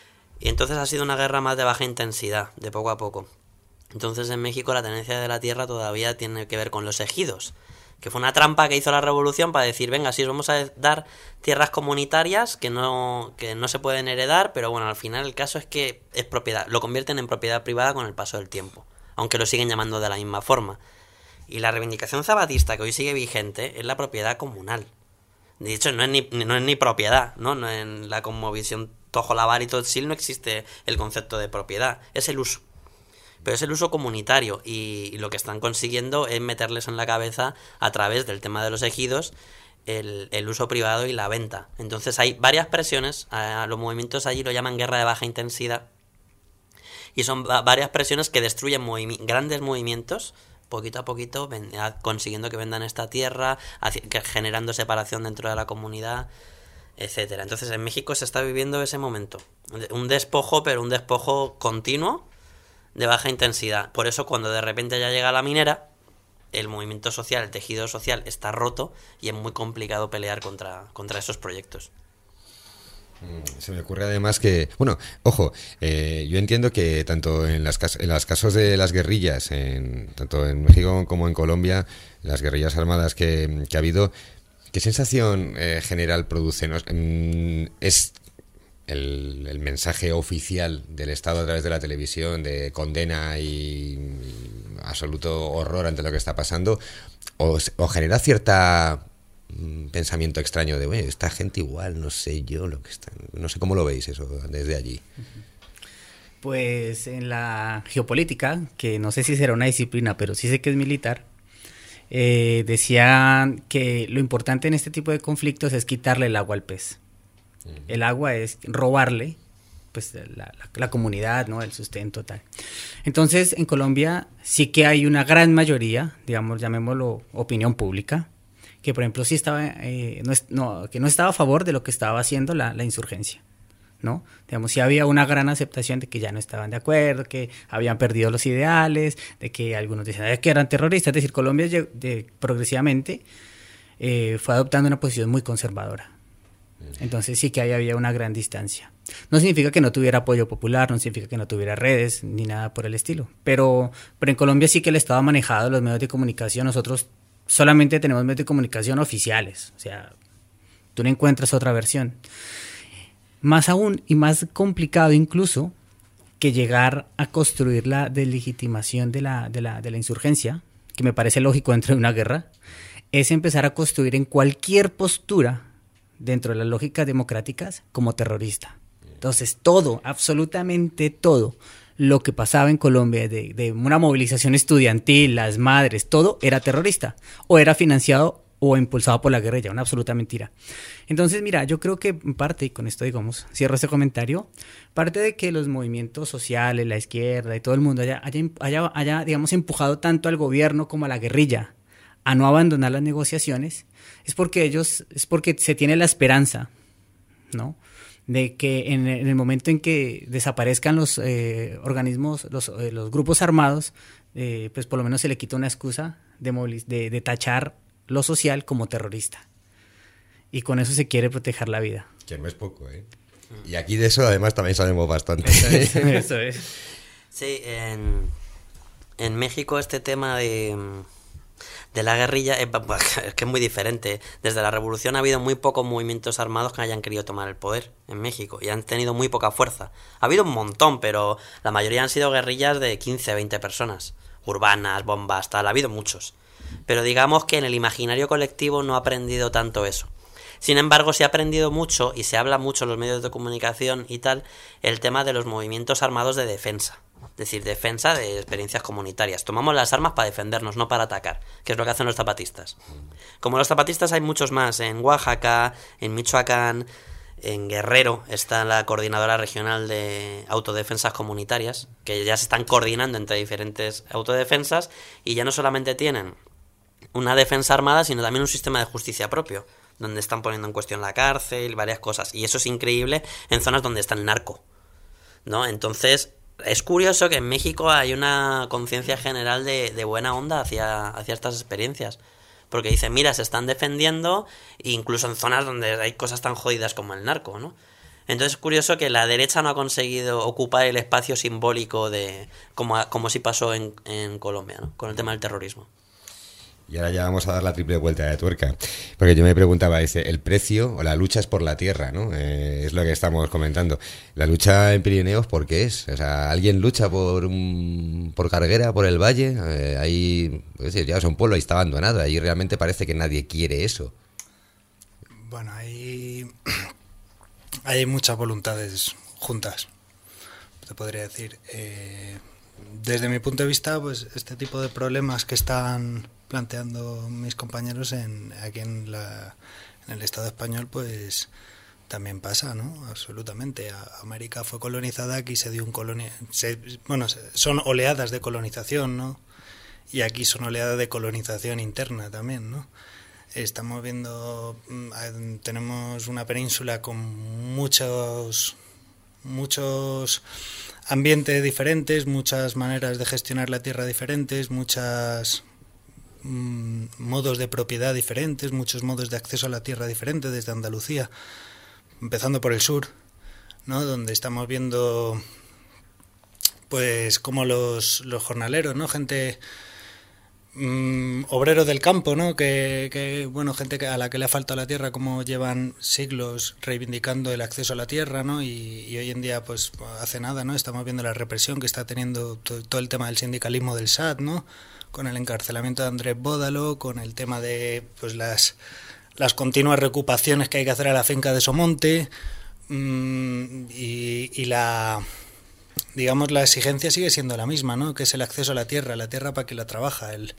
Y entonces ha sido una guerra más de baja intensidad, de poco a poco. Entonces en México la tenencia de la tierra todavía tiene que ver con los ejidos, que fue una trampa que hizo la revolución para decir, venga, sí, os vamos a dar tierras comunitarias que no, que no se pueden heredar, pero bueno, al final el caso es que es propiedad, lo convierten en propiedad privada con el paso del tiempo, aunque lo siguen llamando de la misma forma. Y la reivindicación zapatista que hoy sigue vigente es la propiedad comunal. De hecho, no es ni, no es ni propiedad, ¿no? No en la cosmovisión Tojolabal y Totsil no existe el concepto de propiedad, es el uso. Pero es el uso comunitario y, y lo que están consiguiendo es meterles en la cabeza a través del tema de los ejidos el, el uso privado y la venta. Entonces hay varias presiones, a, a los movimientos allí lo llaman guerra de baja intensidad y son va, varias presiones que destruyen movi- grandes movimientos poquito a poquito, ven, a, consiguiendo que vendan esta tierra, haci- que, generando separación dentro de la comunidad, etcétera. Entonces en México se está viviendo ese momento, un despojo, pero un despojo continuo de baja intensidad. Por eso cuando de repente ya llega la minera, el movimiento social, el tejido social está roto y es muy complicado pelear contra, contra esos proyectos. Se me ocurre además que, bueno, ojo, eh, yo entiendo que tanto en las cas- en los casos de las guerrillas, en, tanto en México como en Colombia, las guerrillas armadas que, que ha habido, ¿qué sensación eh, general produce? ¿No? Mm, es El, el mensaje oficial del Estado a través de la televisión de condena y, y absoluto horror ante lo que está pasando, o, o genera cierta mm, pensamiento extraño de, oye, esta gente igual, no sé yo lo que está, no sé cómo lo veis eso desde allí. Pues en la geopolítica, que no sé si será una disciplina, pero sí sé que es militar, eh, decían que lo importante en este tipo de conflictos es quitarle el agua al pez. El agua es robarle pues la, la, la comunidad, ¿no? El sustento, tal. Entonces, en Colombia sí que hay una gran mayoría, digamos, llamémoslo opinión pública, que por ejemplo sí estaba, eh, no, no, que no estaba a favor de lo que estaba haciendo la, la insurgencia, ¿no? Digamos, sí había una gran aceptación de que ya no estaban de acuerdo, que habían perdido los ideales, de que algunos decían que eran terroristas. Es decir, Colombia de, de, progresivamente eh, fue adoptando una posición muy conservadora. Entonces sí que ahí había una gran distancia. No significa que no tuviera apoyo popular, no significa que no tuviera redes, ni nada por el estilo. Pero, pero en Colombia sí que el Estado ha manejado los medios de comunicación. Nosotros solamente tenemos medios de comunicación oficiales. O sea, tú no encuentras otra versión. Más aún y más complicado incluso que llegar a construir la deslegitimación de la, de la, de la insurgencia, que me parece lógico dentro de una guerra, es empezar a construir en cualquier postura dentro de las lógicas democráticas como terrorista. Entonces todo, absolutamente todo lo que pasaba en Colombia de, de una movilización estudiantil, las madres, todo era terrorista o era financiado o impulsado por la guerrilla, una absoluta mentira. Entonces mira, yo creo que en parte, y con esto digamos, cierro este comentario, parte de que los movimientos sociales, la izquierda y todo el mundo haya, haya, haya, haya digamos empujado tanto al gobierno como a la guerrilla a no abandonar las negociaciones, es porque ellos, es porque se tiene la esperanza, ¿no?, de que en, en el momento en que desaparezcan los eh, organismos, los, eh, los grupos armados, eh, pues por lo menos se le quita una excusa de, moviliz- de, de tachar lo social como terrorista. Y con eso se quiere proteger la vida. Que no es poco, ¿eh? Y aquí de eso además también sabemos bastante. Eso es. Eso es. Sí, en, en México este tema de... de la guerrilla es, es que es muy diferente. Desde la revolución ha habido muy pocos movimientos armados que hayan querido tomar el poder en México y han tenido muy poca fuerza. Ha habido un montón, pero la mayoría han sido guerrillas de quince, veinte personas, urbanas, bombas, tal, ha habido muchos. Pero digamos que en el imaginario colectivo no ha aprendido tanto eso. Sin embargo, se ha aprendido mucho y se habla mucho en los medios de comunicación y tal el tema de los movimientos armados de defensa. Es decir, defensa de experiencias comunitarias. Tomamos las armas para defendernos, no para atacar, que es lo que hacen los zapatistas. Como los zapatistas hay muchos más. En Oaxaca, en Michoacán, en Guerrero está la coordinadora regional de autodefensas comunitarias, que ya se están coordinando entre diferentes autodefensas y ya no solamente tienen una defensa armada, sino también un sistema de justicia propio, donde están poniendo en cuestión la cárcel, varias cosas. Y eso es increíble en zonas donde está el narco, ¿no? Entonces... es curioso que en México hay una conciencia general de, de buena onda hacia, hacia estas experiencias. Porque dicen, mira, se están defendiendo, incluso en zonas donde hay cosas tan jodidas como el narco, ¿no? Entonces es curioso que la derecha no ha conseguido ocupar el espacio simbólico de como, como sí pasó en, en Colombia, ¿no? Con el tema del terrorismo. Y ahora ya vamos a dar la triple vuelta de tuerca, porque yo me preguntaba, dice, el precio o la lucha es por la tierra, ¿no? Eh, es lo que estamos comentando. La lucha en Pirineos, ¿por qué es? O sea, ¿alguien lucha por un, por Carguera, por el Valle? Eh, ahí, pues, ya es un pueblo, ahí está abandonado, ahí realmente parece que nadie quiere eso. Bueno, ahí hay muchas voluntades juntas, te podría decir. Eh, desde mi punto de vista, pues este tipo de problemas que están planteando mis compañeros en aquí en, la, en el Estado español, pues también pasa, ¿no? Absolutamente. América fue colonizada, aquí se dio un colonia, se, bueno, son oleadas de colonización, ¿no? Y aquí son oleadas de colonización interna también, ¿no? Estamos viendo, tenemos una península con muchos muchos ambientes diferentes, muchas maneras de gestionar la tierra diferentes, muchas mmm, modos de propiedad diferentes, muchos modos de acceso a la tierra diferentes desde Andalucía, empezando por el sur, ¿no? Donde estamos viendo pues como los, los jornaleros, ¿no? Gente Mm, obreros del campo, ¿no? Que, que bueno, gente que, a la que le ha faltado la tierra, como llevan siglos reivindicando el acceso a la tierra, ¿no? Y, y hoy en día, pues, hace nada, ¿no? Estamos viendo la represión que está teniendo to, todo el tema del sindicalismo del S A T, ¿no? Con el encarcelamiento de Andrés Bódalo, con el tema de, pues, las, las continuas reocupaciones que hay que hacer a la finca de Somonte, mmm, y, y la... digamos, la exigencia sigue siendo la misma, ¿no? Que es el acceso a la tierra, la tierra para quien la trabaja. El,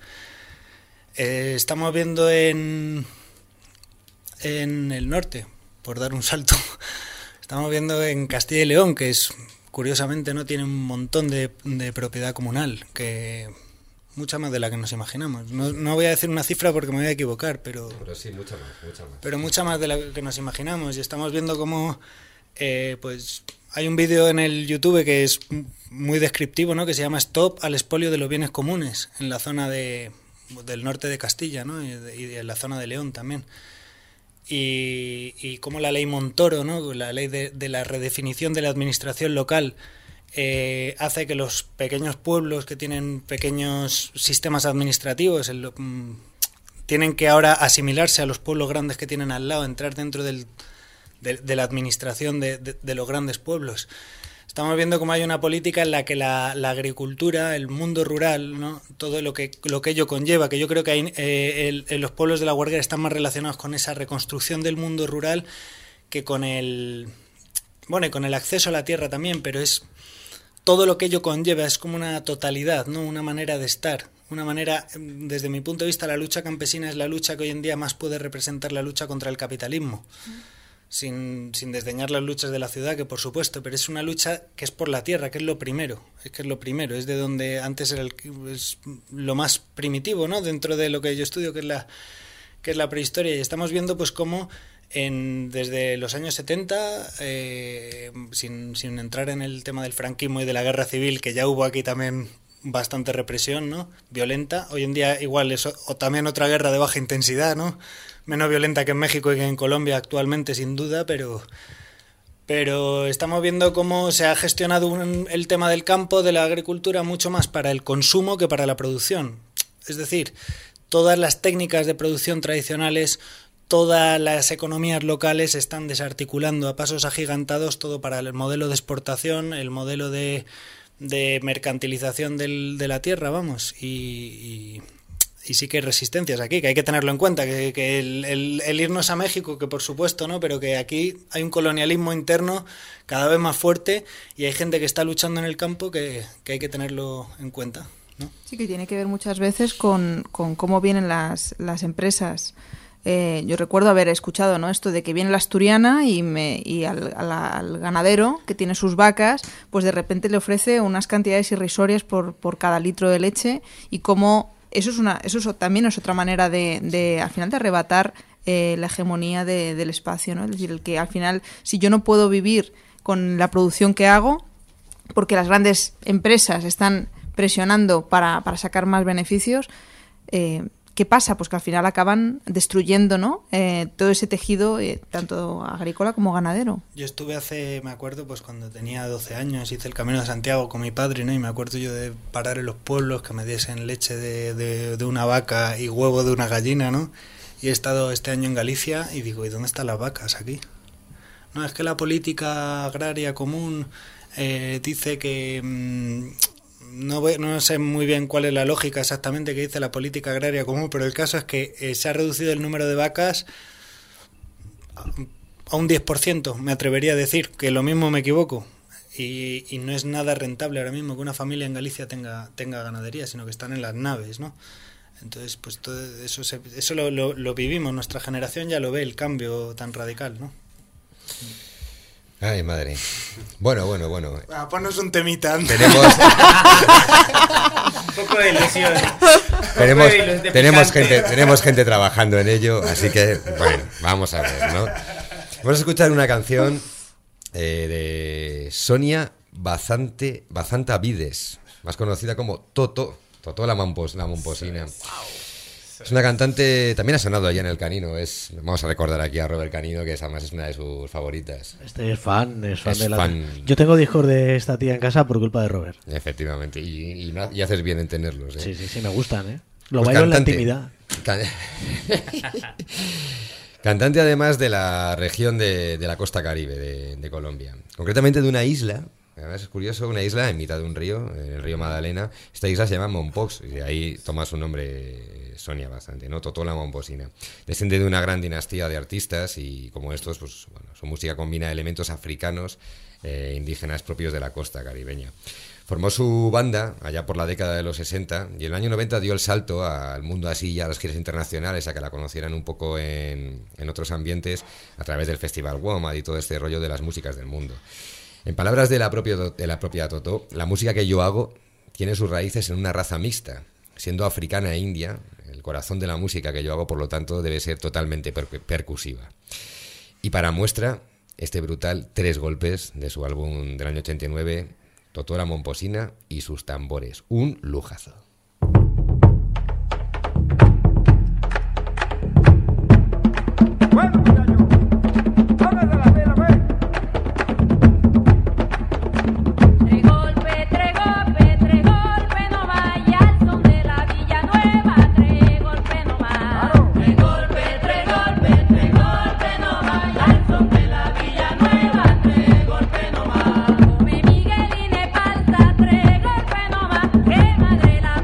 eh, estamos viendo en, en el norte, por dar un salto, estamos viendo en Castilla y León, que es, curiosamente, no tiene un montón de, de propiedad comunal, que mucha más de la que nos imaginamos. No, no voy a decir una cifra porque me voy a equivocar, pero... Pero sí, mucha más, mucha más. Pero mucha más de la que nos imaginamos. Y estamos viendo cómo, eh, pues... hay un vídeo en el YouTube que es muy descriptivo, ¿no? Que se llama Stop al expolio de los bienes comunes en la zona de, del norte de Castilla, ¿no? Y, de, y en la zona de León también. Y, y como la ley Montoro, ¿no? La ley de, de la redefinición de la administración local eh, hace que los pequeños pueblos que tienen pequeños sistemas administrativos el, mm, tienen que ahora asimilarse a los pueblos grandes que tienen al lado, entrar dentro del De, de la administración de, de, de los grandes pueblos. Estamos viendo cómo hay una política en la que la, la agricultura, el mundo rural, ¿no? Todo lo que, lo que ello conlleva, que yo creo que hay, eh, el, el, los pueblos de la huerguera están más relacionados con esa reconstrucción del mundo rural que con el, bueno, y con el acceso a la tierra también, pero es todo lo que ello conlleva, es como una totalidad, ¿no? Una manera de estar. Una manera, desde mi punto de vista, la lucha campesina es la lucha que hoy en día más puede representar la lucha contra el capitalismo. Sin, sin desdeñar las luchas de la ciudad, que por supuesto, pero es una lucha que es por la tierra, que es lo primero, es que es lo primero, es de donde antes era el, es lo más primitivo, ¿no? Dentro de lo que yo estudio, que es la que es la prehistoria, y estamos viendo pues cómo en, desde los años setenta, eh, sin, sin entrar en el tema del franquismo y de la guerra civil, que ya hubo aquí también bastante represión, ¿no? Violenta, hoy en día igual es o, o también otra guerra de baja intensidad, ¿no? Menos violenta que en México y que en Colombia actualmente, sin duda, pero, pero estamos viendo cómo se ha gestionado un, el tema del campo, de la agricultura, mucho más para el consumo que para la producción. Es decir, todas las técnicas de producción tradicionales, todas las economías locales se están desarticulando a pasos agigantados, todo para el modelo de exportación, el modelo de, de mercantilización del, de la tierra, vamos, y... y Y sí que hay resistencias aquí, que hay que tenerlo en cuenta, que, que el, el, el irnos a México, que por supuesto, ¿no? Pero que aquí hay un colonialismo interno cada vez más fuerte y hay gente que está luchando en el campo que, que hay que tenerlo en cuenta, ¿no? Sí, que tiene que ver muchas veces con, con cómo vienen las, las empresas. Eh, yo recuerdo haber escuchado, ¿no? Esto de que viene la asturiana y, me, y al, al, al ganadero que tiene sus vacas, pues de repente le ofrece unas cantidades irrisorias por, por cada litro de leche y cómo... Eso es una, eso es, también es otra manera de, de al final, de arrebatar eh, la hegemonía de, del espacio, ¿no? Es decir, el que al final, si yo no puedo vivir con la producción que hago, porque las grandes empresas están presionando para, para sacar más beneficios, eh, ¿qué pasa? Pues que al final acaban destruyendo, ¿no? Eh, todo ese tejido, eh, tanto agrícola como ganadero. Yo estuve hace, me acuerdo, pues cuando tenía doce años, hice el Camino de Santiago con mi padre, ¿no? Y me acuerdo yo de parar en los pueblos, que me diesen leche de, de, de una vaca y huevo de una gallina, ¿no? Y he estado este año en Galicia y digo, ¿y dónde están las vacas aquí? No, es que la política agraria común eh, dice que... Mmm, No, no sé muy bien cuál es la lógica exactamente que dice la política agraria común, pero el caso es que eh, se ha reducido el número de vacas a un diez por ciento, me atrevería a decir, que lo mismo me equivoco. Y, y no es nada rentable ahora mismo que una familia en Galicia tenga, tenga ganadería, sino que están en las naves, ¿no? Entonces, pues todo eso, se, eso lo, lo, lo vivimos, nuestra generación ya lo ve, el cambio tan radical, ¿no? Ay, madre. Bueno, bueno, bueno. Ah, ponnos un temita antes. Tenemos... Un poco de ilusión. tenemos, de de tenemos, gente, tenemos gente trabajando en ello, así que, bueno, vamos a ver, ¿no? Vamos a escuchar una canción eh, de Sonia Bazante, Bazanta Vides, más conocida como Toto, Toto la, Mampos, la Momposina. Es una cantante, también ha sonado allá en El Canino. Es, vamos a recordar aquí a Robert Canino, que además es una de sus favoritas. Este es fan, es fan es de la... fan. Yo tengo discos de esta tía en casa por culpa de Robert. Efectivamente, y, y, y haces bien en tenerlos, ¿eh? Sí, sí, sí, me gustan, ¿eh? Lo Pues bailo cantante. en la intimidad. Can... Cantante además de la región de, de la costa caribe de, de Colombia. Concretamente de una isla, además es curioso, una isla en mitad de un río, el río Magdalena. Esta isla se llama Mompox, y de ahí toma su nombre Sonia bastante, ¿no? Toto la Momposina. Desciende de una gran dinastía de artistas y como estos, pues bueno, su música combina elementos africanos e indígenas propios de la costa caribeña. Formó su banda allá por la década de los sesenta y en el año noventa dio el salto al mundo así, a las giras internacionales, a que la conocieran un poco en, en otros ambientes a través del Festival WOMAD y todo este rollo de las músicas del mundo. En palabras de la propia, de la propia Toto, la música que yo hago tiene sus raíces en una raza mixta. Siendo africana e india, el corazón de la música que yo hago, por lo tanto, debe ser totalmente per- percusiva. Y para muestra, este brutal Tres Golpes de su álbum del año ochenta y nueve, Toto la Momposina y sus tambores. Un lujazo. Tres golpes nomás, que madre la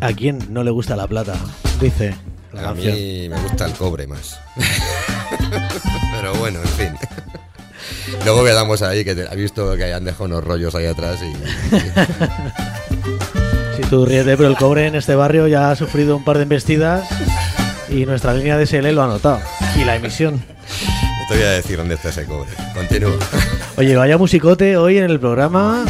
¿A quién no le gusta la plata? Dice la A canción. mí me gusta el cobre más. Pero bueno, en fin. Luego quedamos ahí, que te, has visto que han dejado unos rollos ahí atrás y... Si tú ríete, pero el cobre en este barrio ya ha sufrido un par de embestidas y nuestra línea de S L lo ha notado. Y la emisión. Te voy a decir dónde está ese cobre. Continúa. Oye, vaya musicote hoy en el programa.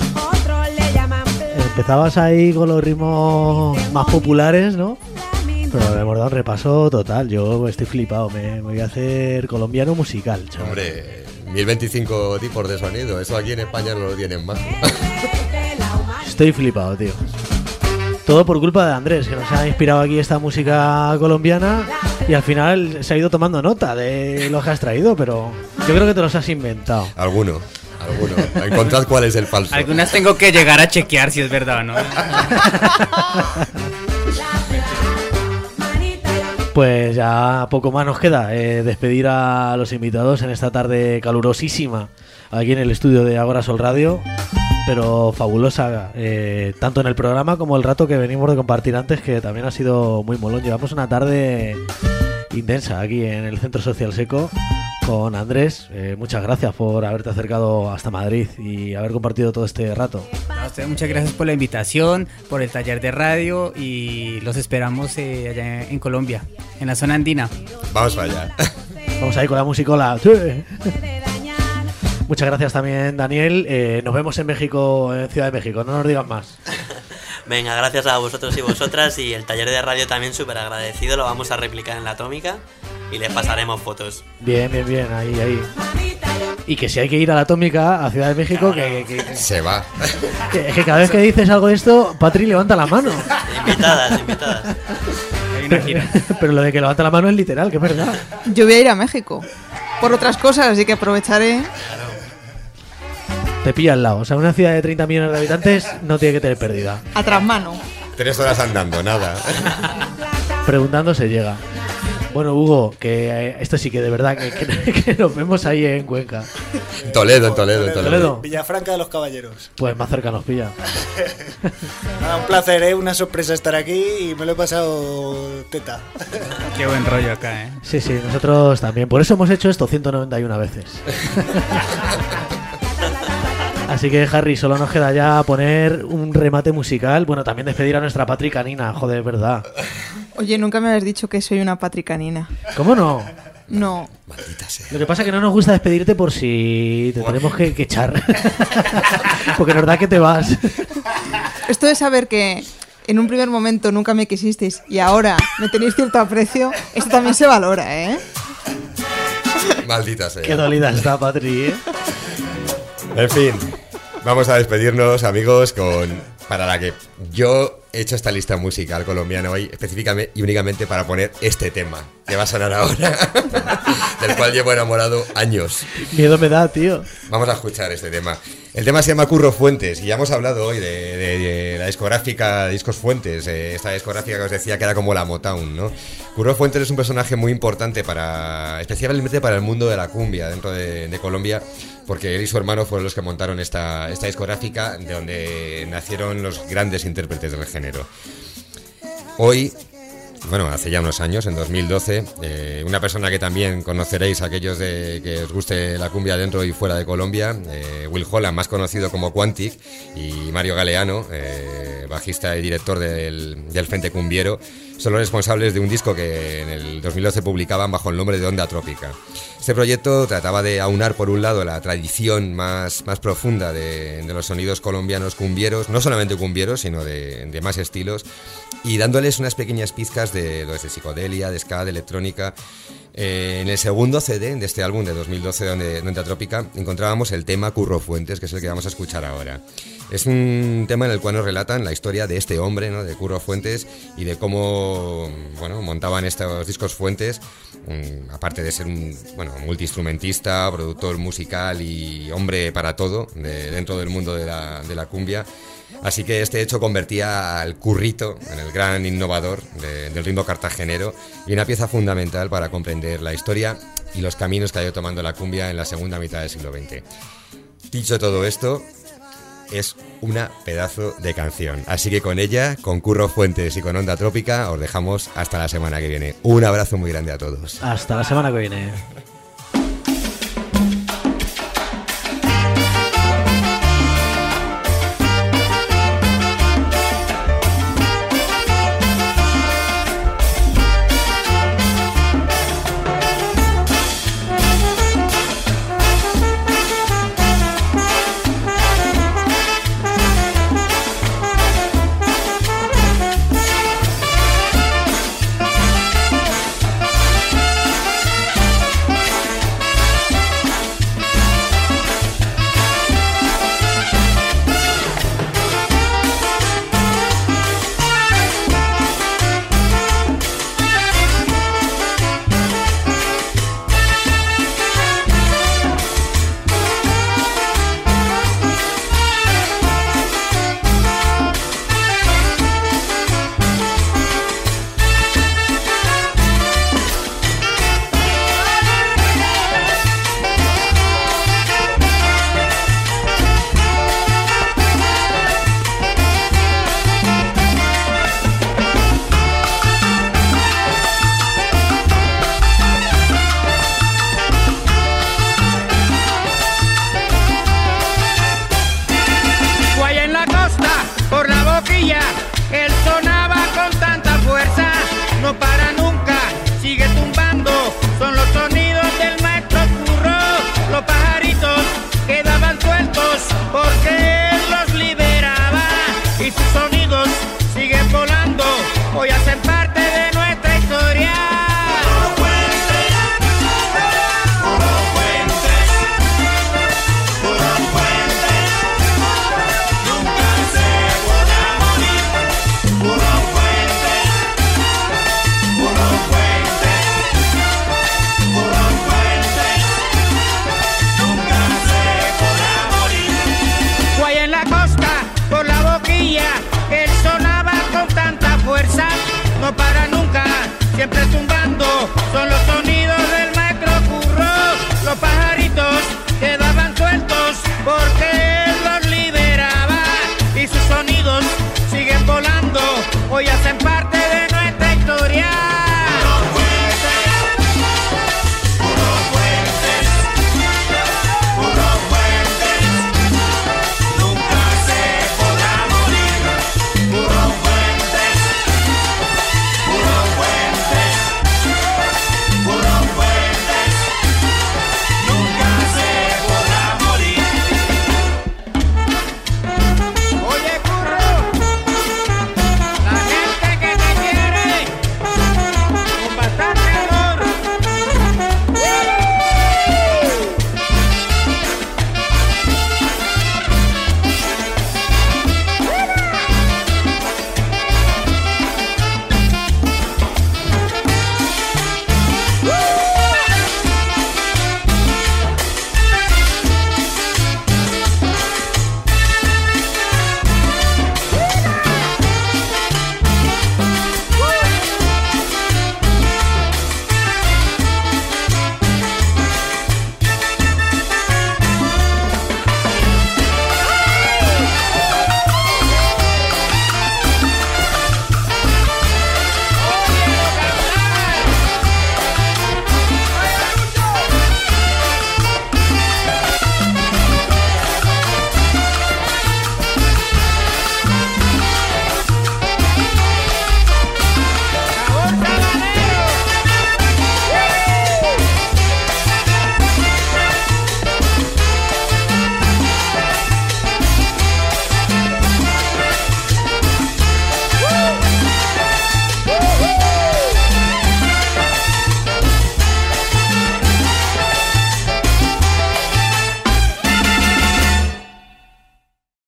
Empezabas ahí con los ritmos más populares, ¿no? Pero le hemos dado un repaso total. Yo estoy flipado. Me, me voy a hacer colombiano musical, chaval. Hombre, mil veinticinco tipos de sonido. Eso aquí en España no lo tienen más. Estoy flipado, tío. Todo por culpa de Andrés, que nos ha inspirado aquí esta música colombiana y al final se ha ido tomando nota de lo que has traído, pero yo creo que te los has inventado. Alguno, alguno. Encontrad cuál es el falso. Algunas tengo que llegar a chequear si es verdad o no. Pues ya poco más nos queda eh, despedir a los invitados en esta tarde calurosísima aquí en el estudio de Agora Sol Radio, pero fabulosa, eh, tanto en el programa como el rato que venimos de compartir antes, que también ha sido muy molón. Llevamos una tarde intensa aquí en el Centro Social Seco con Andrés. Eh, muchas gracias por haberte acercado hasta Madrid y haber compartido todo este rato. A usted muchas gracias por la invitación, por el taller de radio y los esperamos eh, allá en Colombia, en la zona andina. Vamos para allá. Vamos ahí con la musicola. Sí. Muchas gracias también, Daniel. Eh, nos vemos en México, en Ciudad de México. No nos digas más. Venga, gracias a vosotros y vosotras, y el taller de radio también súper agradecido. Lo vamos a replicar en la Atómica y les pasaremos fotos. Bien, bien, bien, ahí, ahí. Y que si hay que ir a la Atómica, a Ciudad de México, que, que, que, Se va. que, que cada vez que dices algo de esto, Patri levanta la mano. Invitadas, invitadas. Hay una gira. Pero lo de que levanta la mano es literal, que es verdad. Yo voy a ir a México por otras cosas, así que aprovecharé. Te pilla al lado. O sea, una ciudad de treinta millones de habitantes no tiene que tener pérdida. A trasmano. Tres horas andando, nada. Preguntando se llega. Bueno, Hugo, que eh, esto sí que de verdad que, que, que nos vemos ahí en Cuenca. En Toledo, en Toledo, en Toledo. Toledo. Villafranca de los Caballeros. Pues más cerca nos pilla. Nada, un placer, ¿eh? Una sorpresa estar aquí y me lo he pasado teta. Qué buen rollo acá, ¿eh? Sí, sí, nosotros también. Por eso hemos hecho esto ciento noventa y una veces. Así que, Harry, solo nos queda ya poner un remate musical. Bueno, también despedir a nuestra Patri canina, joder, verdad. Oye, nunca me habías dicho que soy una patricanina. ¿Cómo no? No. Maldita sea. Lo que pasa es que no nos gusta despedirte por si te tenemos que, que echar. Porque nos da que te vas. Esto de saber que en un primer momento nunca me quisisteis y ahora me tenéis cierto aprecio, esto también se valora, ¿eh? Maldita sea. Qué dolida está, Patri, ¿eh? En fin, vamos a despedirnos, amigos, con para la que yo he hecho esta lista musical colombiana hoy específicamente y únicamente para poner este tema que va a sonar ahora, del cual llevo enamorado años. Miedo me da, tío. Vamos a escuchar este tema. El tema se llama Curro Fuentes y ya hemos hablado hoy de, de, de la discográfica Discos Fuentes, eh, esta discográfica que os decía que era como la Motown, ¿no? Curro Fuentes es un personaje muy importante para, especialmente para el mundo de la cumbia dentro de, de Colombia, porque él y su hermano fueron los que montaron esta, esta discográfica de donde nacieron los grandes intérpretes del género. Hoy, bueno, hace ya unos años, en dos mil doce, eh, una persona que también conoceréis, aquellos de que os guste la cumbia dentro y fuera de Colombia, eh, Will Holland, más conocido como Quantic, y Mario Galeano, eh, bajista y director del, del Frente Cumbiero, son los responsables de un disco que en el dos mil doce publicaban bajo el nombre de Onda Trópica. Este proyecto trataba de aunar, por un lado, la tradición más, más profunda de, de los sonidos colombianos cumbieros, no solamente cumbieros, sino de, de más estilos, y dándoles unas pequeñas pizcas de, de psicodelia, de ska, de electrónica. Eh, en el segundo C D de este álbum de dos mil doce de Onda Trópica encontrábamos el tema Curro Fuentes, que es el que vamos a escuchar ahora. Es un tema en el cual nos relatan la historia de este hombre, ¿no?, de Curro Fuentes, y de cómo, bueno, montaban estos discos Fuentes, um, aparte de ser un, bueno, multiinstrumentista, productor musical y hombre para todo de, dentro del mundo de la, de la cumbia. Así que este hecho convertía al Currito en el gran innovador de, del ritmo cartagenero y una pieza fundamental para comprender la historia y los caminos que ha ido tomando la cumbia en la segunda mitad del siglo veinte. Dicho todo esto, es una pedazo de canción. Así que con ella, con Curro Fuentes y con Onda Trópica, os dejamos hasta la semana que viene. Un abrazo muy grande a todos. Hasta la semana que viene.